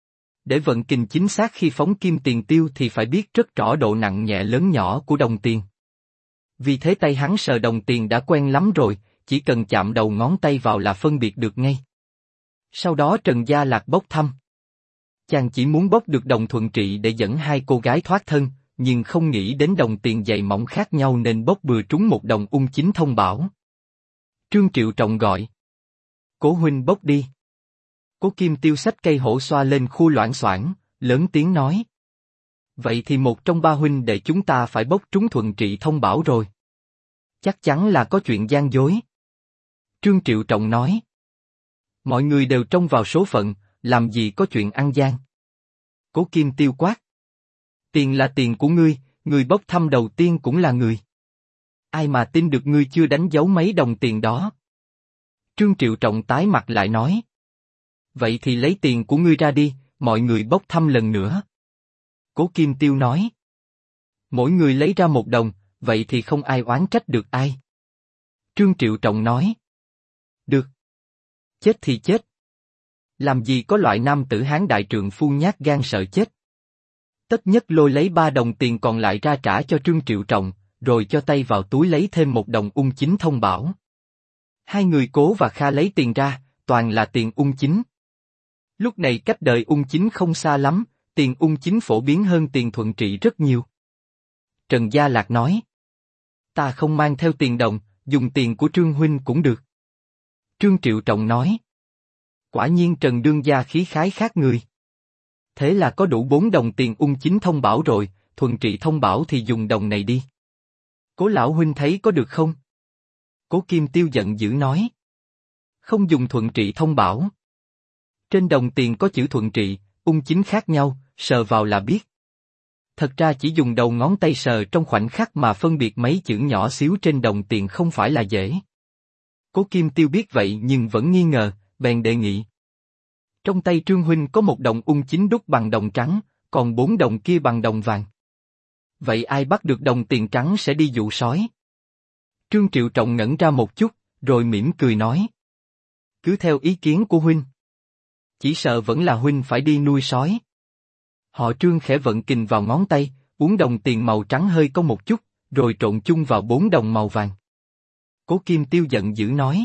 Để vận kình chính xác khi phóng kim tiền tiêu thì phải biết rất rõ độ nặng nhẹ lớn nhỏ của đồng tiền. Vì thế tay hắn sờ đồng tiền đã quen lắm rồi, chỉ cần chạm đầu ngón tay vào là phân biệt được ngay. Sau đó Trần Gia Lạc bốc thăm. Chàng chỉ muốn bốc được đồng thuận trị để dẫn 2 cô gái thoát thân, nhưng không nghĩ đến đồng tiền dày mỏng khác nhau nên bốc bừa trúng 1 đồng ung chính thông bảo. Trương Triệu Trọng gọi. Cố huynh bốc đi. Cố Kim Tiêu xách cây hổ xoa lên khu loảng xoảng, lớn tiếng nói. Vậy thì 1 trong 3 huynh đệ chúng ta phải bốc trúng thuận trị thông bảo rồi. Chắc chắn là có chuyện gian dối. Trương Triệu Trọng nói. Mọi người đều trông vào số phận, làm gì có chuyện ăn gian. Cố Kim Tiêu quát. Tiền là tiền của ngươi, người bốc thăm đầu tiên cũng là người. Ai mà tin được ngươi chưa đánh dấu mấy đồng tiền đó. Trương Triệu Trọng tái mặt lại nói. Vậy thì lấy tiền của ngươi ra đi, mọi người bốc thăm lần nữa. Cố Kim Tiêu nói. Mỗi người lấy ra 1 đồng, vậy thì không ai oán trách được ai. Trương Triệu Trọng nói. Được. Chết thì chết. Làm gì có loại nam tử Hán đại trượng phu nhát gan sợ chết. Tất Nhất Lôi lấy 3 đồng tiền còn lại ra trả cho Trương Triệu Trọng, rồi cho tay vào túi lấy thêm 1 đồng ung chính thông bảo. Hai người Cố và Kha lấy tiền ra, toàn là tiền ung chính. Lúc này cách đời ung chính không xa lắm, tiền ung chính phổ biến hơn tiền thuận trị rất nhiều. Trần Gia Lạc nói. Ta không mang theo tiền đồng, dùng tiền của Trương huynh cũng được. Trương Triệu Trọng nói. Quả nhiên Trần đương gia khí khái khác người. Thế là có đủ 4 đồng tiền ung chính thông bảo rồi, thuận trị thông bảo thì dùng đồng này đi. Cố lão huynh thấy có được không? Cố Kim Tiêu giận dữ nói. Không dùng thuận trị thông bảo. Trên đồng tiền có chữ thuận trị, ung chính khác nhau, sờ vào là biết. Thật ra chỉ dùng đầu ngón tay sờ trong khoảnh khắc mà phân biệt mấy chữ nhỏ xíu trên đồng tiền không phải là dễ. Cố Kim Tiêu biết vậy nhưng vẫn nghi ngờ, bèn đề nghị. Trong tay Trương huynh có 1 đồng ung chính đúc bằng đồng trắng, còn 4 đồng kia bằng đồng vàng. Vậy ai bắt được đồng tiền trắng sẽ đi dụ sói. Trương Triệu Trọng ngẩn ra một chút, rồi mỉm cười nói. Cứ theo ý kiến của huynh. Chỉ sợ vẫn là huynh phải đi nuôi sói. Họ Trương khẽ vận kình vào ngón tay, uốn đồng tiền màu trắng hơi có một chút, rồi trộn chung vào 4 đồng màu vàng. Cố Kim Tiêu giận dữ nói.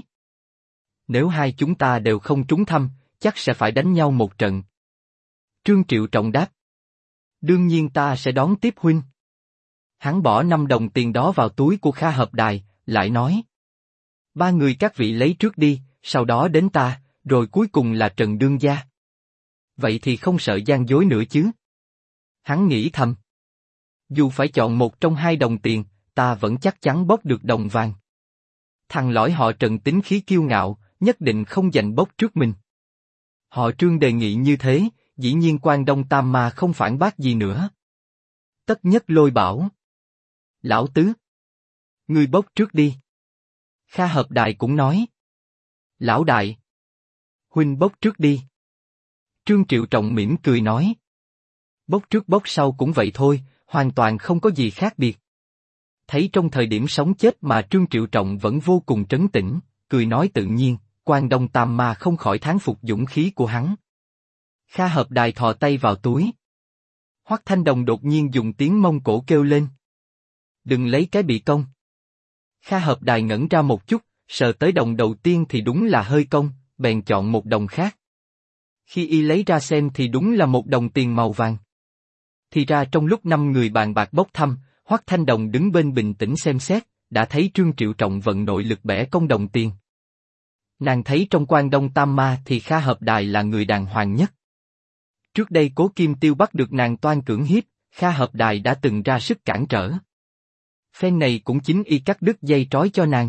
Nếu hai chúng ta đều không trúng thăm, chắc sẽ phải đánh nhau một trận. Trương Triệu Trọng đáp. Đương nhiên ta sẽ đón tiếp huynh. Hắn bỏ 5 đồng tiền đó vào túi của Kha Hợp Đài, lại nói. 3 người các vị lấy trước đi, sau đó đến ta, rồi cuối cùng là Trần đương gia. Vậy thì không sợ gian dối nữa chứ. Hắn nghĩ thầm. Dù phải chọn một trong 2 đồng tiền, ta vẫn chắc chắn bốc được đồng vàng. Thằng lõi họ Trần tính khí kiêu ngạo, nhất định không giành bốc trước mình. Họ Trương đề nghị như thế, dĩ nhiên Quan Đông Tam Ma không phản bác gì nữa. Tất Nhất Lôi bảo. Lão Tứ. Ngươi bốc trước đi. Kha Hợp Đại cũng nói. Lão Đại. Huynh bốc trước đi. Trương Triệu Trọng mỉm cười nói. Bốc trước bốc sau cũng vậy thôi, hoàn toàn không có gì khác biệt. Thấy trong thời điểm sống chết mà Trương Triệu Trọng vẫn vô cùng trấn tĩnh, cười nói tự nhiên, Quan Đông Tam Ma không khỏi thán phục dũng khí của hắn. Kha Hợp Đài thò tay vào túi. Hoắc Thanh Đồng đột nhiên dùng tiếng Mông Cổ kêu lên. Đừng lấy cái bị công. Kha Hợp Đài ngẩn ra một chút, sờ tới đồng đầu tiên thì đúng là hơi công, bèn chọn 1 đồng khác. Khi y lấy ra xem thì đúng là 1 đồng tiền màu vàng. Thì ra trong lúc 5 người bàn bạc bốc thăm, Hoắc Thanh Đồng đứng bên bình tĩnh xem xét, đã thấy Trương Triệu Trọng vận nội lực bẻ công đồng tiền. Nàng thấy trong Quan Đông Tam Ma thì Kha Hợp Đài là người đàng hoàng nhất. Trước đây Cố Kim Tiêu bắt được nàng toan cưỡng hiếp, Kha Hợp Đài đã từng ra sức cản trở. Phen này cũng chính y cắt đứt dây trói cho nàng.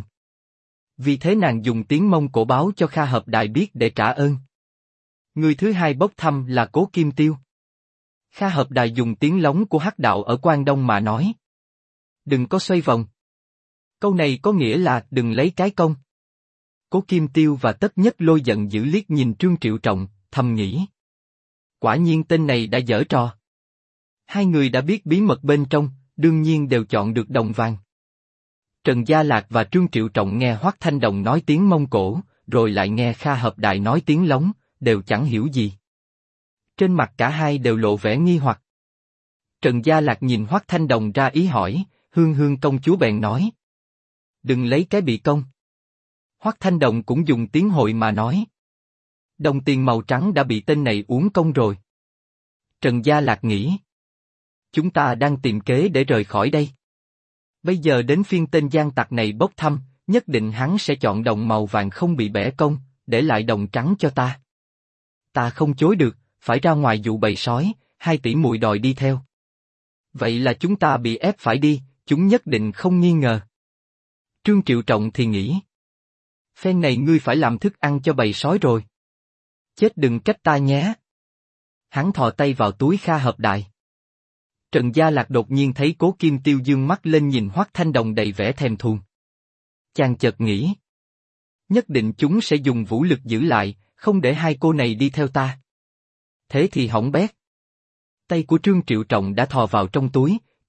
Vì thế nàng dùng tiếng Mông Cổ báo cho Kha Hợp Đài biết để trả ơn. Người thứ hai bốc thăm là Cố Kim Tiêu. Kha Hợp Đài dùng tiếng lóng của Hắc Đạo ở Quan Đông mà nói. Đừng có xoay vòng. Câu này có nghĩa là đừng lấy cái công. Cố Kim Tiêu và Tất Nhất Lôi giận dữ liếc nhìn Trương Triệu Trọng, thầm nghĩ. Quả nhiên tên này đã giở trò. Hai người đã biết bí mật bên trong, đương nhiên đều chọn được đồng vàng. Trần Gia Lạc và Trương Triệu Trọng nghe Hoắc Thanh Đồng nói tiếng Mông Cổ, rồi lại nghe Kha Hợp Đài nói tiếng lóng, đều chẳng hiểu gì. Trên mặt cả hai đều lộ vẻ nghi hoặc. Trần Gia Lạc nhìn Hoắc Thanh Đồng ra ý hỏi, Hương Hương công chúa bèn nói. Đừng lấy cái bị công. Hoắc Thanh Đồng cũng dùng tiếng Hội mà nói. Đồng tiền màu trắng đã bị tên này uống công rồi. Trần Gia Lạc nghĩ. Chúng ta đang tìm kế để rời khỏi đây. Bây giờ đến phiên tên gian tặc này bốc thăm, nhất định hắn sẽ chọn đồng màu vàng không bị bẻ công, để lại đồng trắng cho ta. Ta không chối được, phải ra ngoài dụ bầy sói, 2 tỷ muội đòi đi theo. Vậy là chúng ta bị ép phải đi, chúng nhất định không nghi ngờ. Trương Triệu Trọng thì nghĩ. Phen này ngươi phải làm thức ăn cho bầy sói rồi. Chết đừng trách ta nhé. Hắn thò tay vào túi Kha Hợp Đại. Trần Gia Lạc đột nhiên thấy Cố Kim Tiêu dương mắt lên nhìn Hoắc Thanh Đồng đầy vẻ thèm thuồng. Chàng chợt nghĩ. Nhất định chúng sẽ dùng vũ lực giữ lại, không để hai cô này đi theo ta. Thế thì hỏng bét. Tay của Trương Triệu Trọng đã thò vào trong túi,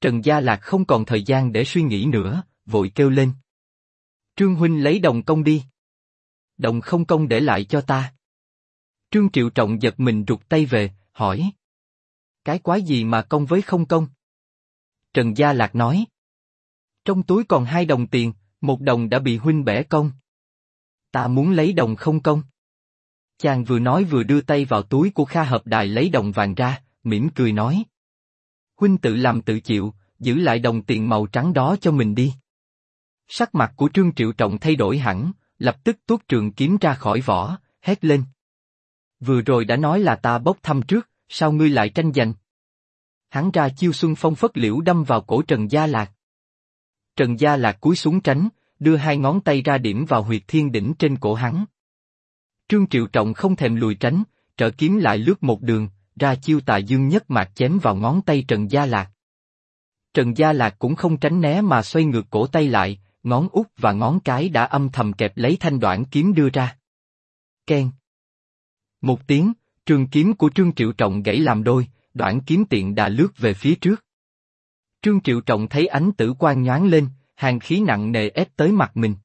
Trần Gia Lạc không còn thời gian để suy nghĩ nữa, vội kêu lên. Trương huynh lấy đồng công đi. Đồng không công để lại cho ta. Trương Triệu Trọng giật mình rụt tay về, hỏi. Cái quái gì mà công với không công? Trần Gia Lạc nói. Trong túi còn 2 đồng tiền, 1 đồng đã bị huynh bẻ công. Ta muốn lấy đồng không công. Chàng vừa nói vừa đưa tay vào túi của Kha Hợp Đài lấy đồng vàng ra, mỉm cười nói. Huynh tự làm tự chịu, giữ lại đồng tiền màu trắng đó cho mình đi. Sắc mặt của Trương Triệu Trọng thay đổi hẳn, lập tức tuốt trường kiếm ra khỏi vỏ, hét lên. Vừa rồi đã nói là ta bốc thăm trước, sao ngươi lại tranh giành? Hắn ra chiêu xuân phong phất liễu đâm vào cổ Trần Gia Lạc. Trần Gia Lạc cúi xuống tránh, đưa 2 ngón tay ra điểm vào huyệt thiên đỉnh trên cổ hắn. Trương Triệu Trọng không thèm lùi tránh, trở kiếm lại lướt một đường, ra chiêu Tà Dương Nhất Mạc chém vào ngón tay Trần Gia Lạc. Trần Gia Lạc cũng không tránh né mà xoay ngược cổ tay lại, ngón út và ngón cái đã âm thầm kẹp lấy thanh đoạn kiếm đưa ra. Keng. Một tiếng, trường kiếm của Trương Triệu Trọng gãy làm đôi, đoạn kiếm tiện đà lướt về phía trước. Trương Triệu Trọng thấy ánh tử quang nhoáng lên, hàn khí nặng nề ép tới mặt mình.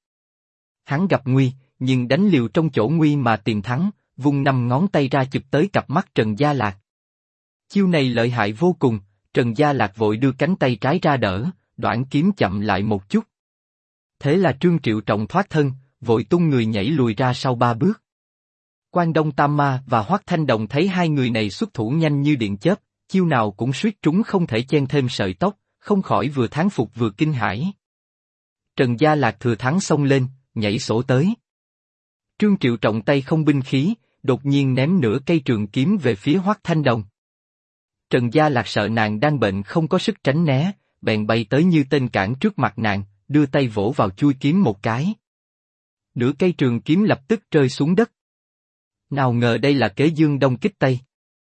Hắn gặp nguy, nhưng đánh liều trong chỗ nguy mà tìm thắng, vung 5 ngón tay ra chụp tới cặp mắt Trần Gia Lạc. Chiêu này lợi hại vô cùng, Trần Gia Lạc vội đưa cánh tay trái ra đỡ, đoạn kiếm chậm lại một chút. Thế là Trương Triệu Trọng thoát thân, vội tung người nhảy lùi ra sau 3 bước. Quan Đông Tam Ma và Hoắc Thanh Đồng thấy 2 người này xuất thủ nhanh như điện chớp, chiêu nào cũng suýt trúng không thể chen thêm sợi tóc, không khỏi vừa thán phục vừa kinh hãi. Trần Gia Lạc thừa thắng xông lên, nhảy sổ tới. Trương Triệu Trọng tay không binh khí, đột nhiên ném nửa cây trường kiếm về phía Hoắc Thanh Đồng. Trần Gia Lạc sợ nàng đang bệnh không có sức tránh né, bèn bay tới như tên cản trước mặt nàng, đưa tay vỗ vào chuôi kiếm một cái. Nửa cây trường kiếm lập tức rơi xuống đất. Nào ngờ đây là kế dương đông kích tây.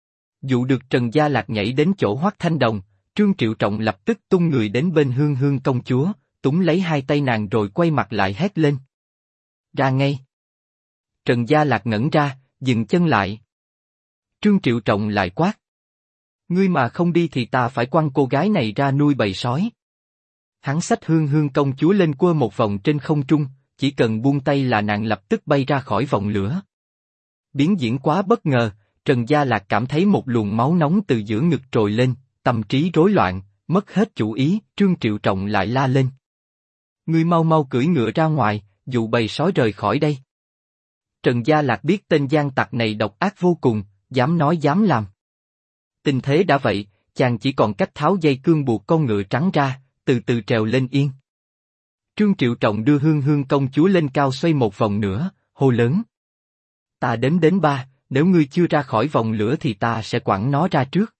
Dụ được Trần Gia Lạc nhảy đến chỗ Hoắc Thanh Đồng, Trương Triệu Trọng lập tức tung người đến bên Hương Hương công chúa, túm lấy 2 tay nàng rồi quay mặt lại hét lên. Ra ngay! Trần Gia Lạc ngẩn ra, dừng chân lại. Trương Triệu Trọng lại quát. Ngươi mà không đi thì ta phải quăng cô gái này ra nuôi bầy sói. Hắn xách Hương Hương công chúa lên quơ một vòng trên không trung, chỉ cần buông tay là nàng lập tức bay ra khỏi vòng lửa. Biến diễn quá bất ngờ, Trần Gia Lạc cảm thấy một luồng máu nóng từ giữa ngực trồi lên, tâm trí rối loạn, mất hết chủ ý, Trương Triệu Trọng lại la lên. Ngươi mau mau cưỡi ngựa ra ngoài, dụ bầy sói rời khỏi đây. Trần Gia Lạc biết tên gian tặc này độc ác vô cùng, dám nói dám làm. Tình thế đã vậy, chàng chỉ còn cách tháo dây cương buộc con ngựa trắng ra, từ từ trèo lên yên. Trương Triệu Trọng đưa Hương Hương công chúa lên cao xoay một vòng nữa, hô lớn. Ta đếm đến 3, nếu ngươi chưa ra khỏi vòng lửa thì ta sẽ quẳng nó ra trước.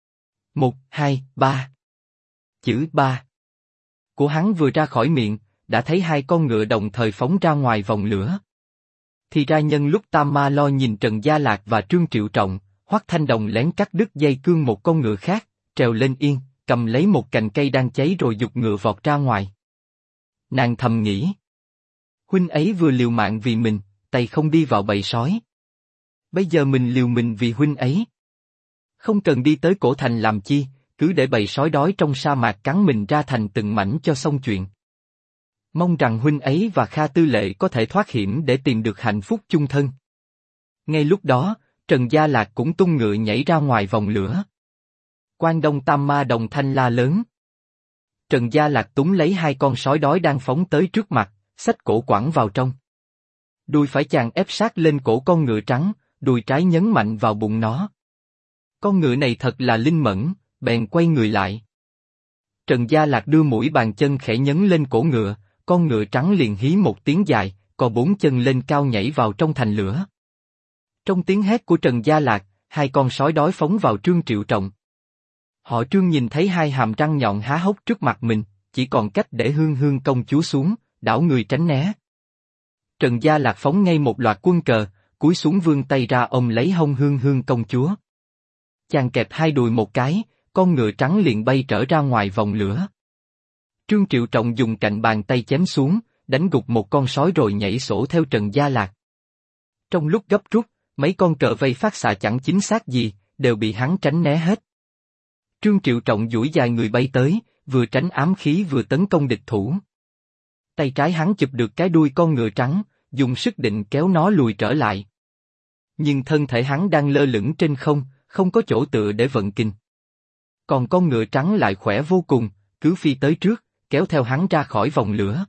1, 2, 3. Chữ 3 của hắn vừa ra khỏi miệng, đã thấy 2 con ngựa đồng thời phóng ra ngoài vòng lửa. Thì ra nhân lúc Tam Ma lo nhìn Trần Gia Lạc và Trương Triệu Trọng, Hoắc Thanh Đồng lén cắt đứt dây cương một con ngựa khác, trèo lên yên, cầm lấy một cành cây đang cháy rồi giục ngựa vọt ra ngoài. Nàng thầm nghĩ. Huynh ấy vừa liều mạng vì mình, tay không đi vào bầy sói. Bây giờ mình liều mình vì huynh ấy. Không cần đi tới cổ thành làm chi, cứ để bầy sói đói trong sa mạc cắn mình ra thành từng mảnh cho xong chuyện. Mong rằng huynh ấy và Kha Tư Lệ có thể thoát hiểm để tìm được hạnh phúc chung thân. Ngay lúc đó, Trần Gia Lạc cũng tung ngựa nhảy ra ngoài vòng lửa. Quan Đông Tam Ma đồng thanh la lớn. Trần Gia Lạc túm lấy 2 con sói đói đang phóng tới trước mặt, xách cổ quẳng vào trong. Đùi phải chàng ép sát lên cổ con ngựa trắng, đùi trái nhấn mạnh vào bụng nó. Con ngựa này thật là linh mẫn, bèn quay người lại. Trần Gia Lạc đưa mũi bàn chân khẽ nhấn lên cổ ngựa, con ngựa trắng liền hí một tiếng dài, co 4 chân lên cao nhảy vào trong thành lửa. Trong tiếng hét của Trần Gia Lạc, 2 con sói đói phóng vào Trương Triệu Trọng. Họ Trương nhìn thấy 2 hàm răng nhọn há hốc trước mặt mình, chỉ còn cách để Hương Hương công chúa xuống, đảo người tránh né. Trần Gia Lạc phóng ngay một loạt quân cờ, cúi xuống vươn tay ra ôm lấy hông Hương Hương công chúa. Chàng kẹp 2 đùi một cái, con ngựa trắng liền bay trở ra ngoài vòng lửa. Trương Triệu Trọng dùng cạnh bàn tay chém xuống, đánh gục một con sói rồi nhảy sổ theo Trần Gia Lạc. Trong lúc gấp rút, mấy con cờ vây phát xạ chẳng chính xác gì, đều bị hắn tránh né hết. Trương Triệu Trọng duỗi dài người bay tới, vừa tránh ám khí vừa tấn công địch thủ. Tay trái hắn chụp được cái đuôi con ngựa trắng, dùng sức định kéo nó lùi trở lại. Nhưng thân thể hắn đang lơ lửng trên không, không có chỗ tựa để vận kình. Còn con ngựa trắng lại khỏe vô cùng, cứ phi tới trước, kéo theo hắn ra khỏi vòng lửa.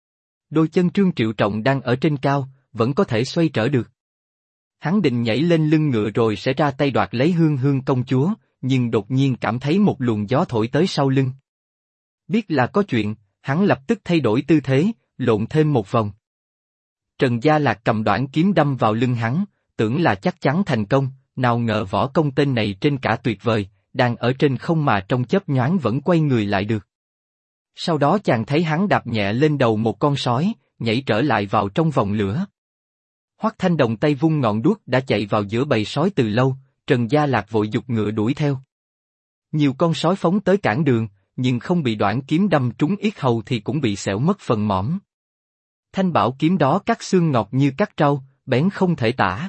Đôi chân Trương Triệu Trọng đang ở trên cao, vẫn có thể xoay trở được. Hắn định nhảy lên lưng ngựa rồi sẽ ra tay đoạt lấy Hương Hương công chúa, nhưng đột nhiên cảm thấy một luồng gió thổi tới sau lưng. Biết là có chuyện, hắn lập tức thay đổi tư thế, lộn thêm một vòng. Trần Gia Lạc cầm đoản kiếm đâm vào lưng hắn, tưởng là chắc chắn thành công, nào ngờ võ công tên này trên cả tuyệt vời, đang ở trên không mà trong chớp nhoáng vẫn quay người lại được. Sau đó chàng thấy hắn đạp nhẹ lên đầu một con sói, nhảy trở lại vào trong vòng lửa. Hoắc Thanh Đồng tay vung ngọn đuốc đã chạy vào giữa bầy sói từ lâu, Trần Gia Lạc vội giục ngựa đuổi theo. Nhiều con sói phóng tới cản đường, nhưng không bị đoản kiếm đâm trúng yết hầu thì cũng bị xẻo mất phần mõm. Thanh bảo kiếm đó cắt xương ngọt như cắt rau, bén không thể tả.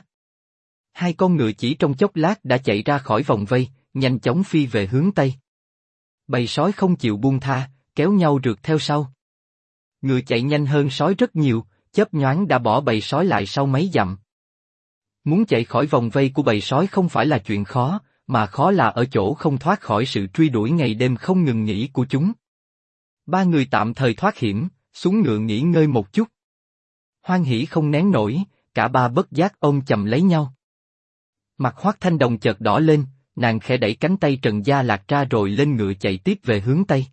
Hai con ngựa chỉ trong chốc lát đã chạy ra khỏi vòng vây, nhanh chóng phi về hướng Tây. Bầy sói không chịu buông tha, kéo nhau rượt theo sau. Ngựa chạy nhanh hơn sói rất nhiều, chớp nhoáng đã bỏ bầy sói lại sau mấy dặm. Muốn chạy khỏi vòng vây của bầy sói không phải là chuyện khó, mà khó là ở chỗ không thoát khỏi sự truy đuổi ngày đêm không ngừng nghỉ của chúng. Ba người tạm thời thoát hiểm, xuống ngựa nghỉ ngơi một chút. Hoan hỉ không nén nổi, cả ba bất giác ôm chầm lấy nhau. Mặt Hoắc Thanh Đồng chợt đỏ lên, nàng khẽ đẩy cánh tay Trần Gia Lạc ra rồi lên ngựa chạy tiếp về hướng Tây.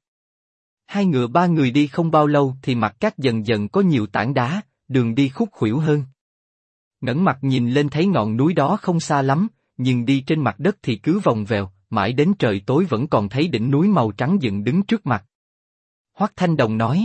Hai ngựa ba người đi không bao lâu thì mặt cát dần dần có nhiều tảng đá, đường đi khúc khuỷu hơn. Ngẩng mặt nhìn lên thấy ngọn núi đó không xa lắm, nhưng đi trên mặt đất thì cứ vòng vèo, mãi đến trời tối vẫn còn thấy đỉnh núi màu trắng dựng đứng trước mặt. Hoắc Thanh Đồng nói.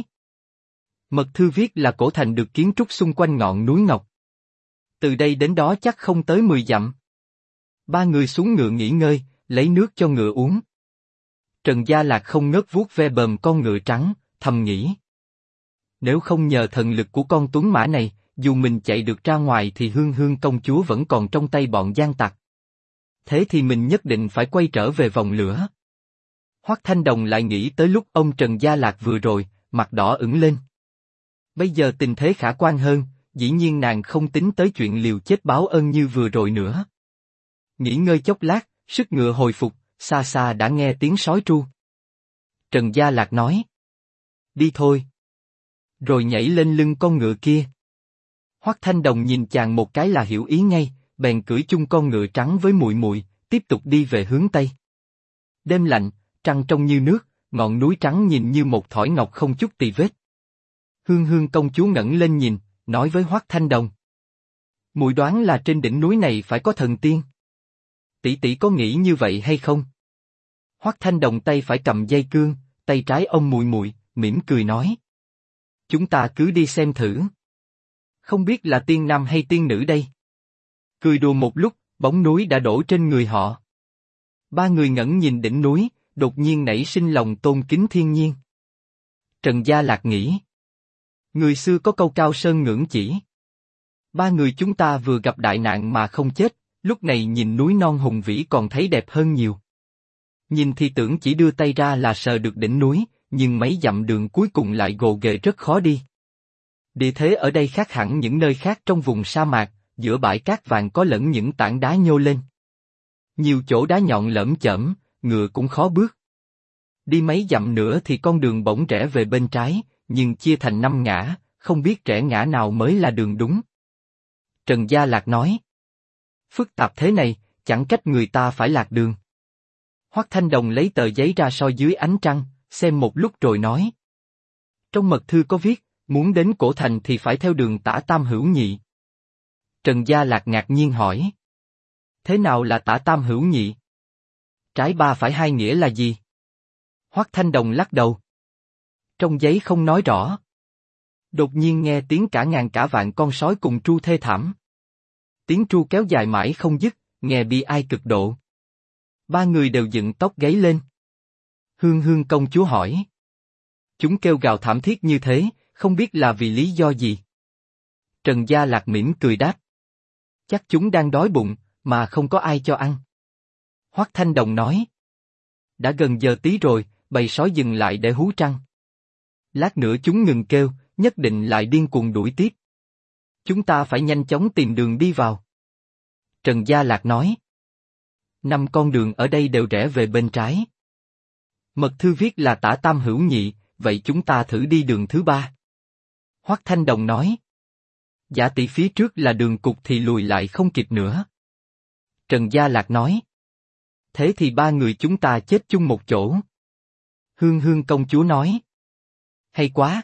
Mật thư viết là cổ thành được kiến trúc xung quanh ngọn núi Ngọc. Từ đây đến đó chắc không tới 10 dặm. Ba người xuống ngựa nghỉ ngơi, lấy nước cho ngựa uống. Trần Gia Lạc không ngớt vuốt ve bờm con ngựa trắng, thầm nghĩ. Nếu không nhờ thần lực của con tuấn mã này, dù mình chạy được ra ngoài thì Hương Hương công chúa vẫn còn trong tay bọn gian tặc. Thế thì mình nhất định phải quay trở về vòng lửa. Hoắc Thanh Đồng lại nghĩ tới lúc ông Trần Gia Lạc vừa rồi, mặt đỏ ửng lên. Bây giờ tình thế khả quan hơn, dĩ nhiên nàng không tính tới chuyện liều chết báo ơn như vừa rồi nữa. Nghỉ ngơi chốc lát, sức ngựa hồi phục, xa xa đã nghe tiếng sói tru. Trần Gia Lạc nói. Đi thôi. Rồi nhảy lên lưng con ngựa kia. Hoắc Thanh Đồng nhìn chàng một cái là hiểu ý ngay, bèn cưỡi chung con ngựa trắng với muội muội, tiếp tục đi về hướng Tây. Đêm lạnh, trăng trong như nước, ngọn núi trắng nhìn như một thỏi ngọc không chút tì vết. Hương Hương công chúa ngẩng lên nhìn, nói với Hoắc Thanh Đồng. Muội đoán là trên đỉnh núi này phải có thần tiên. Tỷ tỷ có nghĩ như vậy hay không? Hoắc Thanh Đồng tay phải cầm dây cương, tay trái ôm muội muội, mỉm cười nói. Chúng ta cứ đi xem thử. Không biết là tiên nam hay tiên nữ đây? Cười đùa một lúc, bóng núi đã đổ trên người họ. Ba người ngẩng nhìn đỉnh núi, đột nhiên nảy sinh lòng tôn kính thiên nhiên. Trần Gia Lạc nghĩ. Người xưa có câu cao sơn ngưỡng chỉ. Ba người chúng ta vừa gặp đại nạn mà không chết, lúc này nhìn núi non hùng vĩ còn thấy đẹp hơn nhiều. Nhìn thì tưởng chỉ đưa tay ra là sờ được đỉnh núi, nhưng mấy dặm đường cuối cùng lại gồ ghề rất khó đi. Địa thế ở đây khác hẳn những nơi khác trong vùng sa mạc, giữa bãi cát vàng có lẫn những tảng đá nhô lên. Nhiều chỗ đá nhọn lởm chởm, ngựa cũng khó bước. Đi mấy dặm nữa thì con đường bỗng rẽ về bên trái, nhưng chia thành 5 ngã, không biết rẽ ngã nào mới là đường đúng. Trần Gia Lạc nói. Phức tạp thế này, chẳng trách người ta phải lạc đường. Hoắc Thanh Đồng lấy tờ giấy ra soi dưới ánh trăng, xem một lúc rồi nói. Trong mật thư có viết, muốn đến cổ thành thì phải theo đường Tả Tam Hữu Nhị. Trần Gia Lạc ngạc nhiên hỏi. Thế nào là Tả Tam Hữu Nhị? Trái ba phải hai nghĩa là gì? Hoắc Thanh Đồng lắc đầu. Trong giấy không nói rõ. Đột nhiên nghe tiếng cả ngàn cả vạn con sói cùng tru thê thảm. Tiếng tru kéo dài mãi không dứt, nghe bi ai cực độ. Ba người đều dựng tóc gáy lên. Hương Hương công chúa hỏi. Chúng kêu gào thảm thiết như thế, không biết là vì lý do gì. Trần Gia Lạc mỉm cười đáp. Chắc chúng đang đói bụng, mà không có ai cho ăn. Hoắc Thanh Đồng nói. Đã gần giờ tí rồi, bầy sói dừng lại để hú trăng. Lát nữa chúng ngừng kêu, nhất định lại điên cuồng đuổi tiếp. Chúng ta phải nhanh chóng tìm đường đi vào. Trần Gia Lạc nói. 5 con đường ở đây đều rẽ về bên trái. Mật thư viết là tả tam hữu nhị, vậy chúng ta thử đi đường thứ 3. Hoắc Thanh Đồng nói. Giả tỷ phía trước là đường cụt thì lùi lại không kịp nữa. Trần Gia Lạc nói. Thế thì 3 người chúng ta chết chung một chỗ. Hương Hương công chúa nói. Hay quá.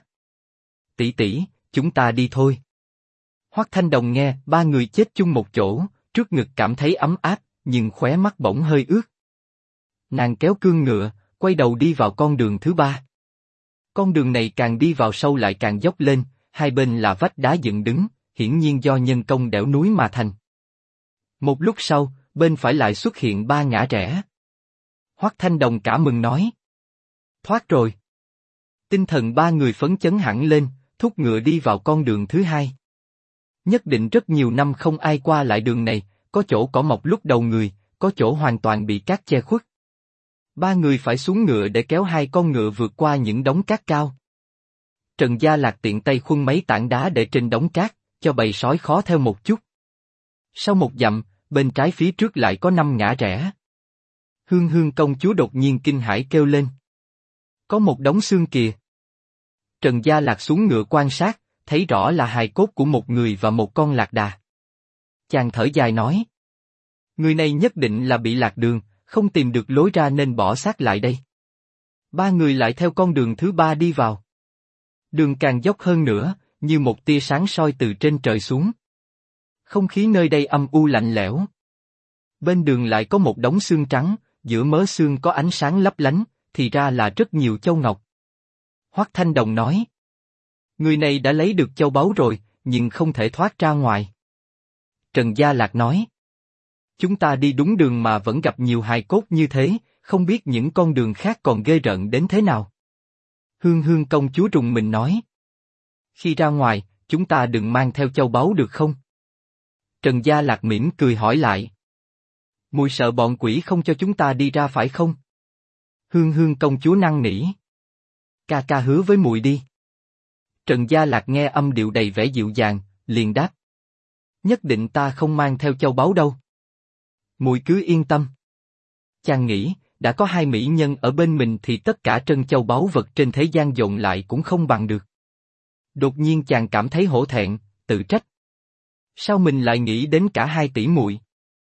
Tỷ tỷ, chúng ta đi thôi. Hoắc Thanh Đồng nghe 3 người chết chung một chỗ, trước ngực cảm thấy ấm áp, nhưng khóe mắt bỗng hơi ướt. Nàng kéo cương ngựa, quay đầu đi vào con đường thứ 3. Con đường này càng đi vào sâu lại càng dốc lên, hai bên là vách đá dựng đứng, hiển nhiên do nhân công đẽo núi mà thành. Một lúc sau, bên phải lại xuất hiện 3 ngã rẽ. Hoắc Thanh Đồng cả mừng nói. Thoát rồi. Tinh thần 3 người phấn chấn hẳn lên, thúc ngựa đi vào con đường thứ 2. Nhất định rất nhiều năm không ai qua lại đường này, có chỗ cỏ mọc lúc đầu người, có chỗ hoàn toàn bị cát che khuất. 3 người phải xuống ngựa để kéo 2 con ngựa vượt qua những đống cát cao. Trần Gia Lạc tiện tay khuân mấy tảng đá để trên đống cát, cho bầy sói khó theo một chút. Sau một dặm, bên trái phía trước lại có 5 ngã rẽ. Hương Hương công chúa đột nhiên kinh hãi kêu lên. Có một đống xương kìa. Trần Gia Lạc xuống ngựa quan sát, thấy rõ là hài cốt của một người và một con lạc đà. Chàng thở dài nói. Người này nhất định là bị lạc đường, không tìm được lối ra nên bỏ xác lại đây. 3 người lại theo con đường thứ 3 đi vào. Đường càng dốc hơn nữa, như một tia sáng soi từ trên trời xuống. Không khí nơi đây âm u lạnh lẽo. Bên đường lại có một đống xương trắng, giữa mớ xương có ánh sáng lấp lánh, thì ra là rất nhiều châu ngọc. Hoắc Thanh Đồng nói. Người này đã lấy được châu báu rồi, nhưng không thể thoát ra ngoài. Trần Gia Lạc nói. Chúng ta đi đúng đường mà vẫn gặp nhiều hài cốt như thế, không biết những con đường khác còn ghê rợn đến thế nào. Hương Hương công chúa rùng mình nói. Khi ra ngoài, chúng ta đừng mang theo châu báu được không? Trần Gia Lạc mỉm cười hỏi lại. Mùi sợ bọn quỷ không cho chúng ta đi ra phải không? Hương Hương công chúa năn nỉ. Ca ca hứa với muội đi. Trần Gia Lạc nghe âm điệu đầy vẻ dịu dàng, liền đáp. Nhất định ta không mang theo châu báu đâu. Muội cứ yên tâm. Chàng nghĩ, đã có 2 mỹ nhân ở bên mình thì tất cả trân châu báu vật trên thế gian dồn lại cũng không bằng được. Đột nhiên chàng cảm thấy hổ thẹn, tự trách. Sao mình lại nghĩ đến cả 2 tỷ muội?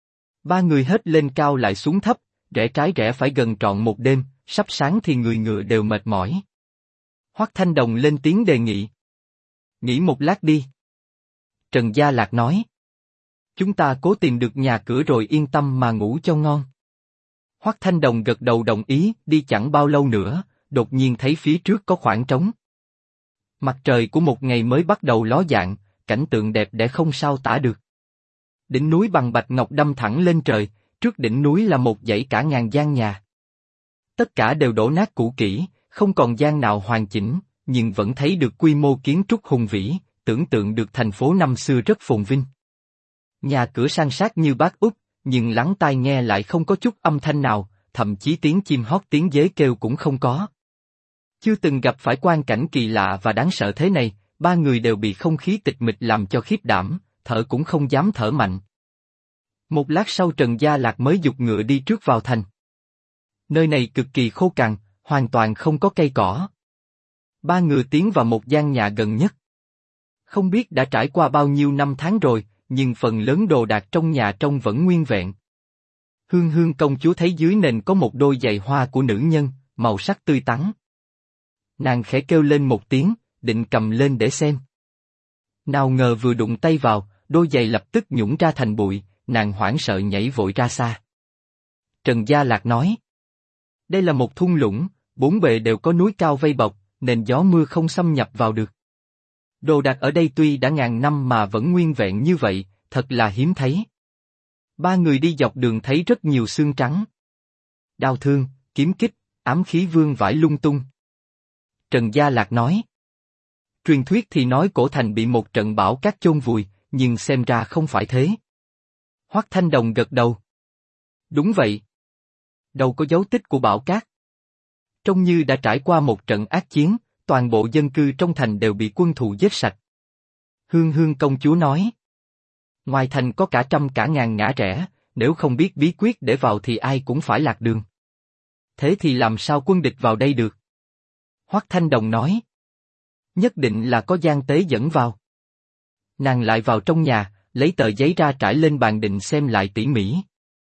3 người hết lên cao lại xuống thấp, rẽ trái rẽ phải gần trọn một đêm, sắp sáng thì người ngựa đều mệt mỏi. Hoắc Thanh Đồng lên tiếng đề nghị. Nghỉ một lát đi. Trần Gia Lạc nói. Chúng ta cố tìm được nhà cửa rồi yên tâm mà ngủ cho ngon. Hoắc Thanh Đồng gật đầu đồng ý, đi chẳng bao lâu nữa, đột nhiên thấy phía trước có khoảng trống. Mặt trời của một ngày mới bắt đầu ló dạng, cảnh tượng đẹp để không sao tả được. Đỉnh núi bằng bạch ngọc đâm thẳng lên trời, trước đỉnh núi là một dãy cả ngàn gian nhà. Tất cả đều đổ nát cũ kỹ, không còn gian nào hoàn chỉnh, nhưng vẫn thấy được quy mô kiến trúc hùng vĩ, tưởng tượng được thành phố năm xưa rất phồn vinh. Nhà cửa san sát như bát úp, nhưng lắng tai nghe lại không có chút âm thanh nào, thậm chí tiếng chim hót tiếng dế kêu cũng không có. Chưa từng gặp phải quang cảnh kỳ lạ và đáng sợ thế này, 3 người đều bị không khí tịch mịch làm cho khiếp đảm, thở cũng không dám thở mạnh. Một lát sau Trần Gia Lạc mới giục ngựa đi trước vào thành. Nơi này cực kỳ khô cằn, hoàn toàn không có cây cỏ. 3 người tiến vào một gian nhà gần nhất. Không biết đã trải qua bao nhiêu năm tháng rồi, nhưng phần lớn đồ đạc trong nhà trông vẫn nguyên vẹn. Hương Hương công chúa thấy dưới nền có một đôi giày hoa của nữ nhân, màu sắc tươi tắn. Nàng khẽ kêu lên một tiếng, định cầm lên để xem. Nào ngờ vừa đụng tay vào, đôi giày lập tức nhũn ra thành bụi, nàng hoảng sợ nhảy vội ra xa. Trần Gia Lạc nói. Đây là một thung lũng, 4 bề đều có núi cao vây bọc, nên gió mưa không xâm nhập vào được. Đồ đạc ở đây tuy đã ngàn năm mà vẫn nguyên vẹn như vậy, thật là hiếm thấy. 3 người đi dọc đường thấy rất nhiều xương trắng. Đao thương, kiếm kích, ám khí vương vãi lung tung. Trần Gia Lạc nói. Truyền thuyết thì nói cổ thành bị một trận bão cát chôn vùi, nhưng xem ra không phải thế. Hoắc Thanh Đồng gật đầu. Đúng vậy. Đâu có dấu tích của bão cát. Trông như đã trải qua một trận ác chiến, toàn bộ dân cư trong thành đều bị quân thù giết sạch. Hương Hương công chúa nói. Ngoài thành có cả trăm cả ngàn ngã rẽ, nếu không biết bí quyết để vào thì ai cũng phải lạc đường. Thế thì làm sao quân địch vào đây được? Hoắc Thanh Đồng nói. Nhất định là có gian tế dẫn vào. Nàng lại vào trong nhà, lấy tờ giấy ra trải lên bàn định xem lại tỉ mỉ.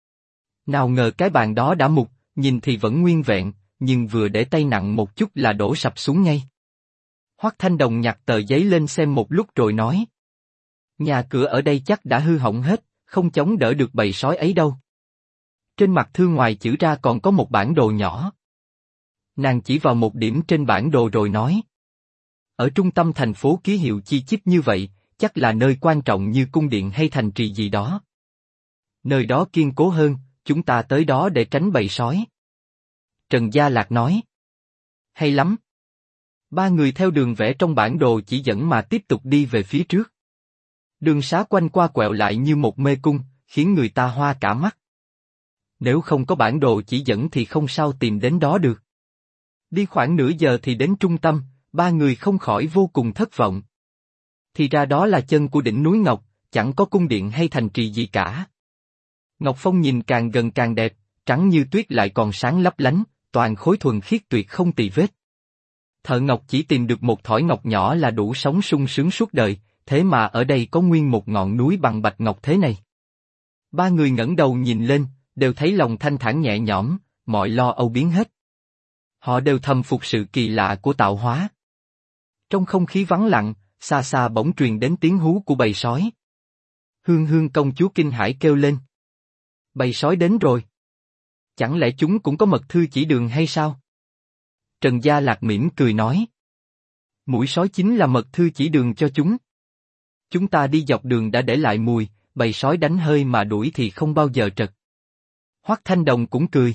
Nào ngờ cái bàn đó đã mục, nhìn thì vẫn nguyên vẹn, nhưng vừa để tay nặng một chút là đổ sập xuống ngay. Hoắc Thanh Đồng nhặt tờ giấy lên xem một lúc rồi nói. Nhà cửa ở đây chắc đã hư hỏng hết, không chống đỡ được bầy sói ấy đâu. Trên mặt thư ngoài chữ ra còn có một bản đồ nhỏ. Nàng chỉ vào một điểm trên bản đồ rồi nói. Ở trung tâm thành phố ký hiệu chi chít như vậy, chắc là nơi quan trọng như cung điện hay thành trì gì đó. Nơi đó kiên cố hơn, chúng ta tới đó để tránh bầy sói. Trần Gia Lạc nói. Hay lắm. Ba người theo đường vẽ trong bản đồ chỉ dẫn mà tiếp tục đi về phía trước. Đường xá quanh qua quẹo lại như một mê cung, khiến người ta hoa cả mắt. Nếu không có bản đồ chỉ dẫn thì không sao tìm đến đó được. Đi khoảng nửa giờ thì đến trung tâm, ba người không khỏi vô cùng thất vọng. Thì ra đó là chân của đỉnh núi Ngọc, chẳng có cung điện hay thành trì gì cả. Ngọc Phong nhìn càng gần càng đẹp, trắng như tuyết lại còn sáng lấp lánh, toàn khối thuần khiết tuyệt không tì vết. Thợ Ngọc chỉ tìm được một thỏi ngọc nhỏ là đủ sống sung sướng suốt đời, thế mà ở đây có nguyên một ngọn núi bằng bạch ngọc thế này. Ba người ngẩng đầu nhìn lên, đều thấy lòng thanh thản nhẹ nhõm, mọi lo âu biến hết. Họ đều thầm phục sự kỳ lạ của tạo hóa. Trong không khí vắng lặng, xa xa bỗng truyền đến tiếng hú của bầy sói. Hương Hương công chúa kinh hãi kêu lên. Bầy sói đến rồi. Chẳng lẽ chúng cũng có mật thư chỉ đường hay sao? Trần Gia Lạc mỉm cười nói. Mũi sói chính là mật thư chỉ đường cho chúng. Chúng ta đi dọc đường đã để lại mùi, bầy sói đánh hơi mà đuổi thì không bao giờ trật. Hoắc Thanh Đồng cũng cười.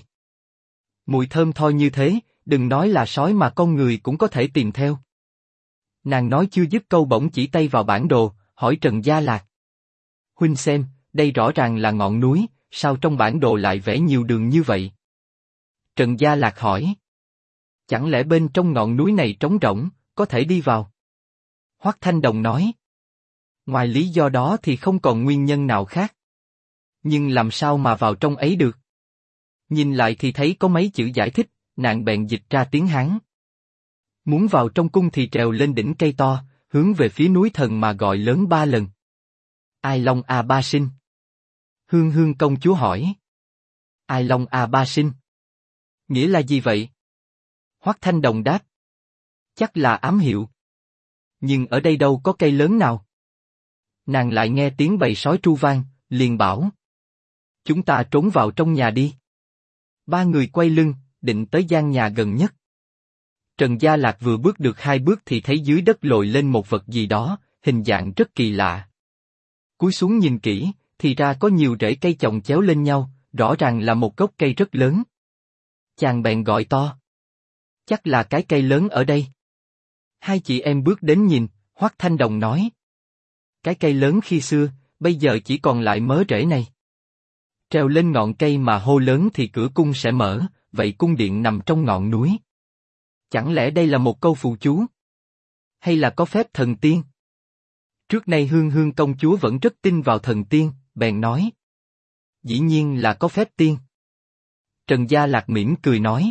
Mùi thơm tho như thế, đừng nói là sói mà con người cũng có thể tìm theo. Nàng nói chưa dứt câu bỗng chỉ tay vào bản đồ, hỏi Trần Gia Lạc. Huynh xem, đây rõ ràng là ngọn núi, sao trong bản đồ lại vẽ nhiều đường như vậy? Trần Gia Lạc hỏi. Chẳng lẽ bên trong ngọn núi này trống rỗng, có thể đi vào? Hoắc Thanh Đồng nói. Ngoài lý do đó thì không còn nguyên nhân nào khác. Nhưng làm sao mà vào trong ấy được? Nhìn lại thì thấy có mấy chữ giải thích, nàng bèn dịch ra tiếng Hán. Muốn vào trong cung thì trèo lên đỉnh cây to, hướng về phía núi thần mà gọi lớn 3 lần. Ai Long A Ba Sinh? Hương Hương công chúa hỏi. Ai Long A Ba Sinh? Nghĩa là gì vậy? Hoắc Thanh Đồng đáp. Chắc là ám hiệu. Nhưng ở đây đâu có cây lớn nào? Nàng lại nghe tiếng bầy sói tru vang, liền bảo. Chúng ta trốn vào trong nhà đi. Ba người quay lưng, định tới gian nhà gần nhất. Trần Gia Lạc vừa bước được 2 bước thì thấy dưới đất lồi lên một vật gì đó, hình dạng rất kỳ lạ. Cúi xuống nhìn kỹ, thì ra có nhiều rễ cây chồng chéo lên nhau, rõ ràng là một gốc cây rất lớn. Chàng bèn gọi to. Chắc là cái cây lớn ở đây. Hai chị em bước đến nhìn, Hoắc Thanh Đồng nói. Cái cây lớn khi xưa, bây giờ chỉ còn lại mớ rễ này. Treo lên ngọn cây mà hô lớn thì cửa cung sẽ mở, vậy cung điện nằm trong ngọn núi. Chẳng lẽ đây là một câu phù chú? Hay là có phép thần tiên? Trước nay Hương Hương công chúa vẫn rất tin vào thần tiên, bèn nói. Dĩ nhiên là có phép tiên. Trần Gia Lạc mỉm cười nói.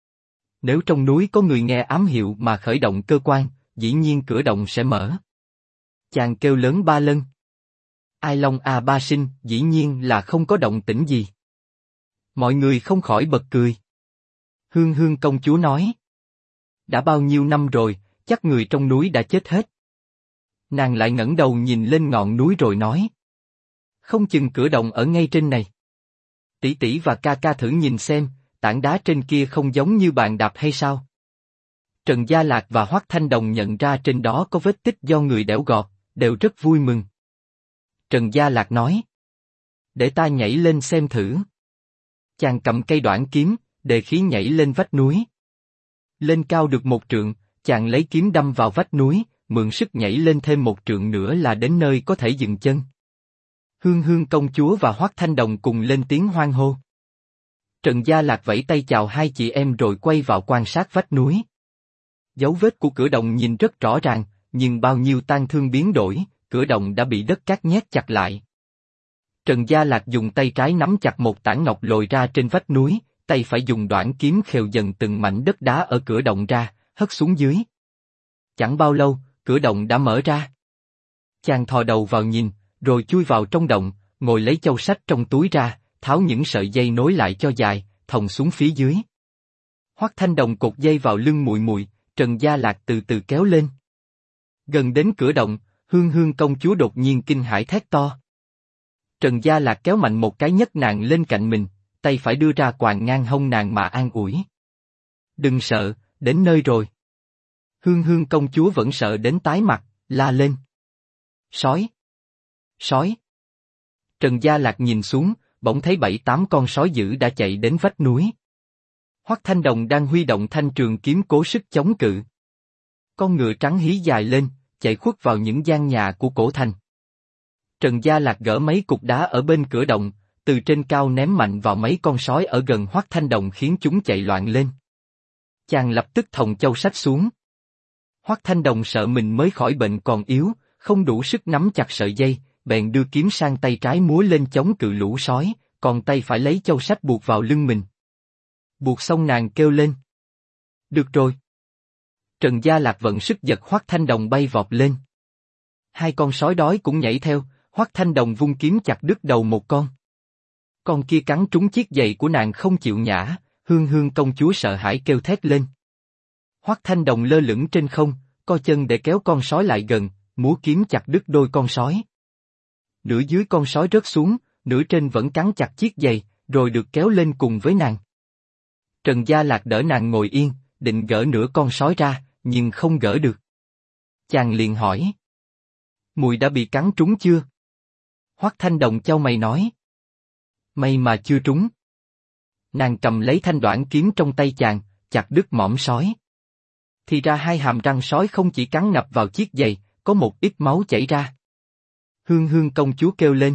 Nếu trong núi có người nghe ám hiệu mà khởi động cơ quan, dĩ nhiên cửa động sẽ mở. Chàng kêu lớn 3 lần. Ai Long A Ba Sinh, dĩ nhiên là không có động tĩnh gì. Mọi người không khỏi bật cười. Hương Hương công chúa nói. Đã bao nhiêu năm rồi, chắc người trong núi đã chết hết. Nàng lại ngẩng đầu nhìn lên ngọn núi rồi nói. Không chừng cửa động ở ngay trên này. Tỷ tỷ và ca ca thử nhìn xem, tảng đá trên kia không giống như bàn đạp hay sao? Trần Gia Lạc và Hoắc Thanh Đồng nhận ra trên đó có vết tích do người đẽo gọt, đều rất vui mừng. Trần Gia Lạc nói. Để ta nhảy lên xem thử. Chàng cầm cây đoản kiếm, đề khí nhảy lên vách núi. Lên cao được 1 trượng, chàng lấy kiếm đâm vào vách núi, mượn sức nhảy lên thêm 1 trượng nữa là đến nơi có thể dừng chân. Hương Hương công chúa và Hoắc Thanh Đồng cùng lên tiếng hoan hô. Trần Gia Lạc vẫy tay chào hai chị em rồi quay vào quan sát vách núi. Dấu vết của cửa động nhìn rất rõ ràng, nhưng bao nhiêu tang thương biến đổi, cửa động đã bị đất cát nhét chặt lại. Trần Gia Lạc dùng tay trái nắm chặt một tảng ngọc lồi ra trên vách núi, tay phải dùng đoạn kiếm khều dần từng mảnh đất đá ở cửa động ra, hất xuống dưới. Chẳng bao lâu, cửa động đã mở ra. Chàng thò đầu vào nhìn, rồi chui vào trong động, ngồi lấy châu sách trong túi ra, tháo những sợi dây nối lại cho dài, thòng xuống phía dưới. Hoắc Thanh Đồng cột dây vào lưng Mùi Mùi, Trần Gia Lạc từ từ kéo lên. Gần đến cửa động, Hương Hương công chúa đột nhiên kinh hãi thét to. Trần Gia Lạc kéo mạnh một cái nhấc nàng lên cạnh mình, tay phải đưa ra quàng ngang hông nàng mà an ủi. Đừng sợ, đến nơi rồi. Hương Hương công chúa vẫn sợ đến tái mặt, la lên. Sói! Sói! Trần Gia Lạc nhìn xuống, bỗng thấy 7-8 con sói dữ đã chạy đến vách núi. Hoắc Thanh Đồng đang huy động thanh trường kiếm cố sức chống cự. Con ngựa trắng hí dài lên, chạy khuất vào những gian nhà của cổ thành. Trần Gia Lạc gỡ mấy cục đá ở bên cửa động, từ trên cao ném mạnh vào mấy con sói ở gần Hoắc Thanh Đồng khiến chúng chạy loạn lên. Chàng lập tức thòng châu sách xuống. Hoắc Thanh Đồng sợ mình mới khỏi bệnh còn yếu, không đủ sức nắm chặt sợi dây, bèn đưa kiếm sang tay trái múa lên chống cự lũ sói, còn tay phải lấy châu sách buộc vào lưng mình. Buộc xong nàng kêu lên. Được rồi. Trần Gia Lạc vận sức giật Hoắc Thanh Đồng bay vọt lên. Hai con sói đói cũng nhảy theo, Hoắc Thanh Đồng vung kiếm chặt đứt đầu một con. Con kia cắn trúng chiếc giày của nàng không chịu nhả, Hương Hương công chúa sợ hãi kêu thét lên. Hoắc Thanh Đồng lơ lửng trên không, co chân để kéo con sói lại gần, múa kiếm chặt đứt đôi con sói. Nửa dưới con sói rớt xuống, nửa trên vẫn cắn chặt chiếc giày, rồi được kéo lên cùng với nàng. Trần Gia Lạc đỡ nàng ngồi yên, định gỡ nửa con sói ra, nhưng không gỡ được. Chàng liền hỏi. Mùi đã bị cắn trúng chưa? Hoắc Thanh Đồng chau mày nói. May mà chưa trúng. Nàng cầm lấy thanh đoản kiếm trong tay chàng, chặt đứt mõm sói. Thì ra hai hàm răng sói không chỉ cắn ngập vào chiếc giày, có một ít máu chảy ra. Hương Hương công chúa kêu lên.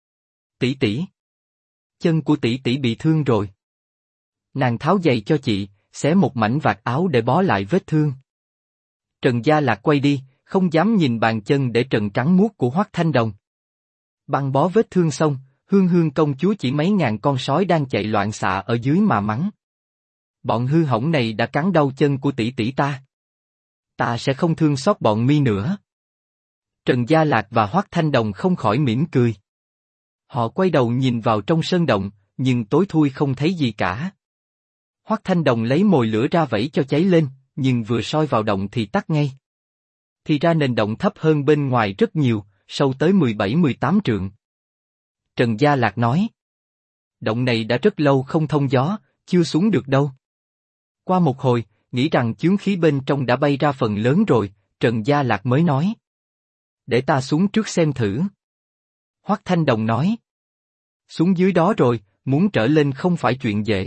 Tỷ tỷ. Chân của tỷ tỷ bị thương rồi. Nàng tháo giày cho chị, xé một mảnh vạt áo để bó lại vết thương. Trần Gia Lạc quay đi, không dám nhìn bàn chân để trần trắng muốt của Hoắc Thanh Đồng. Băng bó vết thương xong, Hương Hương công chúa chỉ mấy ngàn con sói đang chạy loạn xạ ở dưới mà mắng. Bọn hư hỏng này đã cắn đau chân của tỷ tỷ ta. Ta sẽ không thương xót bọn mi nữa. Trần Gia Lạc và Hoắc Thanh Đồng không khỏi mỉm cười. Họ quay đầu nhìn vào trong sơn động, nhưng tối thui không thấy gì cả. Hoắc Thanh Đồng lấy mồi lửa ra vẫy cho cháy lên, nhưng vừa soi vào động thì tắt ngay. Thì ra nền động thấp hơn bên ngoài rất nhiều, sâu tới 17-18 trượng. Trần Gia Lạc nói. Động này đã rất lâu không thông gió, chưa xuống được đâu. Qua một hồi, nghĩ rằng chướng khí bên trong đã bay ra phần lớn rồi, Trần Gia Lạc mới nói. Để ta xuống trước xem thử. Hoắc Thanh Đồng nói. Xuống dưới đó rồi, muốn trở lên không phải chuyện dễ.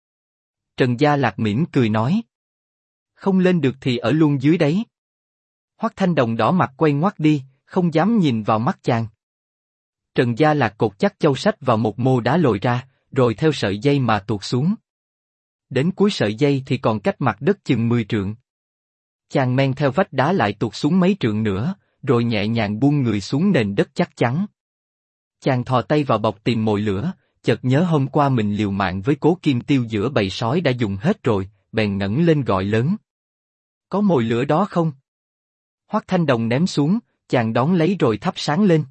Trần Gia Lạc mỉm cười nói. Không lên được thì ở luôn dưới đấy. Hoắc Thanh Đồng đỏ mặt quay ngoắt đi, không dám nhìn vào mắt chàng. Trần Gia Lạc cột chắc châu sách vào một mô đá lồi ra, rồi theo sợi dây mà tuột xuống. Đến cuối sợi dây thì còn cách mặt đất chừng 10 trượng. Chàng men theo vách đá lại tuột xuống mấy trượng nữa, rồi nhẹ nhàng buông người xuống nền đất chắc chắn. Chàng thò tay vào bọc tìm mồi lửa, chợt nhớ hôm qua mình liều mạng với Cố Kim Tiêu giữa bầy sói đã dùng hết rồi, bèn ngẩng lên gọi lớn. Có mồi lửa đó không? Hoắc Thanh Đồng ném xuống, chàng đón lấy rồi thắp sáng lên.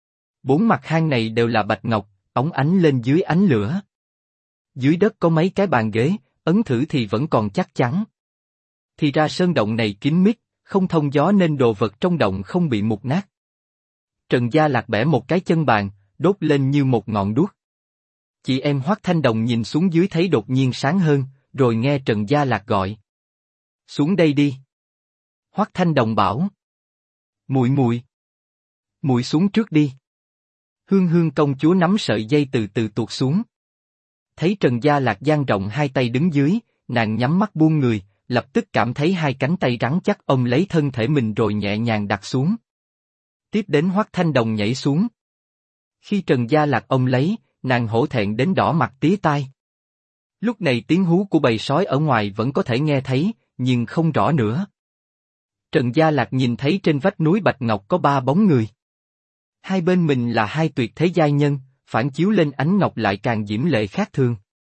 4 mặt hang này đều là bạch ngọc, óng ánh lên dưới ánh lửa. Dưới đất có mấy cái bàn ghế, ấn thử thì vẫn còn chắc chắn. Thì ra sơn động này kín mít, không thông gió nên đồ vật trong động không bị mục nát. Trần Gia Lạc bẻ một cái chân bàn, đốt lên như một ngọn đuốc. Chị em Hoắc Thanh Đồng nhìn xuống dưới thấy đột nhiên sáng hơn, rồi nghe Trần Gia Lạc gọi. Xuống đây đi. Hoắc Thanh Đồng bảo. Mùi mùi. Mùi xuống trước đi. Hương Hương công chúa nắm sợi dây từ từ tuột xuống. Thấy Trần Gia Lạc dang rộng hai tay đứng dưới, nàng nhắm mắt buông người, lập tức cảm thấy hai cánh tay rắn chắc ôm lấy thân thể mình rồi nhẹ nhàng đặt xuống. Tiếp đến Hoắc Thanh Đồng nhảy xuống. Khi Trần Gia Lạc ôm lấy, nàng hổ thẹn đến đỏ mặt tía tai. Lúc này tiếng hú của bầy sói ở ngoài vẫn có thể nghe thấy, nhưng không rõ nữa. Trần Gia Lạc nhìn thấy trên vách núi Bạch Ngọc có 3 bóng người. Hai bên mình là hai tuyệt thế giai nhân, phản chiếu lên ánh ngọc lại càng diễm lệ khác thường.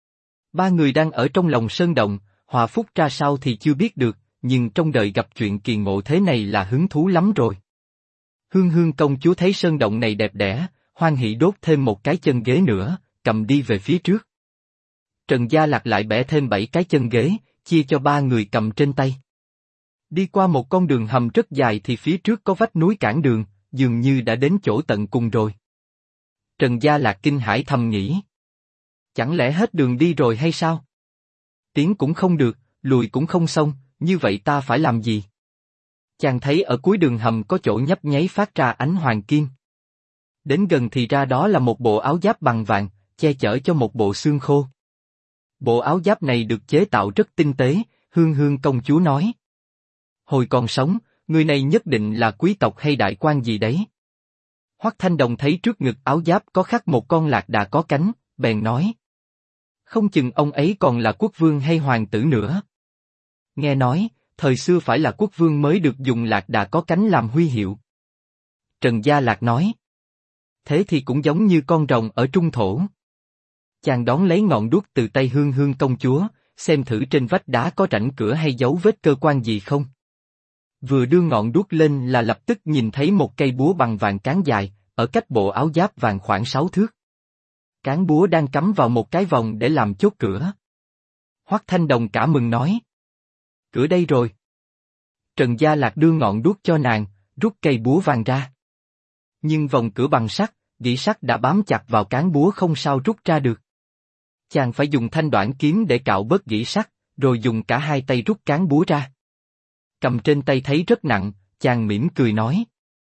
3 người đang ở trong lòng sơn động, hòa phúc ra sao thì chưa biết được, nhưng trong đời gặp chuyện kỳ ngộ thế này là hứng thú lắm rồi. Hương Hương công chúa thấy sơn động này đẹp đẽ, hoan hỉ đốt thêm một cái chân ghế nữa, cầm đi về phía trước. Trần Gia Lạc lại bẻ thêm 7 cái chân ghế, chia cho 3 người cầm trên tay. Đi qua một con đường hầm rất dài thì phía trước có vách núi cản đường, dường như đã đến chỗ tận cùng rồi. Trần Gia Lạc kinh hãi thầm nghĩ. Chẳng lẽ hết đường đi rồi hay sao? Tiến cũng không được, lùi cũng không xong, như vậy ta phải làm gì? Chàng thấy ở cuối đường hầm có chỗ nhấp nháy phát ra ánh hoàng kim. Đến gần thì ra đó là một bộ áo giáp bằng vàng, che chở cho một bộ xương khô. Bộ áo giáp này được chế tạo rất tinh tế, Hương Hương công chúa nói. Hồi còn sống, người này nhất định là quý tộc hay đại quan gì đấy. Hoắc Thanh Đồng thấy trước ngực áo giáp có khắc một con lạc đà có cánh, bèn nói. Không chừng ông ấy còn là quốc vương hay hoàng tử nữa. Nghe nói, thời xưa phải là quốc vương mới được dùng lạc đà có cánh làm huy hiệu. Trần Gia Lạc nói. Thế thì cũng giống như con rồng ở trung thổ. Chàng đón lấy ngọn đuốc từ tay Hương Hương công chúa, xem thử trên vách đá có rãnh cửa hay dấu vết cơ quan gì không. Vừa đưa ngọn đuốc lên là lập tức nhìn thấy một cây búa bằng vàng cán dài, ở cách bộ áo giáp vàng khoảng 6 thước. Cán búa đang cắm vào một cái vòng để làm chốt cửa. Hoắc Thanh Đồng cả mừng nói. Cửa đây rồi. Trần Gia Lạc đưa ngọn đuốc cho nàng, rút cây búa vàng ra. Nhưng vòng cửa bằng sắt, gỉ sắt đã bám chặt vào cán búa không sao rút ra được. Chàng phải dùng thanh đoạn kiếm để cạo bớt gỉ sắt, rồi dùng cả hai tay rút cán búa ra. Cầm trên tay thấy rất nặng, chàng mỉm cười nói.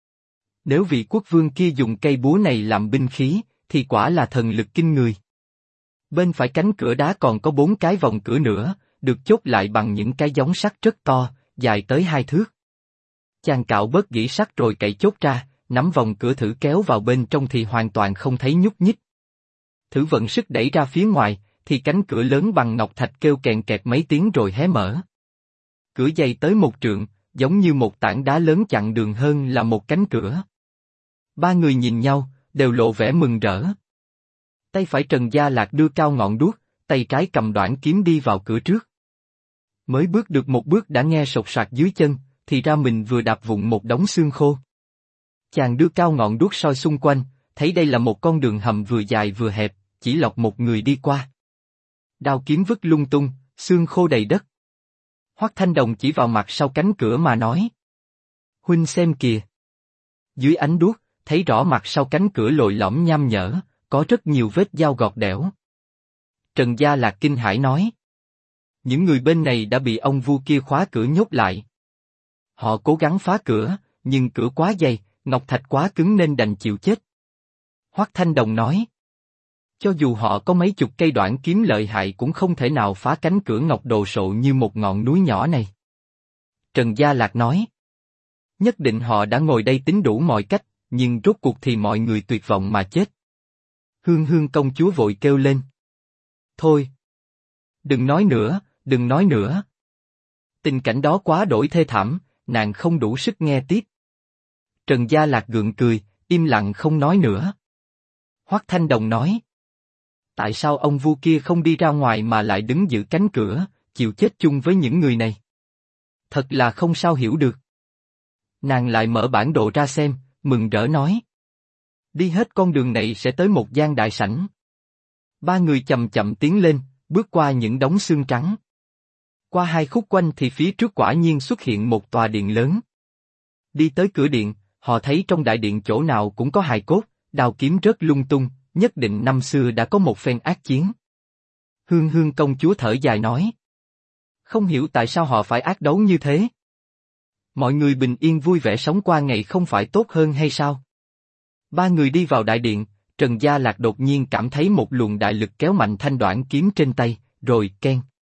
Nếu vị quốc vương kia dùng cây búa này làm binh khí, thì quả là thần lực kinh người. Bên phải cánh cửa đá còn có 4 cái vòng cửa nữa, được chốt lại bằng những cái gióng sắt rất to, dài tới 2 thước. Chàng cạo bớt gỉ sắt rồi cậy chốt ra, nắm vòng cửa thử kéo vào bên trong thì hoàn toàn không thấy nhúc nhích. Thử vận sức đẩy ra phía ngoài, thì cánh cửa lớn bằng ngọc thạch kêu kèn kẹt mấy tiếng rồi hé mở. Cửa dày tới 1 trượng, giống như một tảng đá lớn chặn đường hơn là một cánh cửa. 3 người nhìn nhau, đều lộ vẻ mừng rỡ. Tay phải Trần Gia Lạc đưa cao ngọn đuốc, tay trái cầm đoạn kiếm đi vào cửa trước. Mới bước được một bước đã nghe sột soạt dưới chân, thì ra mình vừa đạp vụn một đống xương khô. Chàng đưa cao ngọn đuốc soi xung quanh, thấy đây là một con đường hầm vừa dài vừa hẹp, chỉ lọt một người đi qua. Đao kiếm vứt lung tung, xương khô đầy đất. Hoắc Thanh Đồng chỉ vào mặt sau cánh cửa mà nói. Huynh xem kìa. Dưới ánh đuốc, thấy rõ mặt sau cánh cửa lồi lõm nham nhở, có rất nhiều vết dao gọt đẽo. Trần Gia Lạc kinh hãi nói. Những người bên này đã bị ông vua kia khóa cửa nhốt lại. Họ cố gắng phá cửa, nhưng cửa quá dày, ngọc thạch quá cứng nên đành chịu chết. Hoắc Thanh Đồng nói. Cho dù họ có mấy chục cây đoạn kiếm lợi hại cũng không thể nào phá cánh cửa ngọc đồ sộ như một ngọn núi nhỏ này. Trần Gia Lạc nói. Nhất định họ đã ngồi đây tính đủ mọi cách, nhưng rốt cuộc thì mọi người tuyệt vọng mà chết. Hương Hương công chúa vội kêu lên. Thôi! Đừng nói nữa, đừng nói nữa. Tình cảnh đó quá đổi thê thảm, nàng không đủ sức nghe tiếp. Trần Gia Lạc gượng cười, im lặng không nói nữa. Hoắc Thanh Đồng nói. Tại sao ông vua kia không đi ra ngoài mà lại đứng giữ cánh cửa, chịu chết chung với những người này? Thật là không sao hiểu được. Nàng lại mở bản đồ ra xem, mừng rỡ nói. Đi hết con đường này sẽ tới một gian đại sảnh. 3 người chậm chậm tiến lên, bước qua những đống xương trắng. Qua 2 khúc quanh thì phía trước quả nhiên xuất hiện một tòa điện lớn. Đi tới cửa điện, họ thấy trong đại điện chỗ nào cũng có hài cốt, đao kiếm rớt lung tung, nhất định năm xưa đã có một phen ác chiến. Hương Hương công chúa thở dài nói. Không hiểu tại sao họ phải ác đấu như thế. Mọi người bình yên vui vẻ sống qua ngày không phải tốt hơn hay sao? 3 người đi vào đại điện, Trần Gia Lạc đột nhiên cảm thấy một luồng đại lực kéo mạnh thanh đoạn kiếm trên tay, rồi keng.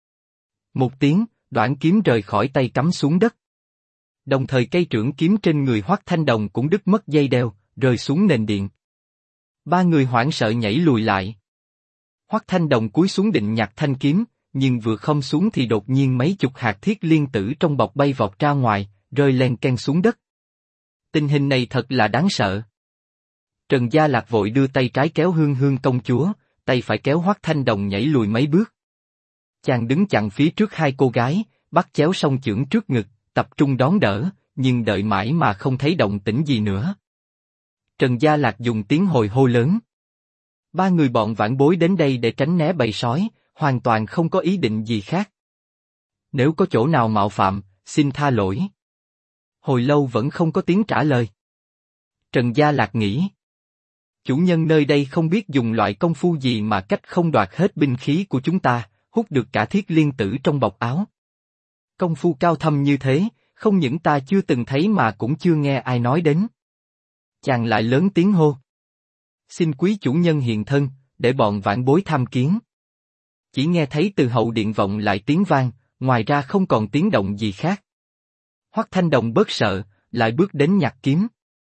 Một tiếng, đoạn kiếm rời khỏi tay cắm xuống đất. Đồng thời cây trượng kiếm trên người Hoắc Thanh Đồng cũng đứt mất dây đeo, rơi xuống nền điện. 3 người hoảng sợ nhảy lùi lại. Hoắc Thanh Đồng cúi xuống định nhặt thanh kiếm, nhưng vừa khom xuống thì đột nhiên mấy chục hạt thiết liên tử trong bọc bay vọt ra ngoài, rơi len ken xuống đất. Tình hình này thật là đáng sợ. Trần Gia Lạc vội đưa tay trái kéo Hương Hương công chúa, tay phải kéo Hoắc Thanh Đồng nhảy lùi mấy bước. Chàng đứng chặn phía trước hai cô gái, bắt chéo song chưởng trước ngực, tập trung đón đỡ, nhưng đợi mãi mà không thấy động tĩnh gì nữa. Trần Gia Lạc dùng tiếng hồi hô lớn. Ba người bọn vãn bối đến đây để tránh né bầy sói, hoàn toàn không có ý định gì khác. Nếu có chỗ nào mạo phạm, xin tha lỗi. Hồi lâu vẫn không có tiếng trả lời. Trần Gia Lạc nghĩ. Chủ nhân nơi đây không biết dùng loại công phu gì mà cách không đoạt hết binh khí của chúng ta, hút được cả thiết liên tử trong bọc áo. Công phu cao thâm như thế, không những ta chưa từng thấy mà cũng chưa nghe ai nói đến. Chàng lại lớn tiếng hô. Xin quý chủ nhân hiện thân, để bọn vãn bối tham kiến. Chỉ nghe thấy từ hậu điện vọng lại tiếng vang, ngoài ra không còn tiếng động gì khác. Hoắc Thanh Đồng bớt sợ, lại bước đến nhặt kiếm.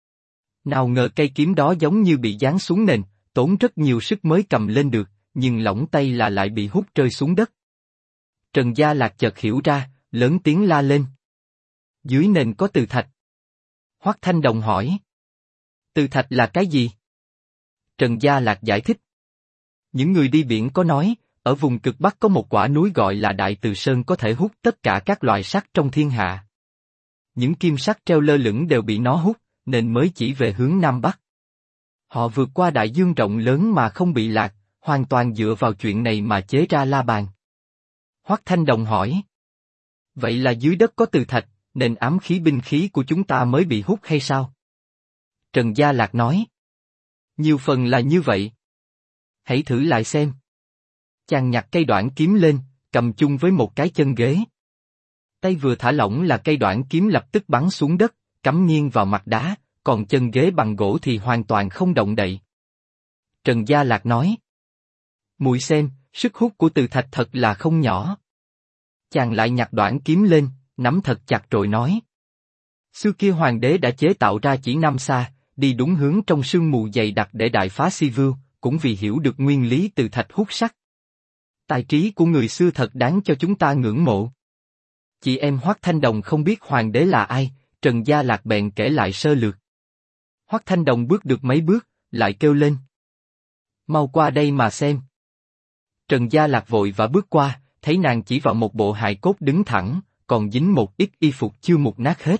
Nào ngờ cây kiếm đó giống như bị giáng xuống nền, tốn rất nhiều sức mới cầm lên được, nhưng lỏng tay là lại bị hút rơi xuống đất. Trần Gia Lạc chợt hiểu ra, lớn tiếng la lên. Dưới nền có từ thạch. Hoắc Thanh Đồng hỏi. Từ thạch là cái gì? Trần Gia Lạc giải thích. Những người đi biển có nói, ở vùng cực Bắc có một quả núi gọi là Đại Từ Sơn có thể hút tất cả các loại sắt trong thiên hạ. Những kim sắt treo lơ lửng đều bị nó hút, nên mới chỉ về hướng Nam Bắc. Họ vượt qua đại dương rộng lớn mà không bị lạc, hoàn toàn dựa vào chuyện này mà chế ra la bàn. Hoắc Thanh Đồng hỏi. Vậy là dưới đất có từ thạch, nên ám khí binh khí của chúng ta mới bị hút hay sao? Trần Gia Lạc nói. Nhiều phần là như vậy. Hãy thử lại xem. Chàng nhặt cây đoản kiếm lên, cầm chung với một cái chân ghế. Tay vừa thả lỏng là cây đoản kiếm lập tức bắn xuống đất, cắm nghiêng vào mặt đá, còn chân ghế bằng gỗ thì hoàn toàn không động đậy. Trần Gia Lạc nói. Muội xem, sức hút của từ thạch thật là không nhỏ. Chàng lại nhặt đoản kiếm lên, nắm thật chặt rồi nói. Xưa kia hoàng đế đã chế tạo ra chỉ Nam Xa, đi đúng hướng trong sương mù dày đặc để đại phá Si Vưu, cũng vì hiểu được nguyên lý từ thạch hút sắt. Tài trí của người xưa thật đáng cho chúng ta ngưỡng mộ. Chị em Hoắc Thanh Đồng không biết hoàng đế là ai, Trần Gia Lạc bèn kể lại sơ lược. Hoắc Thanh Đồng bước được mấy bước, lại kêu lên. Mau qua đây mà xem. Trần Gia Lạc vội và bước qua, thấy nàng chỉ vào một bộ hài cốt đứng thẳng, còn dính một ít y phục chưa mục nát hết.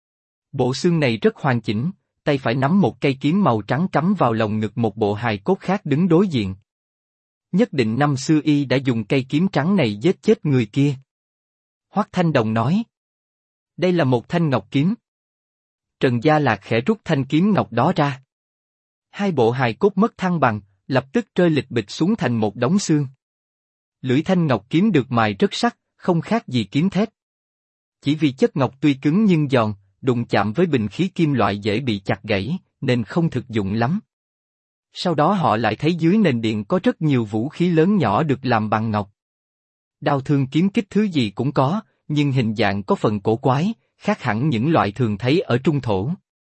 Bộ xương này rất hoàn chỉnh, tay phải nắm một cây kiếm màu trắng cắm vào lồng ngực một bộ hài cốt khác đứng đối diện. Nhất định năm xưa y đã dùng cây kiếm trắng này giết chết người kia. Hoắc Thanh Đồng nói. Đây là một thanh ngọc kiếm. Trần Gia Lạc khẽ rút thanh kiếm ngọc đó ra. Hai bộ hài cốt mất thăng bằng, lập tức rơi lịch bịch xuống thành một đống xương. Lưỡi thanh ngọc kiếm được mài rất sắc, không khác gì kiếm thép. Chỉ vì chất ngọc tuy cứng nhưng giòn, đụng chạm với bình khí kim loại dễ bị chặt gãy, nên không thực dụng lắm. Sau đó họ lại thấy dưới nền điện có rất nhiều vũ khí lớn nhỏ được làm bằng ngọc. Đao thương kiếm kích thứ gì cũng có, nhưng hình dạng có phần cổ quái, khác hẳn những loại thường thấy ở trung thổ.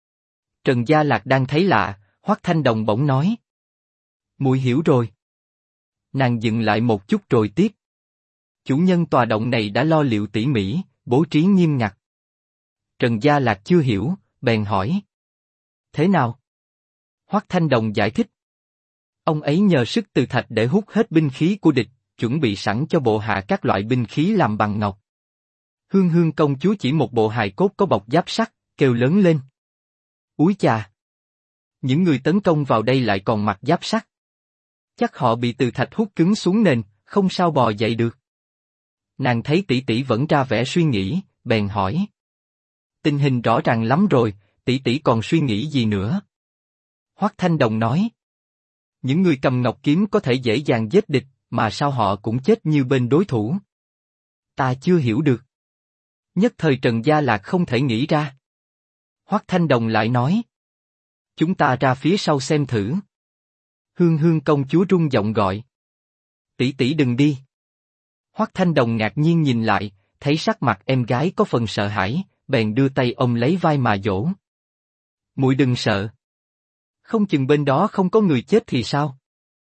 Trần Gia Lạc đang thấy lạ, Hoắc Thanh Đồng bỗng nói. Muội hiểu rồi. Nàng dừng lại một chút rồi tiếp. Chủ nhân tòa động này đã lo liệu tỉ mỉ, bố trí nghiêm ngặt. Trần Gia Lạc chưa hiểu, bèn hỏi. Thế nào? Hoắc Thanh Đồng giải thích. Ông ấy nhờ sức từ thạch để hút hết binh khí của địch, chuẩn bị sẵn cho bộ hạ các loại binh khí làm bằng ngọc. Hương Hương công chúa chỉ một bộ hài cốt có bọc giáp sắt, kêu lớn lên. Úi chà! Những người tấn công vào đây lại còn mặc giáp sắt. Chắc họ bị từ thạch hút cứng xuống nền, không sao bò dậy được. Nàng thấy tỷ tỷ vẫn ra vẻ suy nghĩ, bèn hỏi. Tình hình rõ ràng lắm rồi, tỷ tỷ còn suy nghĩ gì nữa? Hoắc Thanh Đồng nói. Những người cầm ngọc kiếm có thể dễ dàng giết địch, mà sao họ cũng chết như bên đối thủ? Ta chưa hiểu được. Nhất thời Trần Gia Lạc không thể nghĩ ra. Hoắc Thanh Đồng lại nói. Chúng ta ra phía sau xem thử. Hương Hương công chúa rung giọng gọi. Tỷ tỷ đừng đi. Hoắc Thanh Đồng ngạc nhiên nhìn lại, thấy sắc mặt em gái có phần sợ hãi, bèn đưa tay ôm lấy vai mà dỗ. Muội đừng sợ. Không chừng bên đó không có người chết thì sao?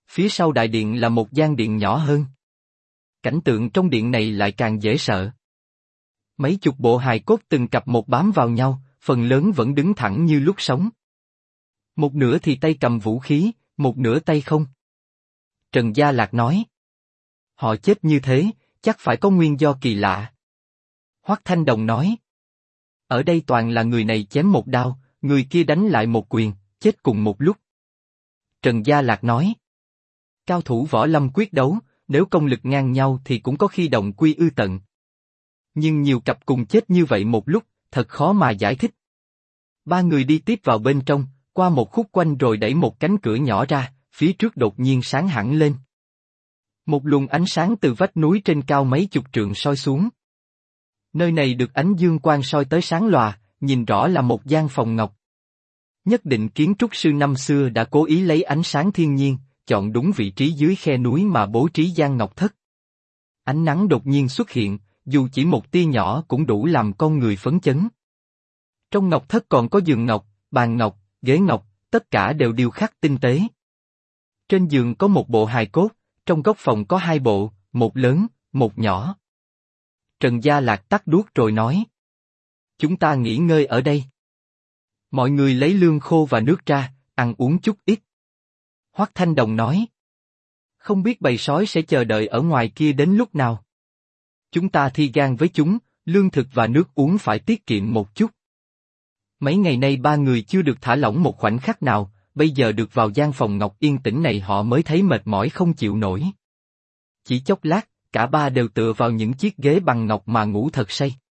Phía sau đại điện là một gian điện nhỏ hơn. Cảnh tượng trong điện này lại càng dễ sợ. Mấy chục bộ hài cốt từng cặp một bám vào nhau, phần lớn vẫn đứng thẳng như lúc sống. Một nửa thì tay cầm vũ khí, một nửa tay không. Trần Gia Lạc nói. Họ chết như thế, chắc phải có nguyên do kỳ lạ. Hoắc Thanh Đồng nói. Ở đây toàn là người này chém một đao, người kia đánh lại một quyền, chết cùng một lúc. Trần Gia Lạc nói. Cao thủ võ lâm quyết đấu, nếu công lực ngang nhau thì cũng có khi đồng quy ư tận. Nhưng nhiều cặp cùng chết như vậy một lúc, thật khó mà giải thích. Ba người đi tiếp vào bên trong, qua một khúc quanh rồi đẩy một cánh cửa nhỏ ra, phía trước đột nhiên sáng hẳn lên. Một luồng ánh sáng từ vách núi trên cao mấy chục trượng soi xuống. Nơi này được ánh dương quang soi tới sáng lòa, nhìn rõ là một gian phòng ngọc. Nhất định kiến trúc sư năm xưa đã cố ý lấy ánh sáng thiên nhiên, chọn đúng vị trí dưới khe núi mà bố trí gian ngọc thất. Ánh nắng đột nhiên xuất hiện, dù chỉ một tia nhỏ cũng đủ làm con người phấn chấn. Trong ngọc thất còn có giường ngọc, bàn ngọc, ghế ngọc, tất cả đều điêu khắc tinh tế. Trên giường có một bộ hài cốt, trong góc phòng có hai bộ, một lớn, một nhỏ. Trần Gia Lạc tắt đuốc rồi nói. Chúng ta nghỉ ngơi ở đây. Mọi người lấy lương khô và nước ra, ăn uống chút ít. Hoắc Thanh Đồng nói. Không biết bầy sói sẽ chờ đợi ở ngoài kia đến lúc nào. Chúng ta thi gan với chúng, lương thực và nước uống phải tiết kiệm một chút. Mấy ngày nay ba người chưa được thả lỏng một khoảnh khắc nào, bây giờ được vào gian phòng ngọc yên tĩnh này họ mới thấy mệt mỏi không chịu nổi. Chỉ chốc lát, cả ba đều tựa vào những chiếc ghế bằng ngọc mà ngủ thật say.